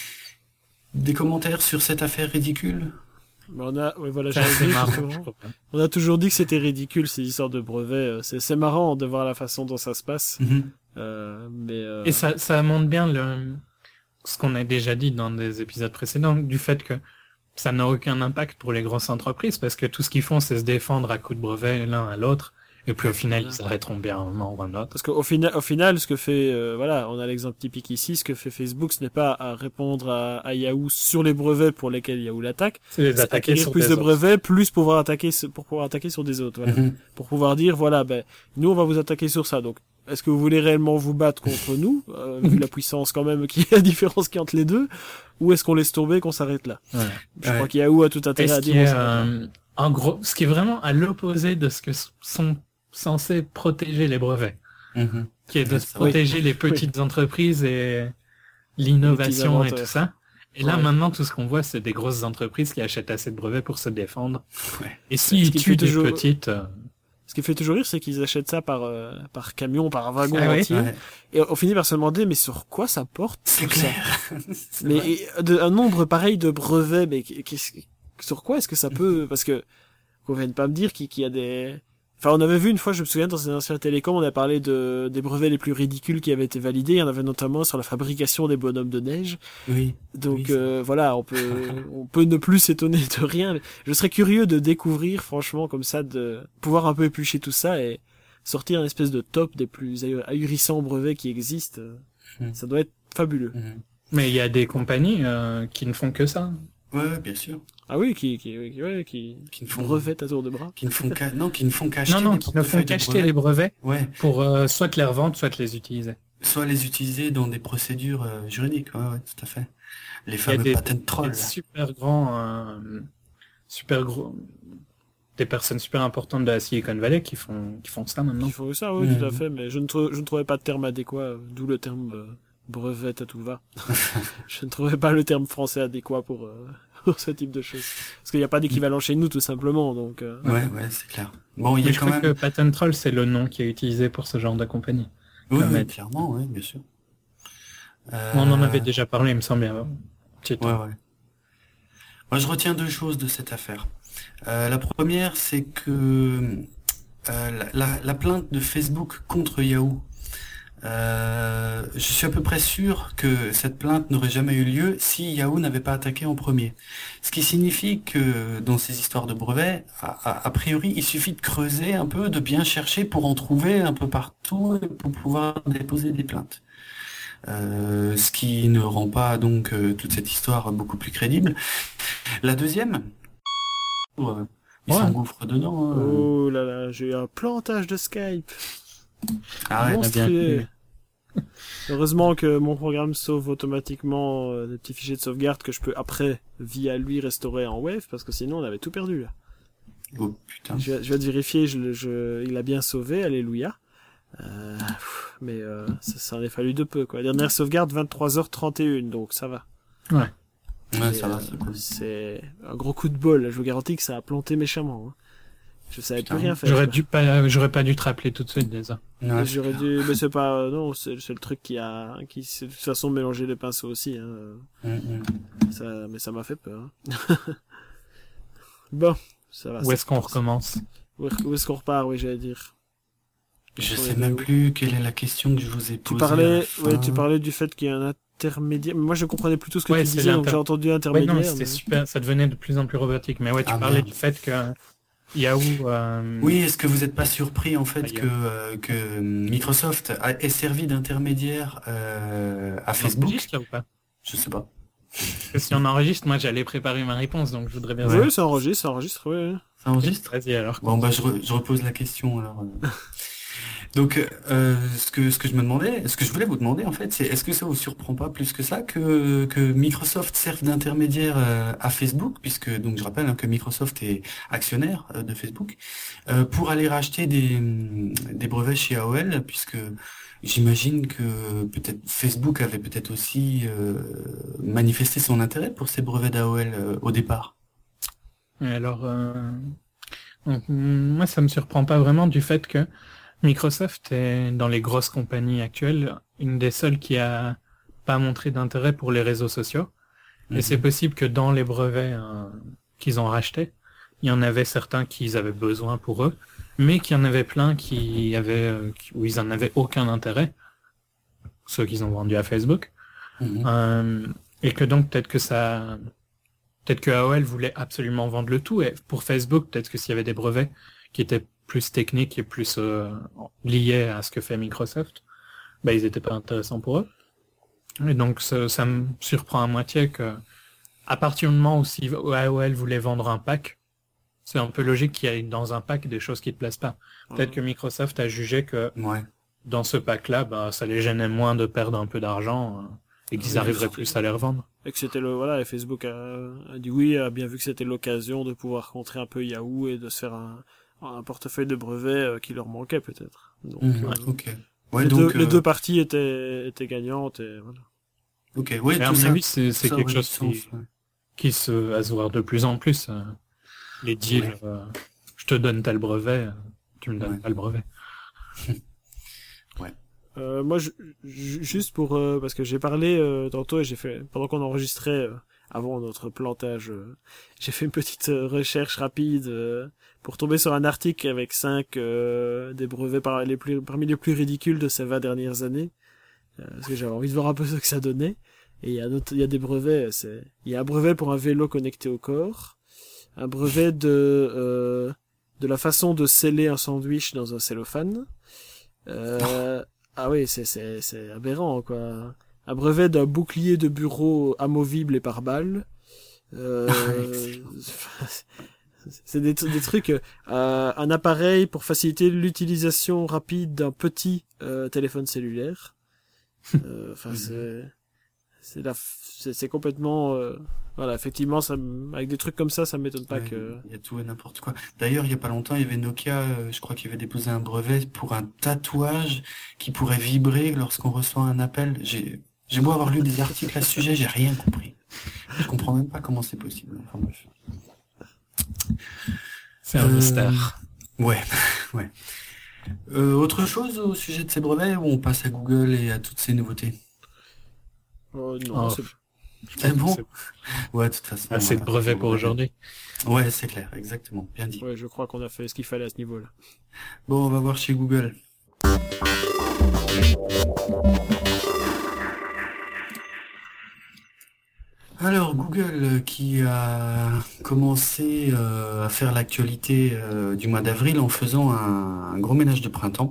Des commentaires sur cette affaire ridicule ? On a, ouais, voilà, C'est assez j'avais dit, marrant, justement. je crois. On a toujours dit que c'était ridicule ces histoires de brevets. C'est, c'est marrant de voir la façon dont ça se passe. Mm-hmm. Euh, mais euh... Et ça, ça montre bien le, ce qu'on a déjà dit dans des épisodes précédents, du fait que ça n'a aucun impact pour les grosses entreprises, parce que tout ce qu'ils font, c'est se défendre à coups de brevets l'un à l'autre, et puis au final, ils s'arrêteront bien un moment ou un autre. Parce qu'au final, au final, ce que fait, euh, voilà, on a l'exemple typique ici, ce que fait Facebook, ce n'est pas à répondre à, à Yahoo sur les brevets pour lesquels Yahoo l'attaque, C'est les c'est attaquer acquérir sur plus des de autres. brevets, plus pouvoir attaquer, pour pouvoir attaquer sur des autres, voilà. Mm-hmm. Pour pouvoir dire, voilà, ben, nous, on va vous attaquer sur ça, donc, est-ce que vous voulez réellement vous battre contre nous, euh, vu la puissance quand même, qui la différence qu'il y a entre les deux, ou est-ce qu'on laisse tomber, qu'on s'arrête là? Ouais. Je Ouais. crois qu'Yahoo a tout Et intérêt ce à qui dire, on est, s'arrête là. euh, en gros, ce qui est vraiment à l'opposé de ce que s- sont censés protéger les brevets, Mm-hmm. qui est de Ouais, se c'est vrai. protéger les petites entreprises et l'innovation et tout inventeurs. ça. Et là, Ouais. maintenant, tout ce qu'on voit, c'est des grosses entreprises qui achètent assez de brevets pour se défendre. Ouais. Et Ce s'ils qui tuent fait des toujours- petites... euh, Ce qui fait toujours rire, c'est qu'ils achètent ça par, euh, par camion, par wagon Ah oui. entier. Ouais. Et on finit par se demander, mais sur quoi ça porte C'est tout ça? clair. C'est Mais vrai. et, de, un nombre pareil de brevets, mais qu'est-ce, sur quoi est-ce que ça peut, parce que, qu'on vienne pas me dire qu'il, qu'il y a des, enfin, on avait vu une fois, je me souviens, dans un ancien télécom, on a parlé de, des brevets les plus ridicules qui avaient été validés. Il y en avait notamment sur la fabrication des bonhommes de neige. Oui. Donc, Oui, c'est euh, voilà, on peut, on peut ne plus s'étonner de rien. Mais je serais curieux de découvrir, franchement, comme ça, de pouvoir un peu éplucher tout ça et sortir une espèce de top des plus ahu- ahurissants brevets qui existent. Hmm. Ça doit être fabuleux. Mm-hmm. Mais il y a des compagnies euh, qui ne font que ça. Ouais, ouais, bien sûr. Ah oui, qui, qui, qui, ouais, qui, Qui ne font brevettent à tour de bras. qui ne font qu'à non, qui ne font qu'acheter Non, non, des qui ne font portefeuilles de qu'acheter brevets. les brevets Ouais, pour euh, soit les revendre, soit les utiliser. soit les utiliser dans des procédures euh, juridiques. Ouais, ouais, tout à fait. Les Il y a fameux des, patent trolls. des super grands, euh, super gros, des personnes super importantes de la Silicon Valley qui font, qui font ça maintenant. Ils font ça, oui, Mhm. tout à fait, mais je ne, trou- je ne trouvais pas de terme adéquat, euh, d'où le terme euh, brevet à tout va. Je ne trouvais pas le terme français adéquat pour, euh, pour ce type de choses. Parce qu'il n'y a pas d'équivalent chez nous, tout simplement, donc... euh, Ouais, ouais, c'est clair. Bon, il y Mais a je quand crois même. que Patent Troll, c'est le nom qui est utilisé pour ce genre de compagnie. Oui, comme oui, aide. clairement, oui, bien sûr. Euh, On en avait déjà parlé, il me semble bien. Petit Ouais, ouais. Moi, je retiens deux choses de cette affaire. Euh, la première, c'est que euh, la, la, la plainte de Facebook contre Yahoo, euh, je suis à peu près sûr que cette plainte n'aurait jamais eu lieu si Yahoo n'avait pas attaqué en premier. Ce qui signifie que dans ces histoires de brevets, a, a, a priori, il suffit de creuser un peu, de bien chercher pour en trouver un peu partout et pour pouvoir déposer des plaintes. Euh, ce qui ne rend pas donc euh, toute cette histoire beaucoup plus crédible. La deuxième, euh, il Ouais. s'engouffre dedans. Hein. Oh là là, j'ai eu un plantage de Skype. Arrête. Bon. Monstrueux. Heureusement que mon programme sauve automatiquement euh, des petits fichiers de sauvegarde que je peux après, via lui, restaurer en wave, parce que sinon on avait tout perdu là. Oh putain. Je, vais- je vais te vérifier, je, le- je, il a bien sauvé, alléluia. Euh, pff, mais euh, ça, ça en a fallu de peu quoi. Dernière sauvegarde vingt-trois heures trente et une, donc ça va. Ouais, Mais, ça va, euh, c'est cool. c'est un gros coup de bol, je vous garantis que ça a planté méchamment. Hein. Je savais Putain. plus rien faire. J'aurais quoi. dû pas, j'aurais pas dû te rappeler tout de suite déjà. Ouais, J'aurais c'est dû, mais c'est pas, euh, non, c'est c'est le truc qui a, qui, c'est de toute façon mélanger les pinceaux aussi, hein. clair. Mm, mm. Ça, mais ça m'a fait peur. hein. Bon, ça va. Où est-ce qu'on recommence? Où est- où est-ce qu'on repart, oui, j'allais dire. Je On sais était même où plus quelle est la question que je vous ai Tu posée. à la parlais, fin. ouais, tu parlais du fait qu'il y a un intermédiaire. Moi, je comprenais plus tout ce que Ouais, tu c'est disais, donc l'inter- j'ai entendu Ouais, intermédiaire. non, c'était mais- super, ça devenait de plus en plus robotique. Mais ouais, tu Ah, parlais merde. du fait que Yahoo, euh, Oui, est-ce que vous n'êtes pas surpris en fait Ah, que, euh, que Microsoft a, ait servi d'intermédiaire euh, à on Facebook? enregistre là ou pas? Je sais pas. Parce que si on enregistre, moi j'allais préparer ma réponse, donc je voudrais bien Oui, savoir. ça enregistre, ça enregistre, oui. Ça enregistre? Vas-y alors. Bon, bah je, re- je repose la question alors. euh. Donc, euh, ce que ce que je me demandais, ce que je voulais vous demander en fait, c'est est-ce que ça vous surprend pas plus que ça que que Microsoft serve d'intermédiaire euh, à Facebook, puisque donc je rappelle hein, que Microsoft est actionnaire euh, de Facebook, euh, pour aller racheter des hum, des brevets chez A O L, puisque j'imagine que peut-être Facebook avait peut-être aussi euh, manifesté son intérêt pour ces brevets d'A O L euh, au départ. Et alors, euh, donc, moi, ça me surprend pas vraiment du fait que Microsoft est, dans les grosses compagnies actuelles, une des seules qui a pas montré d'intérêt pour les réseaux sociaux. Et c'est Mhm. possible que dans les brevets euh, qu'ils ont rachetés, il y en avait certains qu'ils avaient besoin pour eux, mais qu'il y en avait plein qui avaient, euh, qui- où ils en avaient aucun intérêt, ceux qu'ils ont vendus à Facebook. Mhm. Euh, et que donc peut-être que ça, peut-être que A O L voulait absolument vendre le tout. Et pour Facebook, peut-être que s'il y avait des brevets qui étaient plus techniques et plus euh, liés à ce que fait Microsoft, bah ils étaient pas intéressants pour eux. Et donc ça, ça me surprend à moitié que à partir du moment où si A O L voulait vendre un pack, c'est un peu logique qu'il y ait dans un pack des choses qui te plaisent pas. Peut-être que Microsoft a jugé que Ouais. dans ce pack-là, bah, ça les gênait moins de perdre un peu d'argent euh, et qu'ils Oui, arriveraient c'était- plus à les revendre. Et que c'était le, voilà, et Facebook a, a dit oui, a bien vu que c'était l'occasion de pouvoir contrer un peu Yahoo et de se faire un, un portefeuille de brevets euh, qui leur manquait peut-être. Donc, Mhm. euh, Ok. Ouais, les, donc deux, les euh, deux parties étaient, étaient gagnantes et voilà. ok, ouais, Mais à tout mon ça, avis, c'est tout c'est ça quelque aurait du chose sens. qui, Ouais. qui se va se voir de plus en plus. euh, les deals, Ouais. euh, je te donne tel brevet, euh, tu me donnes Ouais. pas le brevet. Ouais. Euh, moi, je, ju- juste pour euh, parce que j'ai parlé euh, tantôt et j'ai fait pendant qu'on enregistrait euh, avant notre plantage, euh, j'ai fait une petite euh, recherche rapide euh, pour tomber sur un article avec cinq euh, des brevets par les plus parmi les plus ridicules de ces vingt dernières années, euh, parce que j'avais envie de voir un peu ce que ça donnait. Et il y a d'autres- il y a des brevets, c'est il y a un brevet pour un vélo connecté au corps, un brevet de euh, de la façon de sceller un sandwich dans un cellophane. Euh, ah oui, c'est, c'est, c'est aberrant, quoi. Un brevet d'un bouclier de bureau amovible et par balle. Euh, c'est des, des trucs, euh, un appareil pour faciliter l'utilisation rapide d'un petit euh, téléphone cellulaire. Euh, Enfin, c'est, c'est, la, c'est, c'est complètement, euh, voilà, effectivement, ça, m- avec des trucs comme ça, ça m'étonne pas Ouais, que. il y a tout et n'importe quoi. D'ailleurs, il y a pas longtemps, il y avait Nokia, euh, je crois qu'il avait déposé un brevet pour un tatouage qui pourrait vibrer lorsqu'on reçoit un appel. J'ai, j'ai beau avoir lu des articles à ce sujet, j'ai rien compris. Je comprends même pas comment c'est possible. Enfin bref. C'est un Euh, mystère. Ouais, ouais. Euh, autre chose au sujet de ces brevets ou on passe à Google et à toutes ces nouveautés? Oh, non, Oh, c'est, C'est bon? c'est Ouais, de toute façon. on assez va de pas brevets faire pour de aujourd'hui. Ouais, c'est clair, exactement. Bien dit. ouais, je crois qu'on a fait ce qu'il fallait à ce niveau-là. Bon, on va voir chez Google. Alors, Google euh, qui a commencé euh, à faire l'actualité euh, du mois d'avril en faisant un, un gros ménage de printemps,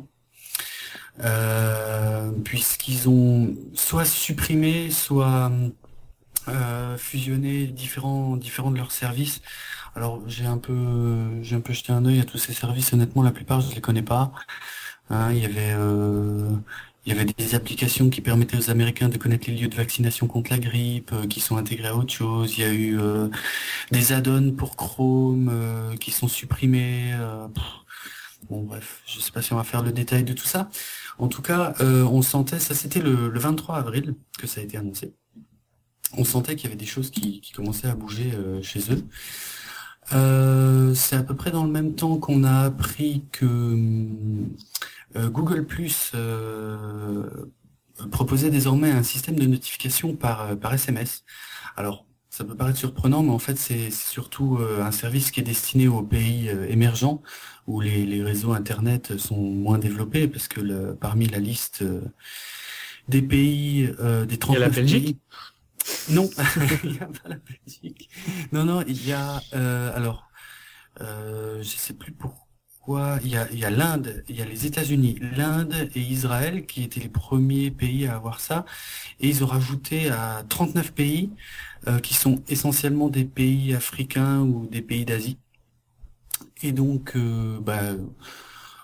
euh, puisqu'ils ont soit supprimé, soit euh, fusionné différents différents de leurs services. Alors, j'ai un peu j'ai un peu jeté un œil à tous ces services. Honnêtement, la plupart je les connais pas. Hein, il y avait euh, il y avait des applications qui permettaient aux Américains de connaître les lieux de vaccination contre la grippe, euh, qui sont intégrés à autre chose. Il y a eu euh, des add-ons pour Chrome euh, qui sont supprimés. euh, pff. Bon bref, je sais pas si on va faire le détail de tout ça. En tout cas, euh, on sentait, ça c'était le, le vingt-trois avril que ça a été annoncé. On sentait qu'il y avait des choses qui, qui commençaient à bouger euh, chez eux. Euh, c'est à peu près dans le même temps qu'on a appris que euh, Google Plus euh, proposait désormais un système de notification par, euh, par S M S. Alors, ça peut paraître surprenant, mais en fait, c'est c'est surtout euh, un service qui est destiné aux pays euh, émergents, où les, les réseaux Internet sont moins développés, parce que le, parmi la liste euh, des pays, euh, des Il y a la trente-neuf Belgique? pays... Non, il n'y a pas la Belgique. Non, non, il y a... euh, alors, euh, je sais plus pourquoi. Il y a, il y a l'Inde, il y a les États-Unis, l'Inde et Israël qui étaient les premiers pays à avoir ça. Et ils ont rajouté à trente-neuf pays euh, qui sont essentiellement des pays africains ou des pays d'Asie. Et donc, euh, bah,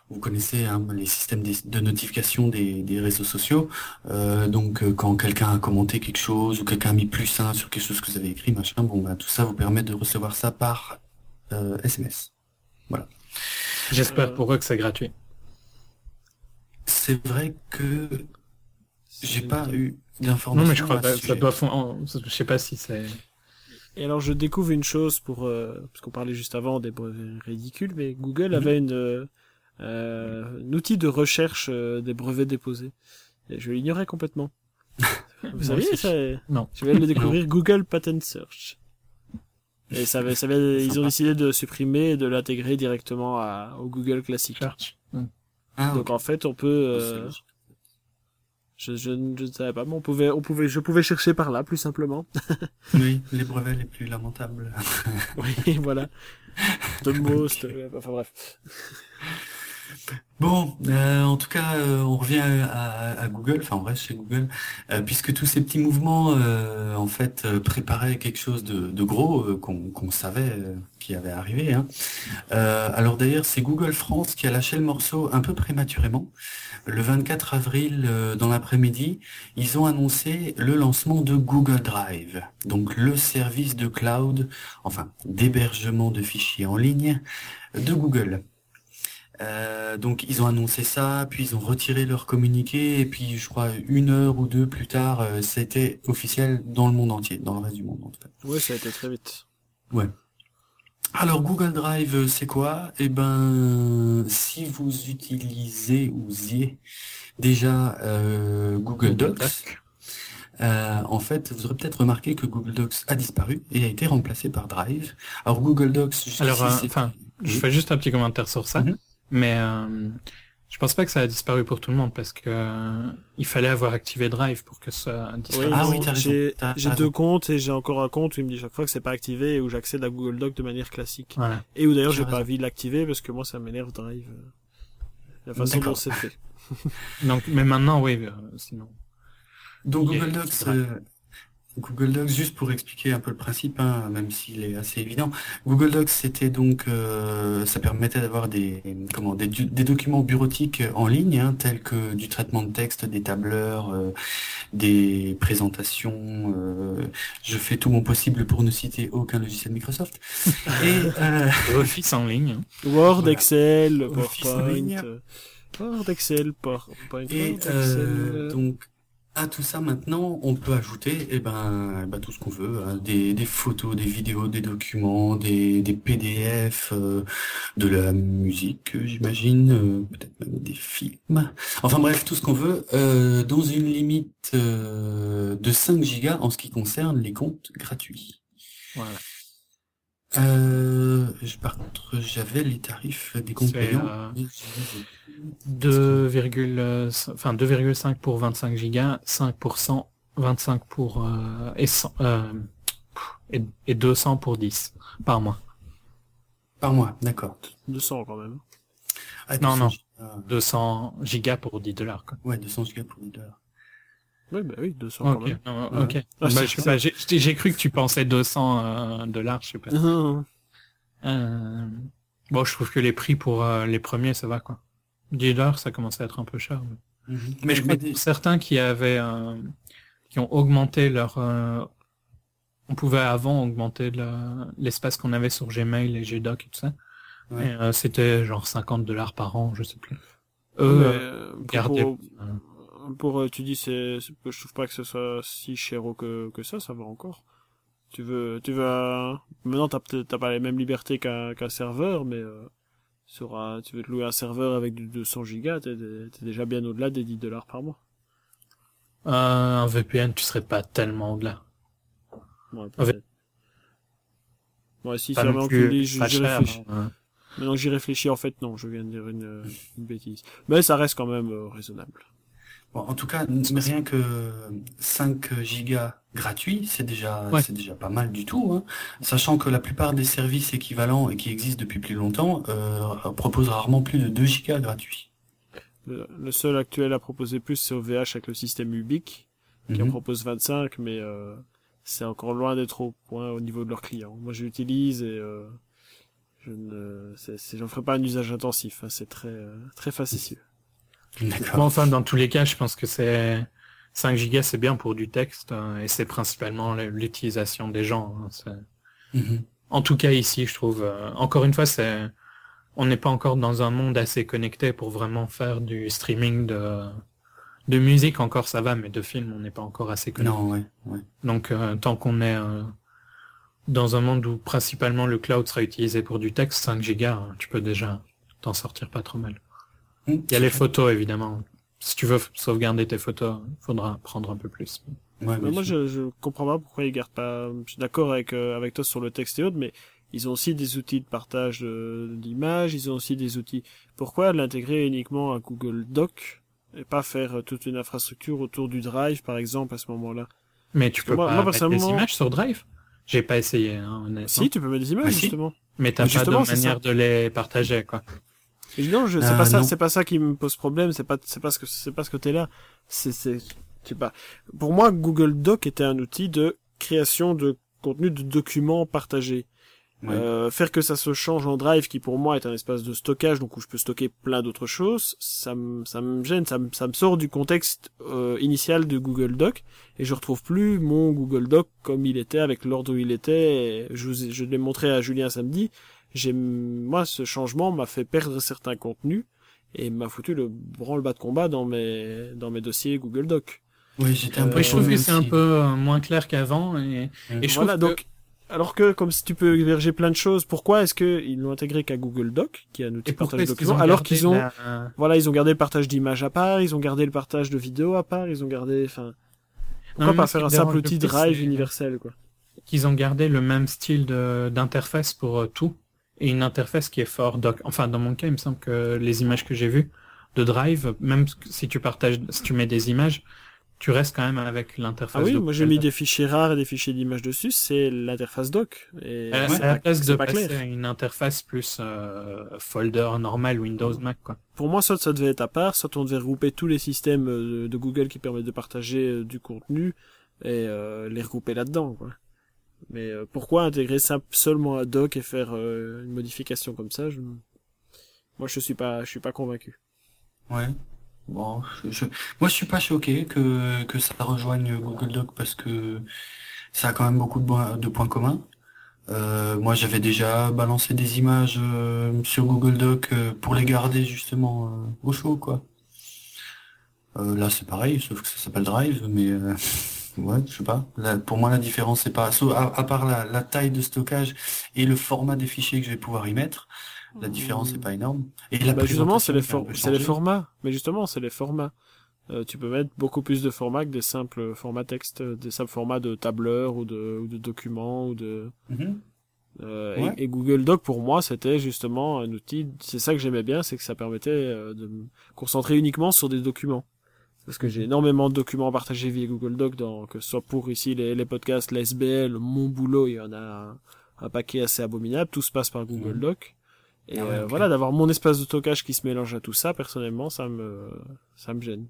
vous connaissez hein, les systèmes des- de notification des, des réseaux sociaux. Euh, donc euh, quand quelqu'un a commenté quelque chose ou quelqu'un a mis plus un sur quelque chose que vous avez écrit, machin, bon bah tout ça vous permet de recevoir ça par euh, S M S. Voilà. J'espère Euh, pour eux que c'est gratuit. C'est vrai que j'ai c'est une pas petite- eu Non, d'informations mais je crois à ce que ça sujet. doit fon- je sais pas si c'est... Et alors je découvre une chose pour euh, parce qu'on parlait juste avant des brevets ridicules, mais Google Mhm. avait une euh, euh, un outil de recherche euh, des brevets déposés. Et je l'ignorais complètement. Vous Moi saviez aussi. ça? Non. Je viens de le découvrir, Google Patent Search. Et ça avait, ça avait, ils ont Sympa. décidé de supprimer et de l'intégrer directement à, au Google classique. Search. Hmm. Ah, Donc ok. en fait, on peut, C'est euh, logique. je, je, ne- je ne savais pas, mais on pouvait, on pouvait, je pouvais chercher par là, plus simplement. Oui, les brevets les plus lamentables. Oui, voilà. De most, euh, enfin bref. Bon, euh, en tout cas, euh, on revient à, à Google, enfin on reste chez Google, euh, puisque tous ces petits mouvements, euh, en fait, euh, préparaient quelque chose de, de gros euh, qu'on qu'on savait euh, qui avait arrivé. Hein. Euh, alors d'ailleurs, c'est Google France qui a lâché le morceau un peu prématurément. Le vingt-quatre avril, euh, dans l'après-midi, ils ont annoncé le lancement de Google Drive, donc le service de cloud, enfin d'hébergement de fichiers en ligne de Google. Euh, donc ils ont annoncé ça, puis ils ont retiré leur communiqué, et puis je crois une heure ou deux plus tard, euh, c'était officiel dans le monde entier, dans le reste du monde en tout cas. Ouais, ça a été très vite. Ouais. Alors Google Drive, euh, c'est quoi? Eh ben, si vous utilisez ou usiez déjà euh, Google Google Docs, Doc. euh, en fait, vous aurez peut-être remarqué que Google Docs a disparu et a été remplacé par Drive. Alors Google Docs, jusqu'ici, Alors, euh, c'était... enfin, je Oui. fais juste un petit commentaire sur ça, Mhm. mais euh, je pense pas que ça a disparu pour tout le monde parce que euh, il fallait avoir activé Drive pour que ça Oui, disparaisse. Ah non, oui, t'as raison, j'ai, t'as- j'ai t'as deux raison. comptes et j'ai encore un compte où il me dit chaque fois que c'est pas activé et où j'accède à Google Doc de manière classique. Voilà. Et où d'ailleurs Tu j'ai as pas raison. envie de l'activer parce que moi ça m'énerve Drive. euh, La façon D'accord. dont c'est fait. Donc, mais maintenant, oui, euh, sinon. Donc il y a- Google Docs, c'est Drive. euh, Google Docs, juste pour expliquer un peu le principe, hein, même s'il est assez évident. Google Docs, c'était donc, euh, ça permettait d'avoir des, comment, des, du- des documents bureautiques en ligne, hein, tels que du traitement de texte, des tableurs, euh, des présentations. euh, je fais tout mon possible pour ne citer aucun logiciel Microsoft. Et euh, Office en ligne. hein. Word, Voilà. Excel, Office en PowerPoint. ligne. euh, Word, Excel, PowerPoint, Et Word, Excel. euh, euh, donc à tout ça maintenant, on peut ajouter eh ben, eh ben, tout ce qu'on veut, hein, des, des photos, des vidéos, des documents, des, des P D F, euh, de la musique, euh, j'imagine, euh, peut-être même des films. Enfin bref, tout ce qu'on veut, euh, dans une limite euh, de cinq gigas en ce qui concerne les comptes gratuits. Voilà. Euh, je- par contre, j'avais les tarifs des comptes C'est, payants. euh, mais je les ai plus. deux virgule cinq enfin deux virgule cinq pour vingt-cinq gigas, cinq pour cent, vingt-cinq pour euh, et, cent, euh, et et deux cents pour dix par mois. Par mois, d'accord. deux cents quand même. Ah, Non, deux cents non. gigas. deux cents gigas pour dix dollars quoi. Ouais, deux cents gigas pour dix dollars. Oui, bah oui, deux cents quand Ok, même. non, Ouais. ok. Ah, Bah, c'est- je sais pas, j'ai j'ai cru que tu pensais deux cents dollars, je sais pas. Ah, Euh, Bon, je trouve que les prix pour euh, les premiers, ça va quoi. dix dollars, ça commence à être un peu cher. Mais, Mhm. mais je crois que des- pour certains qui avaient, euh, qui ont augmenté leur, euh, on pouvait avant augmenter le- l'espace qu'on avait sur Gmail et Gdoc et tout ça. Ouais. Et, euh, c'était genre cinquante dollars par an, je sais plus. mais, Eux, euh, euh, pour, gardaient. pour, euh, pour, euh, tu dis c'est, c'est- je trouve pas que ce soit si cher que, que ça, ça va encore. Tu veux, tu veux, un- maintenant t'as peut-être, t'as pas les mêmes libertés qu'un, qu'un serveur, mais, euh, sur un, tu veux te louer un serveur avec du deux cents gigas, t'es, t'es déjà bien au-delà des dix dollars par mois. euh, un V P N, tu serais pas tellement au-delà. Ouais, Ah, peut-être. Ouais, si, Pas c'est non vraiment que plus tu dis, pas j'y cher, réfléchis. hein. Maintenant que j'y réfléchis, en fait, non, je viens de dire une, une bêtise. Mais ça reste quand même euh, raisonnable. Bon, en tout cas, n- rien que cinq gigas gratuits, c'est déjà, Ouais. c'est déjà pas mal du tout, hein. Sachant que la plupart des services équivalents et qui existent depuis plus longtemps euh, proposent rarement plus de deux gigas gratuits. Le, le seul actuel à proposer plus, c'est O V H avec le système Ubique, qui en Mhm. propose vingt-cinq, mais euh, c'est encore loin d'être au point au niveau de leurs clients. Moi, je l'utilise et euh, Je ne, c'est, c'est, j'en ferai pas un usage intensif. Hein, c'est très, euh, très facile. D'accord. Bon, enfin, dans tous les cas, je pense que c'est cinq gigas, c'est bien pour du texte, hein, et c'est principalement l'utilisation des gens. Hein, c'est... Mm-hmm. En tout cas, ici, je trouve, euh, encore une fois, c'est, on n'est pas encore dans un monde assez connecté pour vraiment faire du streaming de, de musique. Encore, ça va, mais de films, on n'est pas encore assez connecté. Non, ouais, ouais. Donc, euh, tant qu'on est euh, dans un monde où principalement le cloud sera utilisé pour du texte, cinq gigas, hein, tu peux déjà t'en sortir pas trop mal. Mm, Il y a les photos, évidemment. Si tu veux sauvegarder tes photos, il faudra prendre un peu plus. Ouais, Mais moi, je, je comprends pas pourquoi ils gardent pas. Je suis d'accord avec euh, avec toi sur le texte et autres, mais ils ont aussi des outils de partage de- d'images. Ils ont aussi des outils. Pourquoi l'intégrer uniquement à Google Doc et pas faire euh, toute une infrastructure autour du Drive, par exemple, à ce moment-là? Mais tu peux Moi- pas moi, mettre des personnellement- images sur Drive. J'ai pas essayé, hein, honnêtement. Si, tu peux mettre des images Ah, si. justement. Mais t'as Mais pas justement, de c'est manière ça. de les partager, quoi. Et non, je, c'est Euh, pas ça, non. c'est pas ça qui me pose problème, c'est pas, c'est pas ce que, c'est pas ce côté-là. C'est, c'est, je sais pas. Pour moi, Google Doc était un outil de création de contenu de documents partagés. Ouais. Euh, faire que ça se change en Drive, qui pour moi est un espace de stockage, donc où je peux stocker plein d'autres choses, ça me, ça me gêne, ça me, ça me sort du contexte euh, initial de Google Doc, et je retrouve plus mon Google Doc comme il était, avec l'ordre où il était. Et je vous ai- je l'ai montré à Julien samedi. J'ai, moi, ce changement m'a fait perdre certains contenus et m'a foutu le branle-bas de combat dans mes, dans mes dossiers Google Doc. Oui, j'étais un Euh, peu Oui, je trouve paumé que c'est un aussi. peu euh, moins clair qu'avant, et, et je Voilà, trouve donc, alors que, comme si tu peux héberger plein de choses, pourquoi est-ce que ils l'ont intégré qu'à Google Doc, qui est un que, outil et de pourquoi partage de est-ce qu'ils documents, ont alors gardé qu'ils ont, la- voilà, ils ont gardé le partage d'images à part, ils ont gardé le partage de vidéos à part, ils ont gardé, enfin, Non, pourquoi mais pas moi, ce faire qui un me simple dérange le outil plus, Drive c'est universel, quoi. qu'ils ont gardé le même style de d'interface pour euh, tout, et une interface qui est fort doc. Enfin, dans mon cas, il me semble que les images que j'ai vues de Drive, même si tu partages, si tu mets des images, tu restes quand même avec l'interface. Ah oui, de moi j'ai Google mis Doc. des fichiers rares et des fichiers d'images dessus, c'est l'interface doc. Et À, c'est à la pas, place c'est de pas passer clair. à une interface plus euh, folder normal Windows Mac, quoi. Pour moi, soit ça devait être à part, soit on devait regrouper tous les systèmes euh, de Google qui permettent de partager euh, du contenu et euh, les regrouper là-dedans, quoi. Mais euh, pourquoi intégrer ça seulement à doc et faire euh, une modification comme ça, je... moi je suis pas, je suis pas convaincu. Ouais. Bon, je, je- moi je suis pas choqué que que ça rejoigne Google Doc parce que ça a quand même beaucoup de, points- de points communs. Euh, moi j'avais déjà balancé des images euh, sur Google Doc euh, pour les garder justement euh, au chaud quoi. Euh, là c'est pareil, sauf que ça s'appelle Drive, mais euh, ouais, je sais pas. Là, pour moi la différence c'est pas, sauf- à, à part la, la taille de stockage et le format des fichiers que je vais pouvoir y mettre, la différence c'est pas énorme. Et la Bah justement, c'est présentation les, qui a un for- peu c'est les changé. formats. Mais justement, c'est les formats. Euh, tu peux mettre beaucoup plus de formats que des simples formats texte, euh, des simples formats de tableur ou de, ou de documents ou de. Mhm. Euh, Ouais. et, et Google Doc pour moi c'était justement un outil. C'est ça que j'aimais bien, c'est que ça permettait euh, de me concentrer uniquement sur des documents. Parce que j'ai énormément de documents partagés via Google Doc, dans, que ce soit pour ici les, les podcasts, la S B L, mon boulot, il y en a un, un paquet assez abominable. Tout se passe par Google Mhm. Doc. Et Ah ouais, euh, ok. voilà, d'avoir mon espace de stockage qui se mélange à tout ça, personnellement, ça me, ça me gêne.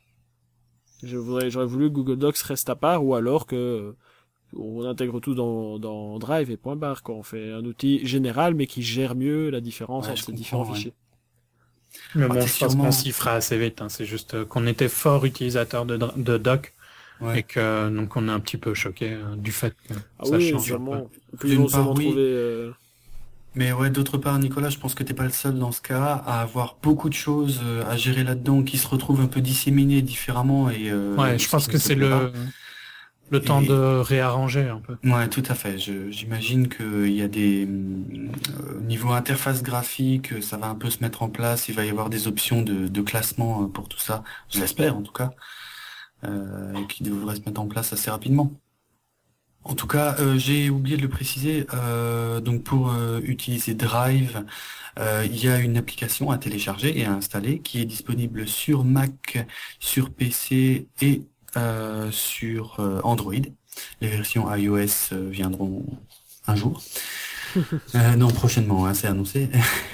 Je voudrais, j'aurais voulu que Google Docs reste à part, ou alors que euh, on intègre tout dans, dans Drive et point barre, quoi. On fait un outil général, mais qui gère mieux la différence Ouais, entre je ces comprends, différents ouais. fichiers. Mais Ah, bon, t'es je pense sûrement- qu'on s'y fera assez vite. Hein. C'est juste euh, qu'on était fort utilisateur de, dr- de doc, Ouais. et que donc on est un petit peu choqué euh, du fait que Ah ça oui, change un sûrement. peu. Puis D'une ils vont part, sûrement oui. trouver, euh, Mais ouais, d'autre part, Nicolas, je pense que t'es pas le seul dans ce cas à avoir beaucoup de choses euh, à gérer là-dedans qui se retrouvent un peu disséminées différemment et euh, Ouais, je ce pense qui que ne te c'est plaît le pas. le temps Et- de réarranger un peu. Ouais, tout à fait. Je- j'imagine qu'il y a des hum, euh, niveau interface graphique, ça va un peu se mettre en place. Il va y avoir des options de, de classement euh, pour tout ça. Je l'espère en tout cas, euh, et qui devraient se mettre en place assez rapidement. En tout cas, euh, j'ai oublié de le préciser. Euh, donc pour euh, utiliser Drive, euh, il y a une application à télécharger et à installer qui est disponible sur Mac, sur P C et euh, sur euh, Android. Les versions iOS euh, viendront un jour. Euh, non, prochainement, hein, c'est annoncé.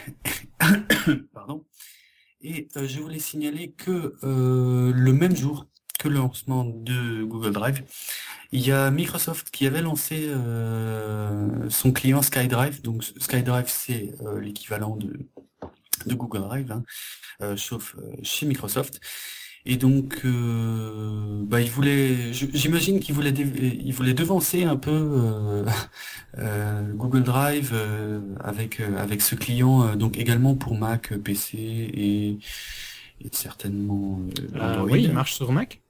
Pardon. Et euh, je voulais signaler que euh, le même jour que le lancement de Google Drive, il y a Microsoft qui avait lancé euh, son client SkyDrive. Donc SkyDrive, c'est euh, l'équivalent de, de Google Drive, hein, euh, sauf euh, chez Microsoft. Et donc, euh, bah, il voulait, j'imagine qu'il voulait, il voulait devancer un peu euh, euh, Google Drive euh, avec euh, avec ce client, euh, donc également pour Mac, P C et, et certainement euh, Euh, Android. oui, il marche sur Mac.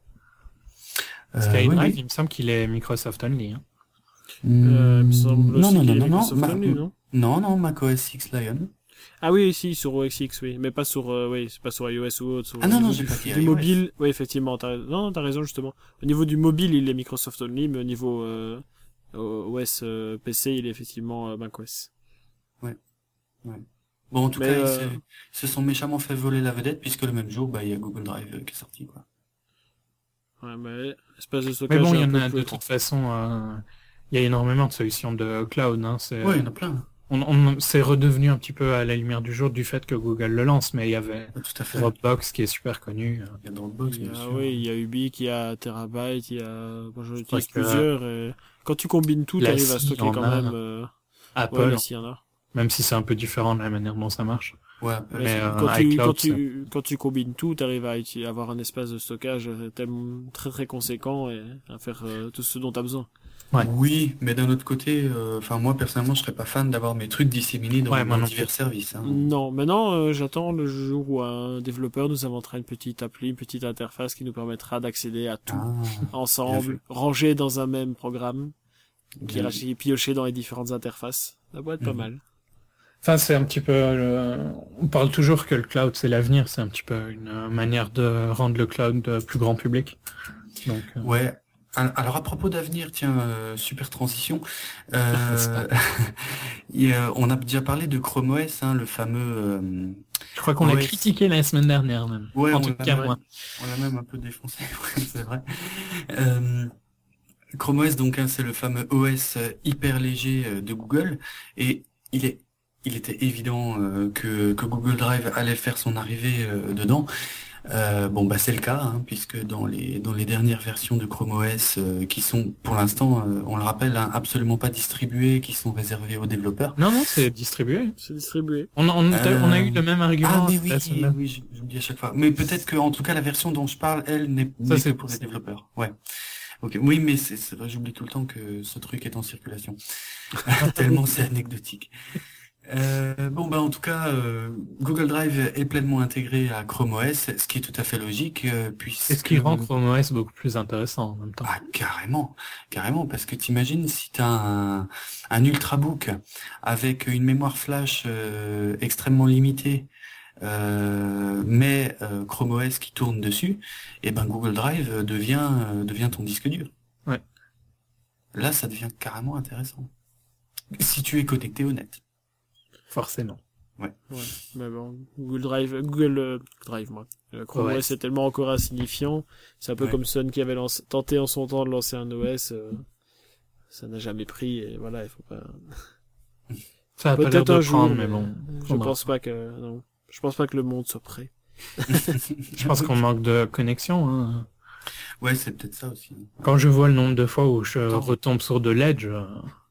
Euh, SkyDrive, oui, oui. il me semble qu'il est Microsoft only. Hein. Euh, il me semble non, aussi non, qu'il non, est non, non, Microsoft Ma- only, non non, non, macOS X Lion. Ah oui, si, sur O S X, oui, mais pas sur, euh, oui, c'est pas sur iOS ou autre. Sur, Ah au non, niveau non, j'ai du, pas dit du iOS. mobile, oui, effectivement, t'as, non, t'as raison, justement. Au niveau du mobile, il est Microsoft only, mais au niveau, euh, O S, euh, P C, il est effectivement, euh, macOS. Ouais, ouais. Bon, en tout Mais, cas, ils euh, se, ils se sont méchamment fait voler la vedette, puisque le même jour, bah, il y a Google Drive euh, qui est sorti, quoi. ouais, mais, espace de Mais stockage, bon, il y un en peu a plus de grand. toute façon. euh, Il y a énormément de solutions de cloud. Hein, c'est, Ouais, il y en a plein. on, on, c'est redevenu un petit peu à la lumière du jour du fait que Google le lance, mais il y avait Ouais, tout à fait. Dropbox qui est super connu. Il y a Dropbox, Il y bien a, sûr. oui, il y a Ubique, il y a Terabyte, il y a, moi j'en utilise que, plusieurs, et quand tu combines tout, la t'arrives à scie, stocker en quand a. même, euh, Apple, ouais, là, s'il y en a. même si c'est un peu différent de la manière dont ça marche. Ouais, Apple, Mais Mais, c'est- euh, quand, tu, iCloud, quand, tu, quand tu combines tout, tu arrives à uti- avoir un espace de stockage euh, tellement- très très conséquent et à faire euh, tout ce dont tu as besoin. Ouais. Oui, mais d'un autre côté, enfin moi personnellement, je serais pas fan d'avoir mes trucs disséminés dans, Ouais, moi dans non divers plus. services. Hein. Non, maintenant euh, j'attends le jour où un développeur nous inventera une petite appli, une petite interface qui nous permettra d'accéder à tout Ah, bien ensemble, vu. rangé dans un même programme, qui Bien est pioché dans les différentes interfaces. Ça pourrait être pas Mhm. mal. Enfin, c'est un petit peu. euh, on parle toujours que le cloud c'est l'avenir. C'est un petit peu une euh, manière de rendre le cloud euh, plus grand public. Donc, euh, Ouais. Al- Alors à propos d'avenir, tiens, euh, super transition. Euh, il y a- on a déjà parlé de Chrome O S, hein, le fameux. euh, je crois qu'on l'a O S. critiqué la semaine dernière même. Ouais, en on tout l'a cas même- moi. On l'a même un peu défoncé, ouais, c'est vrai. Euh, Chrome O S, donc, hein, c'est le fameux O S euh, hyper léger euh, de Google, et il est, il était évident euh, que, que Google Drive allait faire son arrivée euh, dedans. Euh, bon, bah c'est le cas, hein, puisque dans les dans les dernières versions de Chrome O S euh, qui sont, pour l'instant, euh, on le rappelle, hein, absolument pas distribuées, qui sont réservées aux développeurs. Non, non, c'est distribué. C'est distribué. On, on, Euh, on a eu le même argument. Ah mais oui, la semaine dernière. oui, j- j'oublie à chaque fois. Mais peut-être que, en tout cas, la version dont je parle, elle, n'est Ça, n'est que c'est pour les possible. développeurs. Ouais. Ok. Oui, mais c'est c'est vrai, j'oublie tout le temps que ce truc est en circulation. Tellement c'est anecdotique. Euh, bon, bah en tout cas, euh, Google Drive est pleinement intégré à Chrome O S, ce qui est tout à fait logique, euh, C'est ce puisque... qui rend Chrome O S beaucoup plus intéressant en même temps. Ah, carrément, carrément, parce que t'imagines si t'as un, un ultrabook avec une mémoire flash euh, extrêmement limitée, euh, mais euh, Chrome O S qui tourne dessus, et ben Google Drive devient euh, devient ton disque dur. Ouais. Là, ça devient carrément intéressant. Si tu es connecté au net. Forcément. Ouais, mais bon, Google Drive, Google euh, Drive, moi. Euh, Chrome Ouais. O S est tellement encore insignifiant. C'est un peu Ouais. comme Sun qui avait lancé, tenté en son temps de lancer un O S. euh, ça n'a jamais pris et voilà, il faut pas. Ça a pas l'air Peut-être de un jour, prendre, mais bon. Je faudra. pense pas que non. Je pense pas que le monde soit prêt. Je pense qu'on manque de connexion. Hein. Ouais, c'est peut-être ça aussi. Quand je vois le nombre de fois où je Attends. retombe sur de l'Edge, euh,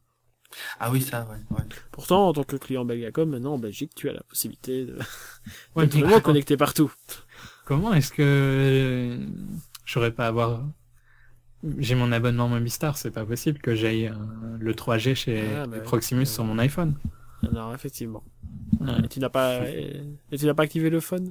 Ah oui, ça, ouais. ouais. Pourtant, en tant que client Belgacom, maintenant en Belgique, tu as la possibilité de ouais, d'être mais vraiment connecté partout. comment est-ce que euh, j'aurais pas à avoir... J'ai mon abonnement Mobistar, c'est pas possible que j'aille euh, le trois G chez Ah, bah, Proximus ouais. sur mon iPhone. Non, effectivement. Ouais. Et tu n'as pas, et, et tu n'as pas activé le phone?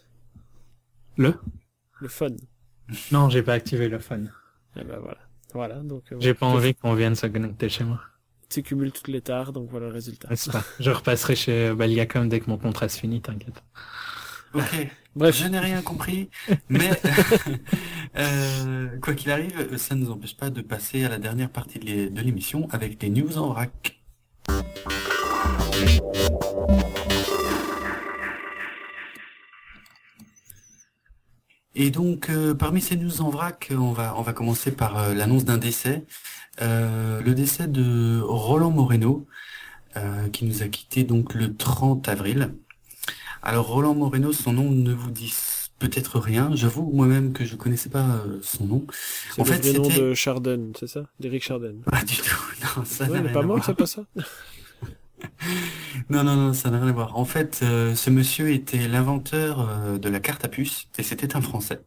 Le Le phone. Non, j'ai pas activé le phone. Et ben voilà. Voilà, donc, euh, J'ai pas tu- envie qu'on vienne se connecter chez moi. tu cumules toutes les tares, donc voilà le résultat. N'est-ce pas? Je repasserai chez Belgacom dès que mon contrat se finit, t'inquiète. Ok. Bref. Je n'ai rien compris, mais euh, quoi qu'il arrive, ça ne nous empêche pas de passer à la dernière partie de l'é- de l'émission avec les news en vrac. Et donc, euh, parmi ces news en vrac, on va on va commencer par euh, l'annonce d'un décès, Euh, le décès de Roland Moreno, euh, qui nous a quitté donc le trente avril. Alors Roland Moreno, son nom ne vous dit peut-être rien. J'avoue moi-même que je connaissais pas euh, son nom. C'est En le fait, vrai nom c'était de Chardin, c'est ça? D'Éric Chardin. pas du tout. Non, ça Ouais, n'a il est rien pas à mort, voir. c'est pas ça? Non, non, non, ça n'a rien à voir. En fait, euh, ce monsieur était l'inventeur euh, de la carte à puce et c'était un Français.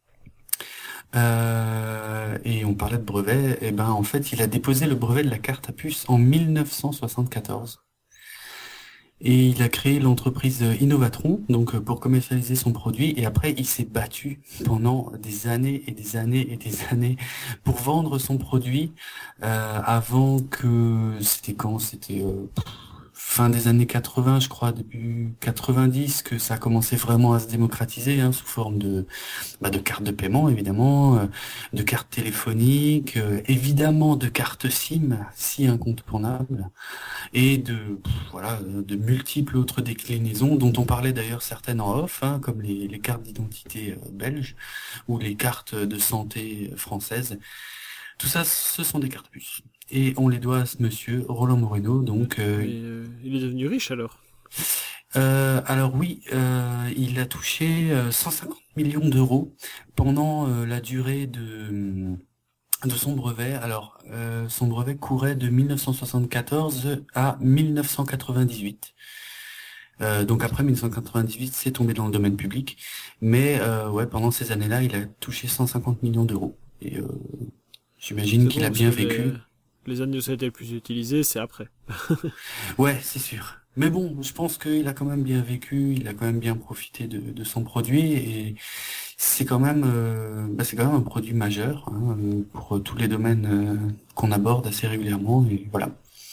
Euh, et on parlait de brevet. Et ben, en fait, il a déposé le brevet de la carte à puce en mille neuf cent soixante-quatorze. Et il a créé l'entreprise Innovatron, donc euh, pour commercialiser son produit. Et après, il s'est battu pendant des années et des années et des années pour vendre son produit. Euh, avant que c'était quand? C'était euh, fin des années quatre-vingts, je crois, début quatre-vingt-dix, que ça a commencé vraiment à se démocratiser, hein, sous forme de bah, de cartes de paiement, évidemment, euh, de cartes téléphoniques, euh, évidemment de cartes SIM, si incontournables, et de pff, voilà, euh, de multiples autres déclinaisons dont on parlait d'ailleurs certaines en off, hein, comme les, les cartes d'identité euh, belges ou les cartes de santé euh, françaises. Tout ça, ce sont des cartes puces. Et on les doit à ce monsieur Roland Moreno, donc euh, Mais euh, il est devenu riche alors. euh, alors oui, euh, il a touché euh, cent cinquante millions d'euros pendant euh, la durée de de son brevet. Alors, euh, son brevet courait de mille neuf cent soixante-quatorze à mille neuf cent quatre-vingt-dix-huit. Euh, donc après mille neuf cent quatre-vingt-dix-huit, c'est tombé dans le domaine public. Mais euh, ouais, pendant ces années-là, il a touché cent cinquante millions d'euros. Et euh, j'imagine C'est qu'il bon, a parce bien que vécu. les, les années où ça a été le plus utilisé, c'est après. Ouais, c'est sûr. Mais bon, je pense qu'il a quand même bien vécu, il a quand même bien profité de, de son produit et c'est quand même, euh, bah, c'est quand même un produit majeur hein, euh, pour tous les domaines euh, qu'on aborde assez régulièrement et voilà.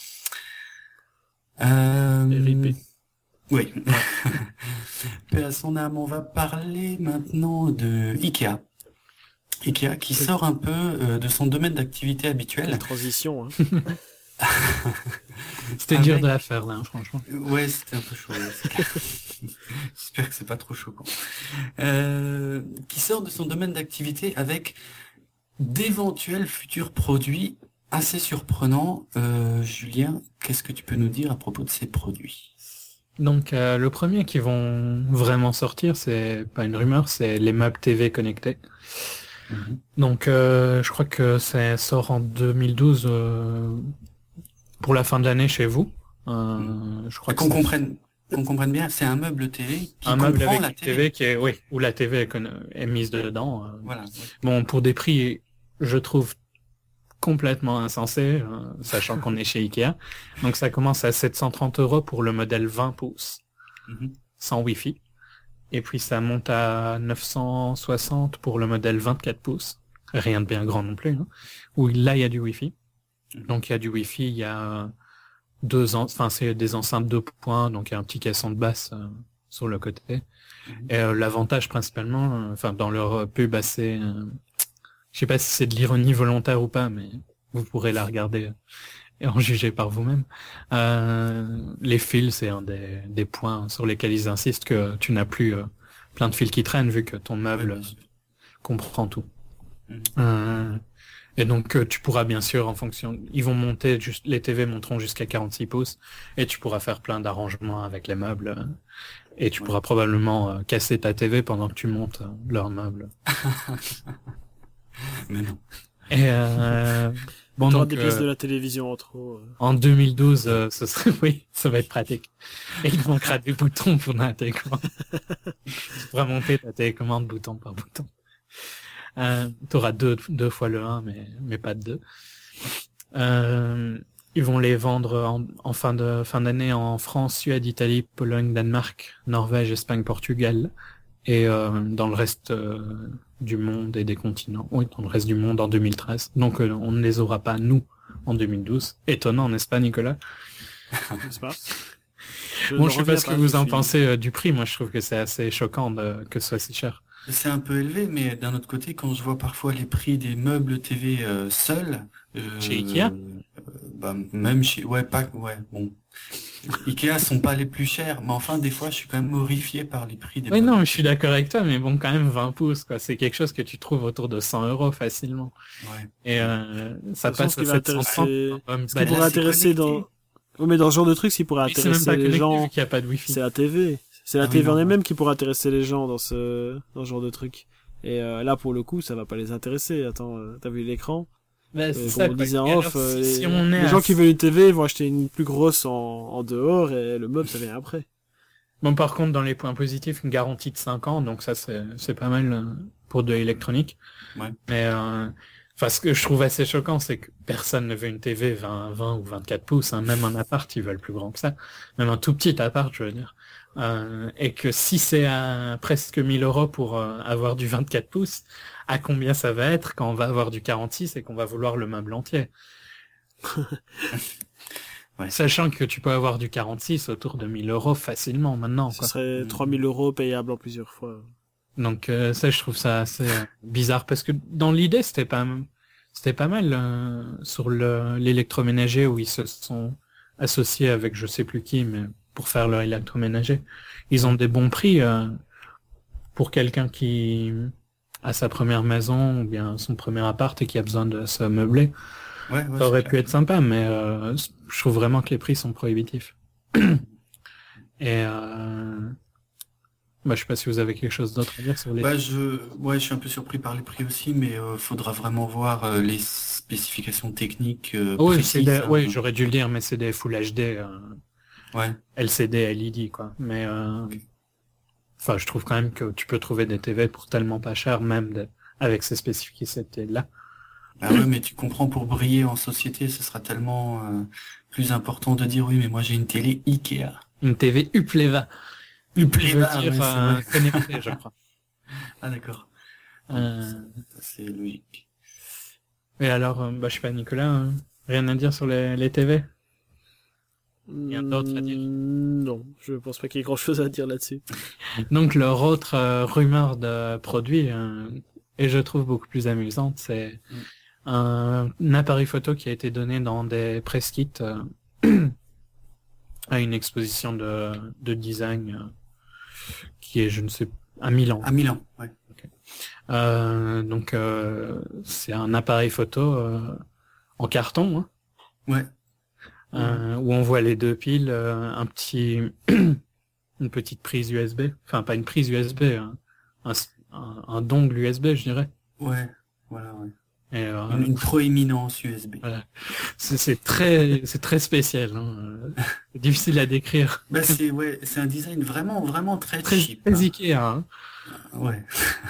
Euh, R I P. oui. Paix à son âme, on va parler maintenant de Ikea. Ikea qui Quelle- sort un peu euh, de son domaine d'activité Quelle habituel. transition, hein. C'était dur Avec- de la faire, là, franchement. Ouais, c'était un peu chaud. ouais, c'est clair. J'espère que c'est pas trop choquant. Euh, qui sort de son domaine d'activité avec d'éventuels futurs produits assez surprenants. Euh, Julien, qu'est-ce que tu peux nous dire à propos de ces produits? Donc, euh, le premier qui vont vraiment sortir, c'est pas une rumeur, c'est les meubles T V connectés. Mhm. Donc, euh, je crois que ça sort en deux mille douze euh, pour la fin de l'année chez vous. Euh, je crois que Qu'on c'est comprenne, qu'on comprenne bien, c'est un meuble T V qui un meuble comprend avec la une T V. T V qui est, oui, où la T V est, conne- est mise dedans. euh. Voilà. Bon, pour des prix, je trouve complètement insensés, euh, sachant qu'on est chez Ikea. Donc, ça commence à sept cent trente euros pour le modèle vingt pouces, Mhm. sans Wi-Fi. Et puis, ça monte à neuf cent soixante pour le modèle vingt-quatre pouces. Rien de bien grand non plus, hein. Où là, il y a du Wi-Fi. Mhm. Donc, il y a du Wi-Fi, il y a deux en... enfin, c'est des enceintes deux points, donc il y a un petit caisson de basse euh, sur le côté. Mhm. Et euh, l'avantage principalement, euh, enfin, dans leur euh, pub assez, euh, je sais pas si c'est de l'ironie volontaire ou pas, mais vous pourrez la regarder euh, et en juger par vous-même. Euh, les fils, c'est un des, des points sur lesquels ils insistent, que tu n'as plus euh, plein de fils qui traînent vu que ton Ouais, meuble bien sûr. comprend tout. Mhm. Euh, et donc euh, tu pourras bien sûr en fonction, ils vont monter, juste les T V monteront jusqu'à quarante-six pouces et tu pourras faire plein d'arrangements avec les meubles euh, et tu Ouais. pourras probablement euh, casser ta T V pendant que tu montes euh, leurs meubles. Mais non. Et euh, bon T'auras donc des pièces euh, de la télévision en trop. euh. en deux mille douze, euh, ce serait oui, ça va être pratique. Et il manquera des boutons pour la télécommande. Tu pourras monter ta télécommande bouton par bouton. Euh, t'auras deux, deux fois le un, mais, mais pas deux. Euh, ils vont les vendre en, en fin de, fin d'année en France, Suède, Italie, Pologne, Danemark, Norvège, Espagne, Portugal, et, euh, dans le reste, euh, du monde et des continents. Oui, dans le reste du monde en deux mille treize. Donc, euh, on ne les aura pas, nous, en deux mille douze. Étonnant, n'est-ce pas, Nicolas? N'est-ce pas? Bon, ne je sais reviens pas ce que vous je en suis- pensez euh, du prix. Moi, je trouve que c'est assez choquant de, que ce soit si cher. C'est un peu élevé, mais d'un autre côté, quand je vois parfois les prix des meubles T V euh, seuls, euh, Chez Ikea? euh, bah même chez, ouais, pas, ouais, bon, Ikea sont pas les plus chers, mais enfin des fois, je suis quand même horrifié par les prix des Oui, meubles. non, mais je suis d'accord avec toi, mais bon, quand même, vingt pouces, quoi. C'est quelque chose que tu trouves autour de cent euros facilement. Ouais. Et euh, ça De toute façon, passe ce à qui va sept cent trente. intéresser- Hum, Ce bah, qui là, pourrait c'est intéresser connecté. dans... Oui, mais dans ce genre de truc, ce qui pourrait mais c'est même intéresser pas les connecté vu gens, qu'il n'y a pas de Wi-Fi. c'est la T V. C'est la Ah oui, T V en non. elle-même qui pourrait intéresser les gens dans ce, dans ce genre de truc. Et euh, là, pour le coup, ça va pas les intéresser. Attends, euh, t'as vu l'écran? Mais Euh, c'est comme ça, on quoi. disait en Et off, alors, euh, si, les, si on est les à- gens qui veulent une T V vont acheter une plus grosse en, en dehors et le meuble, ça vient après. Bon, par contre, dans les points positifs, une garantie de cinq ans, donc ça, c'est, c'est pas mal euh, pour de l'électronique. Ouais. Mais, euh, enfin, ce que je trouve assez choquant, c'est que personne ne veut une T V vingt, vingt ou vingt-quatre pouces, hein. Même un appart, ils veulent plus grand que ça. Même un tout petit appart, je veux dire. Euh, et que si c'est à presque mille euros pour euh, avoir du vingt-quatre pouces, à combien ça va être quand on va avoir du quarante-six et qu'on va vouloir le meuble entier? Ouais. Sachant que tu peux avoir du quarante-six autour de mille euros facilement maintenant, Ce quoi. serait Mhm. trois mille euros payables en plusieurs fois. Donc euh, ça, je trouve ça assez euh, bizarre parce que dans l'idée, c'était pas c'était pas mal euh, sur le l'électroménager où ils se sont associés avec je sais plus qui, mais pour faire leur électroménager, ils ont des bons prix euh, pour quelqu'un qui a sa première maison ou bien son premier appart et qui a besoin de se meubler. Ouais, ouais, Ça aurait c'est pu clair. être sympa, mais euh, je trouve vraiment que les prix sont prohibitifs. Et euh, bah, je sais pas si vous avez quelque chose d'autre à dire sur les... Bah, je, ouais, je suis un peu surpris par les prix aussi, mais euh, faudra vraiment voir euh, les spécifications techniques euh, Oh, oui, précises. c'est des... hein. ouais, j'aurais dû le dire, mais c'est des Full H D, euh, Ouais. L C D, L E D, quoi. Mais, euh... enfin, je trouve quand même que tu peux trouver des T V pour tellement pas cher, même de... avec ces spécificités-là. Bah ouais, mais tu comprends, pour briller en société, ce sera tellement euh, plus important de dire oui, mais moi j'ai une télé Ikea. Une T V Upleva. Upleva, Je veux dire, ouais, c'est euh, vrai. connectée, je crois. Ah d'accord. Euh... Ça, c'est logique. Et alors, euh, bah, je sais pas, Nicolas, hein, rien à dire sur les, les T V? y a d'autres à dire. Mm, Non, je pense pas qu'il y ait grand chose à dire là-dessus. Donc leur autre euh, rumeur de produit, euh, et je trouve beaucoup plus amusante, c'est Mm. un, un appareil photo qui a été donné dans des press kits euh, à une exposition de, de design euh, qui est, je ne sais, à Milan. À Milan, ouais. Euh, donc euh, c'est un appareil photo euh, en carton, hein, Ouais. euh, où on voit les deux piles, euh, un petit, une petite prise U S B, enfin pas une prise U S B, un, un, un, un dongle U S B, je dirais. Ouais. Voilà, ouais. Et, euh, Une, une proéminence U S B. voilà. C'est, c'est très, c'est très spécial, hein. Euh, c'est difficile à décrire. Bah c'est ouais, c'est un design vraiment vraiment très Très, cheap. très hein. Ikea, hein. Ouais.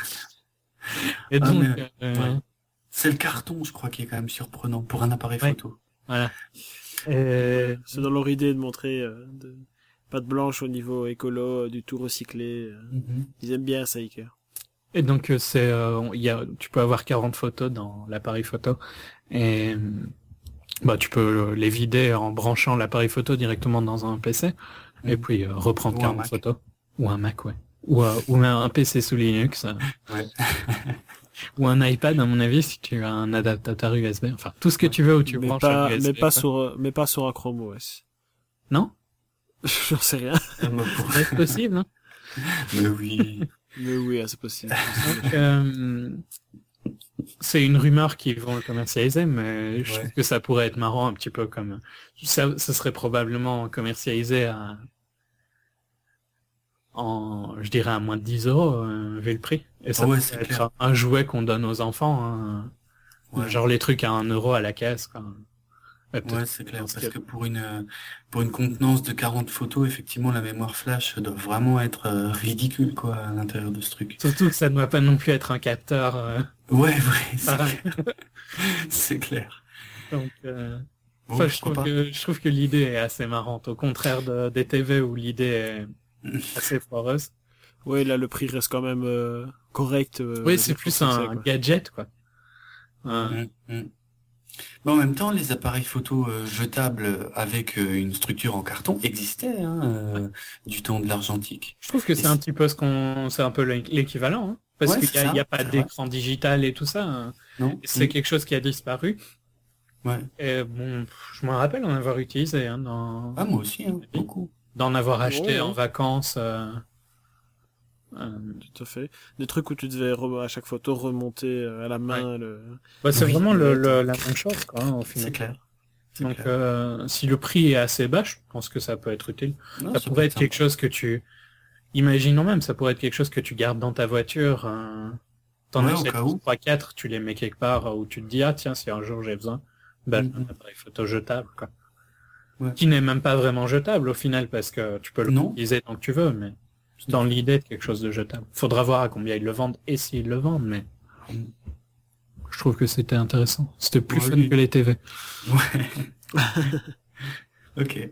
Et Ah, donc, mais- euh, ouais. C'est le carton, je crois, qui est quand même surprenant pour un appareil Ouais. photo. voilà. Et, C'est dans leur idée de montrer euh, de... pas de blanche au niveau écolo, euh, du tout recyclé. euh. Mhm. Ils aiment bien ça, Ikea. et donc euh, c'est, euh, il y a, tu peux avoir quarante photos dans l'appareil photo et bah tu peux les vider en branchant l'appareil photo directement dans un P C et Mhm. puis euh, reprendre Ou un quarante Mac. photos ou un Mac, ouais, ou euh, ou un P C sous Linux. euh, Ouais. ou un iPad, à mon avis, si tu as un adaptateur U S B. Enfin, tout ce que tu veux où tu mais branches pas, un U S B. mais pas quoi. sur, euh, mais pas sur un Chrome O S. Non? J'en sais rien. Ah, bah, pour- C'est possible, hein? Mais oui. Mais oui, ah, c'est possible. Donc, euh, c'est une rumeur qu'ils vont le commercialiser, mais je Ouais. trouve que ça pourrait être marrant un petit peu comme, ça, ça serait probablement commercialisé à, en, je dirais à moins de dix euros, euh, vu le prix. Et ça Ah ouais, pourrait c'est être clair. un jouet qu'on donne aux enfants, hein. Ouais. Genre les trucs à un euro à la caisse, quoi. Ouais, peut-être Ouais, c'est clair, parce parce que- que pour une euh, pour une contenance de quarante photos, effectivement, la mémoire flash doit vraiment être euh, ridicule, quoi, à l'intérieur de ce truc. Surtout que ça ne doit pas non plus être un capteur. euh, Ouais, ouais, c'est pareil. clair. C'est clair. Donc, euh, Bon, enfin, je pourquoi trouve pas. que je trouve que l'idée est assez marrante, au contraire de, des T V où l'idée est assez foireuse. Ouais, là, le prix reste quand même euh, correct. euh, Oui, je c'est trouve plus que un c'est, quoi. gadget, quoi. Euh, Mm, mm. Mais en même temps, les appareils photo euh, jetables avec euh, une structure en carton existaient hein, euh, du temps de l'argentique. je trouve que c'est Et un c'est- petit peu ce qu'on, c'est un peu l'é- l'équivalent, hein, parce Ouais, qu'il c'est y a, ça, il y a pas c'est vrai. d'écran digital et tout ça. hein. Non? C'est Mm. quelque chose qui a disparu. Ouais. Et bon, je me rappelle en avoir utilisé, hein, dans, Ah, moi aussi, hein, beaucoup. d'en avoir acheté Ouais, en ouais. vacances. Euh, euh, Tout à fait. Des trucs où tu devais re- à chaque photo remonter euh, à la main le. bah, c'est Oui, vraiment le, ouais, le- la même chose, quoi, hein, au final. C'est clair. C'est Donc, clair. euh, si le prix est assez bas, je pense que ça peut être utile. Non, Ça ça pourrait peut être quelque sympa. chose que tu imaginons même, ça pourrait être quelque chose que tu gardes dans ta voiture. Euh, T'en Ouais, au achètes cas où. trois quatre, tu les mets quelque part euh, où tu te dis, ah tiens, si un jour j'ai besoin, ben, Mhm. un appareil photo jetable, quoi. Ouais. Qui n'est même pas vraiment jetable au final, parce que tu peux Non. l'utiliser tant que tu veux, mais dans l'idée de quelque chose de jetable. Faudra voir à combien ils le vendent et s'ils le vendent, mais Mm. je trouve que c'était intéressant. C'était plus Ouais, fun oui. que les T V. Ouais. Ok.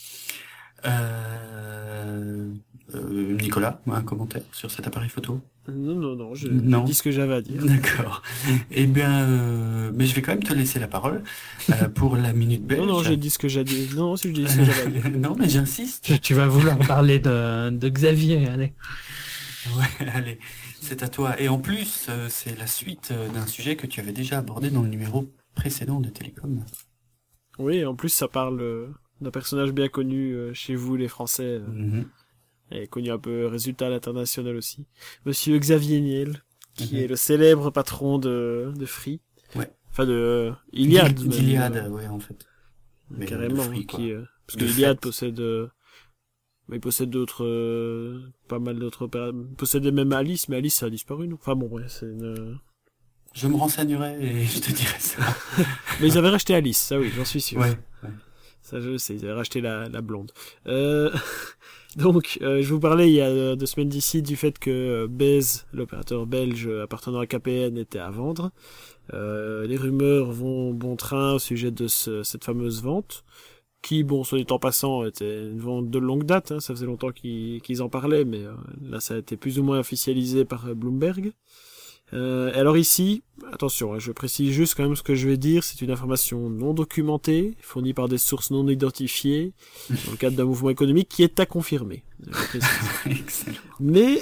Euh... euh, Nicolas, un commentaire sur cet appareil photo? Non, non, non, je, Non. je dis ce que j'avais à dire. D'accord. Eh bien, euh, mais je vais quand même te laisser la parole euh, pour la minute belge. Non, non, j'ai dit ce que j'ai dit. Non, non, si je dis ce que j'avais à dire. Non, mais j'insiste. Tu- Tu vas vouloir parler de, de Xavier, allez. Ouais, allez, c'est à toi. Et en plus, euh, c'est la suite euh, d'un sujet que tu avais déjà abordé dans le numéro précédent de Télécom. Oui, en plus, ça parle euh, d'un personnage bien connu euh, chez vous, les Français, euh, Mhm. et connu un peu résultat à l'international aussi. Monsieur Xavier Niel, qui Mhm. est le célèbre patron de, de Free. Ouais. Enfin, de euh, Iliad. D'Il- même, D'Iliad, euh, ouais, en fait. Mais carrément. de Free, hein, quoi. qui, euh, parce De que Iliad fait. possède... euh, bah, il possède d'autres... euh, pas mal d'autres opéras. Il possédait même Alice, mais Alice, ça a disparu, non? Enfin bon, ouais, c'est une... Je me renseignerai et je te dirai ça. Mais ils avaient racheté Alice, ça oui, j'en suis sûr. Ouais. ouais. Ça, je sais, ils avaient racheté la, la blonde. Euh, donc, euh, je vous parlais il y a euh, deux semaines d'ici du fait que euh, Bez, l'opérateur belge appartenant à K P N, était à vendre. Euh, les rumeurs vont bon train au sujet de ce, cette fameuse vente, qui, bon, soit dit en passant, était une vente de longue date. Hein, ça faisait longtemps qu'ils qu'ils en parlaient, mais euh, là, ça a été plus ou moins officialisé par euh, Bloomberg. Euh, alors ici, attention, hein, je précise juste quand même ce que je vais dire, c'est une information non documentée, fournie par des sources non identifiées, dans le cadre d'un mouvement économique qui est à confirmer. Je précise. Excellent. Mais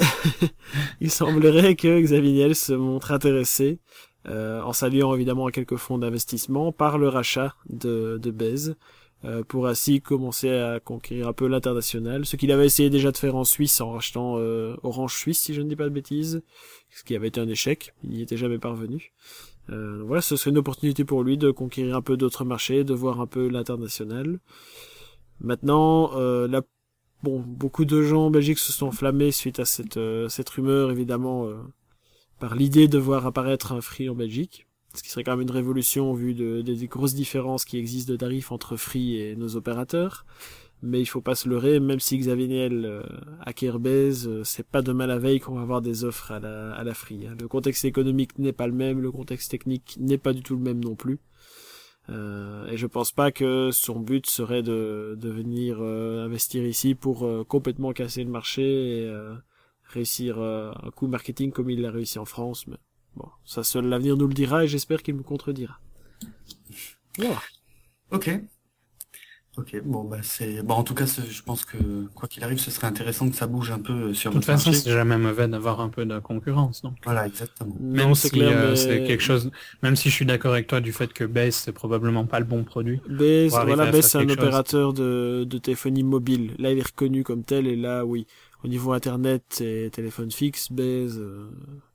il semblerait que Xavier Niel se montre intéressé, euh, en s'alliant évidemment à quelques fonds d'investissement, par le rachat de, de Bez, euh, pour ainsi commencer à conquérir un peu l'international, ce qu'il avait essayé déjà de faire en Suisse en rachetant euh, Orange Suisse, si je ne dis pas de bêtises, ce qui avait été un échec, il n'y était jamais parvenu. Euh, donc voilà, ce serait une opportunité pour lui de conquérir un peu d'autres marchés, de voir un peu l'international. Maintenant, euh, là, bon, beaucoup de gens en Belgique se sont enflammés suite à cette, euh, cette rumeur, évidemment, euh, par l'idée de voir apparaître un Free en Belgique, ce qui serait quand même une révolution au vu de, des, des grosses différences qui existent de tarifs entre Free et nos opérateurs. Mais il faut pas se leurrer, même si Xavier Niel euh, acquiert Bez, euh, c'est pas demain la veille qu'on va avoir des offres à la, à la Free. Hein. Le contexte économique n'est pas le même, le contexte technique n'est pas du tout le même non plus. Euh, et je pense pas que son but serait de, de venir euh, investir ici pour euh, complètement casser le marché et euh, réussir euh, un coup marketing comme il l'a réussi en France. Mais bon, ça seul l'avenir nous le dira et j'espère qu'il me contredira. Voilà. Ok. Ok, bon bah c'est bon en tout cas ce- je pense que quoi qu'il arrive ce serait intéressant que ça bouge un peu euh, sur De toute votre façon, marché. c'est jamais mauvais d'avoir un peu de concurrence, donc. Voilà, exactement. Même Non, si c'est clair, euh, mais... c'est quelque chose, même si je suis d'accord avec toi du fait que Base c'est probablement pas le bon produit. Bez, Pour arriver voilà, à Bez, faire c'est un quelque chose. opérateur de, de téléphonie mobile. Là, il est reconnu comme tel, et là, oui. Au niveau internet et téléphone fixe, Bez, euh,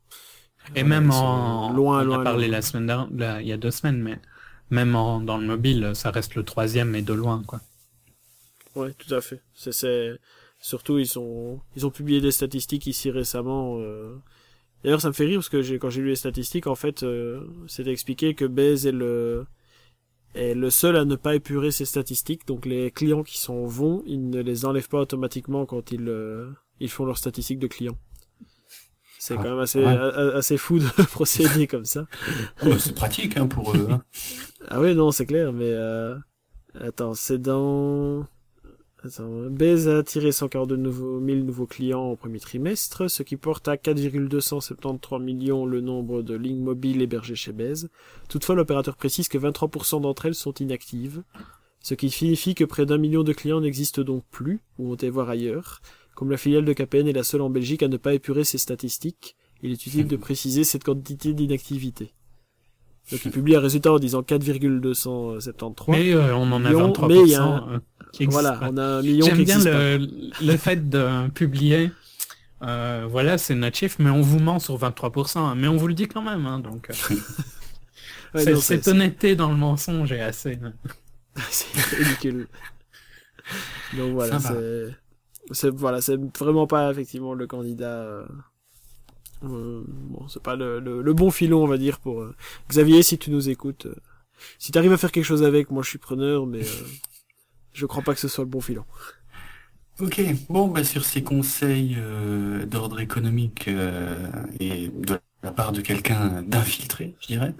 Et euh, même ils sont en, loin, on loin, a parlé loin. la semaine dernière, là, il y a deux semaines, mais même en, dans le mobile, ça reste le troisième et de loin, quoi. Ouais, tout à fait. C'est, c'est, surtout, ils sont, ils ont publié des statistiques ici récemment, euh... D'ailleurs, ça me fait rire parce que j'ai, quand j'ai lu les statistiques, en fait, euh, c'était expliqué que Bez est le, est le seul à ne pas épurer ses statistiques. Donc, les clients qui s'en vont, ils ne les enlèvent pas automatiquement quand ils, euh, ils font leurs statistiques de clients. C'est Ah, quand même assez, ouais. a- assez fou de procéder comme ça. Oh, bah, c'est pratique hein, pour eux. Hein. Ah oui, non, c'est clair, mais euh... attends, c'est dans... Attends, Bez a attiré cent quarante-deux nouveaux, mille nouveaux clients au premier trimestre, ce qui porte à quatre virgule deux cent soixante-treize millions le nombre de lignes mobiles hébergées chez Bez. Toutefois, l'opérateur précise que vingt-trois pour cent d'entre elles sont inactives, ce qui signifie que près d'un million de clients n'existent donc plus, ou ont été voir ailleurs. Comme la filiale de K P N est la seule en Belgique à ne pas épurer ses statistiques, il est utile de préciser cette quantité d'inactivité. Donc il publie un résultat en disant quatre virgule deux cent soixante-treize. Mais euh, on en a millions, vingt-trois mais pour il y a cent un- euh, qui existent Voilà, pas. on a un million J'aime qui bien existe pas. le, le fait de publier, euh, voilà, c'est notre chiffre, mais on vous ment sur vingt-trois pour cent, hein, mais on vous le dit quand même, hein, donc. euh, Ouais, c'est- non, cette c'est- honnêteté dans le mensonge est assez. hein. c'est ridicule. Donc voilà, Ça va. c'est... c'est voilà, c'est vraiment pas effectivement le candidat. Euh, euh, bon, c'est pas le, le, le bon filon, on va dire pour euh, Xavier. Si tu nous écoutes, euh, si t'arrives à faire quelque chose avec, moi je suis preneur, mais euh, je crois pas que ce soit le bon filon. Ok, bon, bah sur ces conseils euh, d'ordre économique euh, et de la part de quelqu'un d'infiltré, je dirais,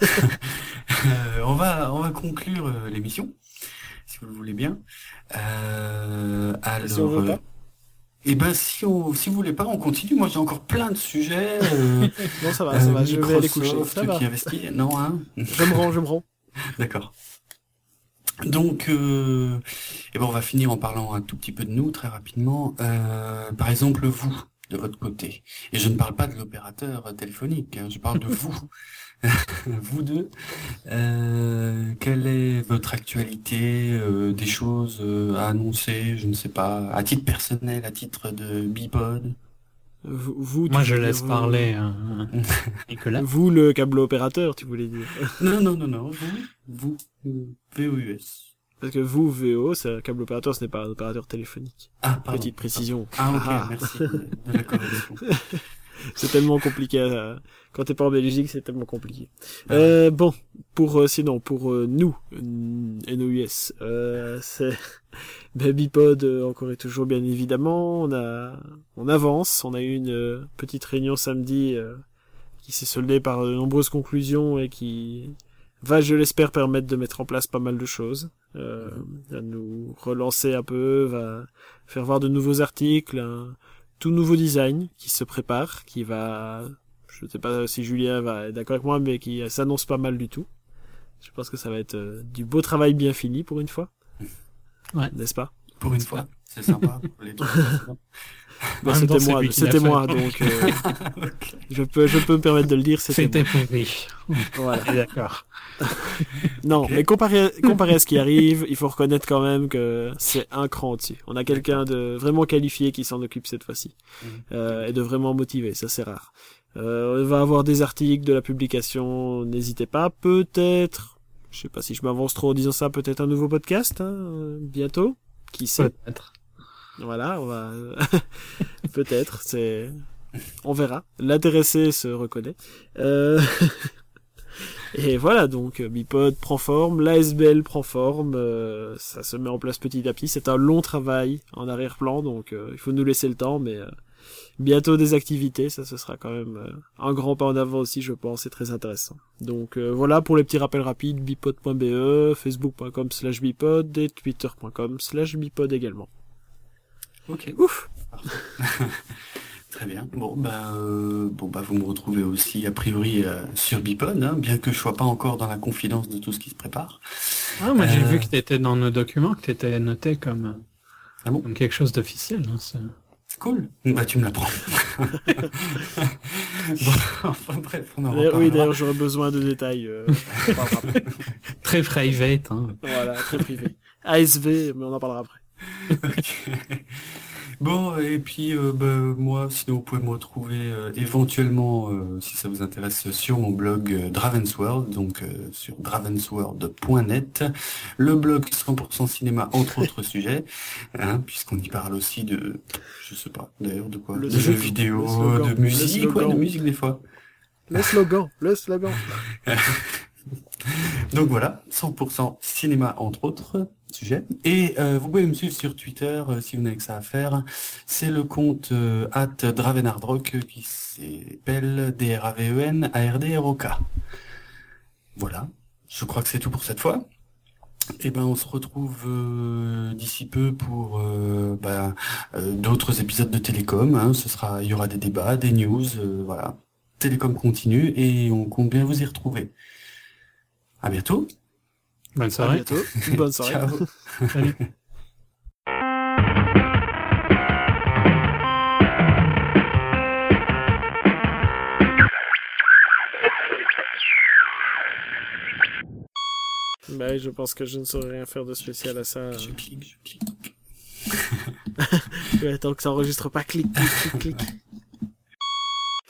euh, on va on va conclure euh, l'émission, si vous le voulez bien. Euh, alors, si on veut pas. Et ben si on si vous voulez pas, on continue. Moi j'ai encore plein de sujets. Euh, non, ça va, ça euh, va. Je vais aller coucher. Microsoft Ça va. qui investit, non hein. Je me rends, je me rends. D'accord. Donc, euh, eh ben on va finir en parlant un tout petit peu de nous, très rapidement. Euh, par exemple, vous, de votre côté. Et je ne parle pas de l'opérateur téléphonique, hein, je parle de vous. Vous deux. Euh, quelle est votre actualité, euh, des choses euh, à annoncer, je ne sais pas, à titre personnel, à titre de Bipod? Vous, vous Moi, tu je veux laisse dire, parler euh, Nicolas. Vous, le câble opérateur, tu voulais dire. Non, non, non, non, vous, vous, V O U S. Parce que vous, V O, c'est un câble opérateur, ce n'est pas un opérateur téléphonique. Ah, pardon. Petite précision. Ah, ok, Ah. merci de, de la correction. C'est tellement compliqué. À... Quand t'es pas en Belgique, c'est tellement compliqué. Ah, euh, bon, pour euh, sinon, pour euh, nous, N O U S, euh, c'est Babypod euh, encore et toujours bien évidemment. On a, on avance. On a eu une euh, petite réunion samedi euh, qui s'est soldée par de nombreuses conclusions et qui va, je l'espère, permettre de mettre en place pas mal de choses. Euh, va nous relancer un peu, va faire voir de nouveaux articles. Un, tout nouveau design qui se prépare, qui va, je ne sais pas si Julien va être d'accord avec moi, mais qui s'annonce pas mal du tout. Je pense que ça va être euh, du beau travail bien fini pour une fois. Ouais. N'est-ce pas? Pour une fois, c'est sympa. Pour les trucs. Bah, c'était moi, c'était moi, donc euh, Okay. je peux, je peux me permettre de le dire. C'était, C'était pourri. voilà. D'accord. Non, Okay. mais comparé, comparé à ce qui arrive, il faut reconnaître quand même que c'est un cran au-dessus. On a quelqu'un de vraiment qualifié qui s'en occupe cette fois-ci, Mmh. euh, et de vraiment motivé. Ça, c'est rare. Euh, on va avoir des articles, de la publication. N'hésitez pas. Peut-être, je sais pas si je m'avance trop en disant ça, peut-être un nouveau podcast hein, euh, bientôt. Qui sait? Peut-être. Voilà, on va peut-être. C'est, on verra. L'intéressé se reconnaît. Euh... Et voilà, donc Bipod prend forme, l'A S B L prend forme, euh, ça se met en place petit à petit. C'est un long travail en arrière-plan, donc euh, il faut nous laisser le temps, mais euh, bientôt des activités, ça ce sera quand même euh, un grand pas en avant aussi, je pense, c'est très intéressant. Donc euh, voilà pour les petits rappels rapides, bipod point b e, facebook point com slash bipod et twitter point com slash bipod également. Ok. Ouf. Très bien. Bon, bah, euh, bon, bah, vous me retrouvez aussi, a priori, euh, sur Bipod, hein, bien que je sois pas encore dans la confidence de tout ce qui se prépare. Ah, moi, j'ai Euh, vu que t'étais dans nos documents, que t'étais noté comme, Ah bon? comme quelque chose d'officiel. Hein, c'est... C'est cool. Bah, tu me l'apprends. Bon, enfin, bref, on en D'ailleurs, oui, reparlera. d'ailleurs, j'aurais besoin de détails. Euh, on en parlera après. Très private. Hein. Voilà, très privé. A S V, mais on en parlera après. Ok. Bon, et puis euh, bah, moi, sinon vous pouvez me retrouver euh, éventuellement, euh, si ça vous intéresse, sur mon blog euh, Dravensworld, donc euh, sur dravensworld point net, le blog cent pour cent cinéma, entre autres sujets, hein, puisqu'on y parle aussi de, je sais pas, d'ailleurs de quoi, Le de jeux slogan, vidéo, le slogan, de le musique, ouais, slogan. de musique des fois. Le slogan, le slogan. Donc voilà, cent pour cent cinéma entre autres sujets. Et euh, vous pouvez me suivre sur Twitter euh, si vous n'avez que ça à faire. C'est le compte euh, at dravenardrock qui s'appelle D R A V E N A R D R O K. Voilà, je crois que c'est tout pour cette fois. Et ben on se retrouve euh, d'ici peu pour euh, bah, euh, d'autres épisodes de Télécom. Hein. Ce sera, il y aura des débats, des news, euh, voilà. Télécom continue et on compte bien vous y retrouver. À bientôt. Bonne À soirée. bientôt. Bonne soirée. Ciao. Salut. Bah, je pense que je ne saurais rien faire de spécial à ça. Je clique, je clique. Ouais, tant que ça enregistre pas, clic, clic, clic, clic.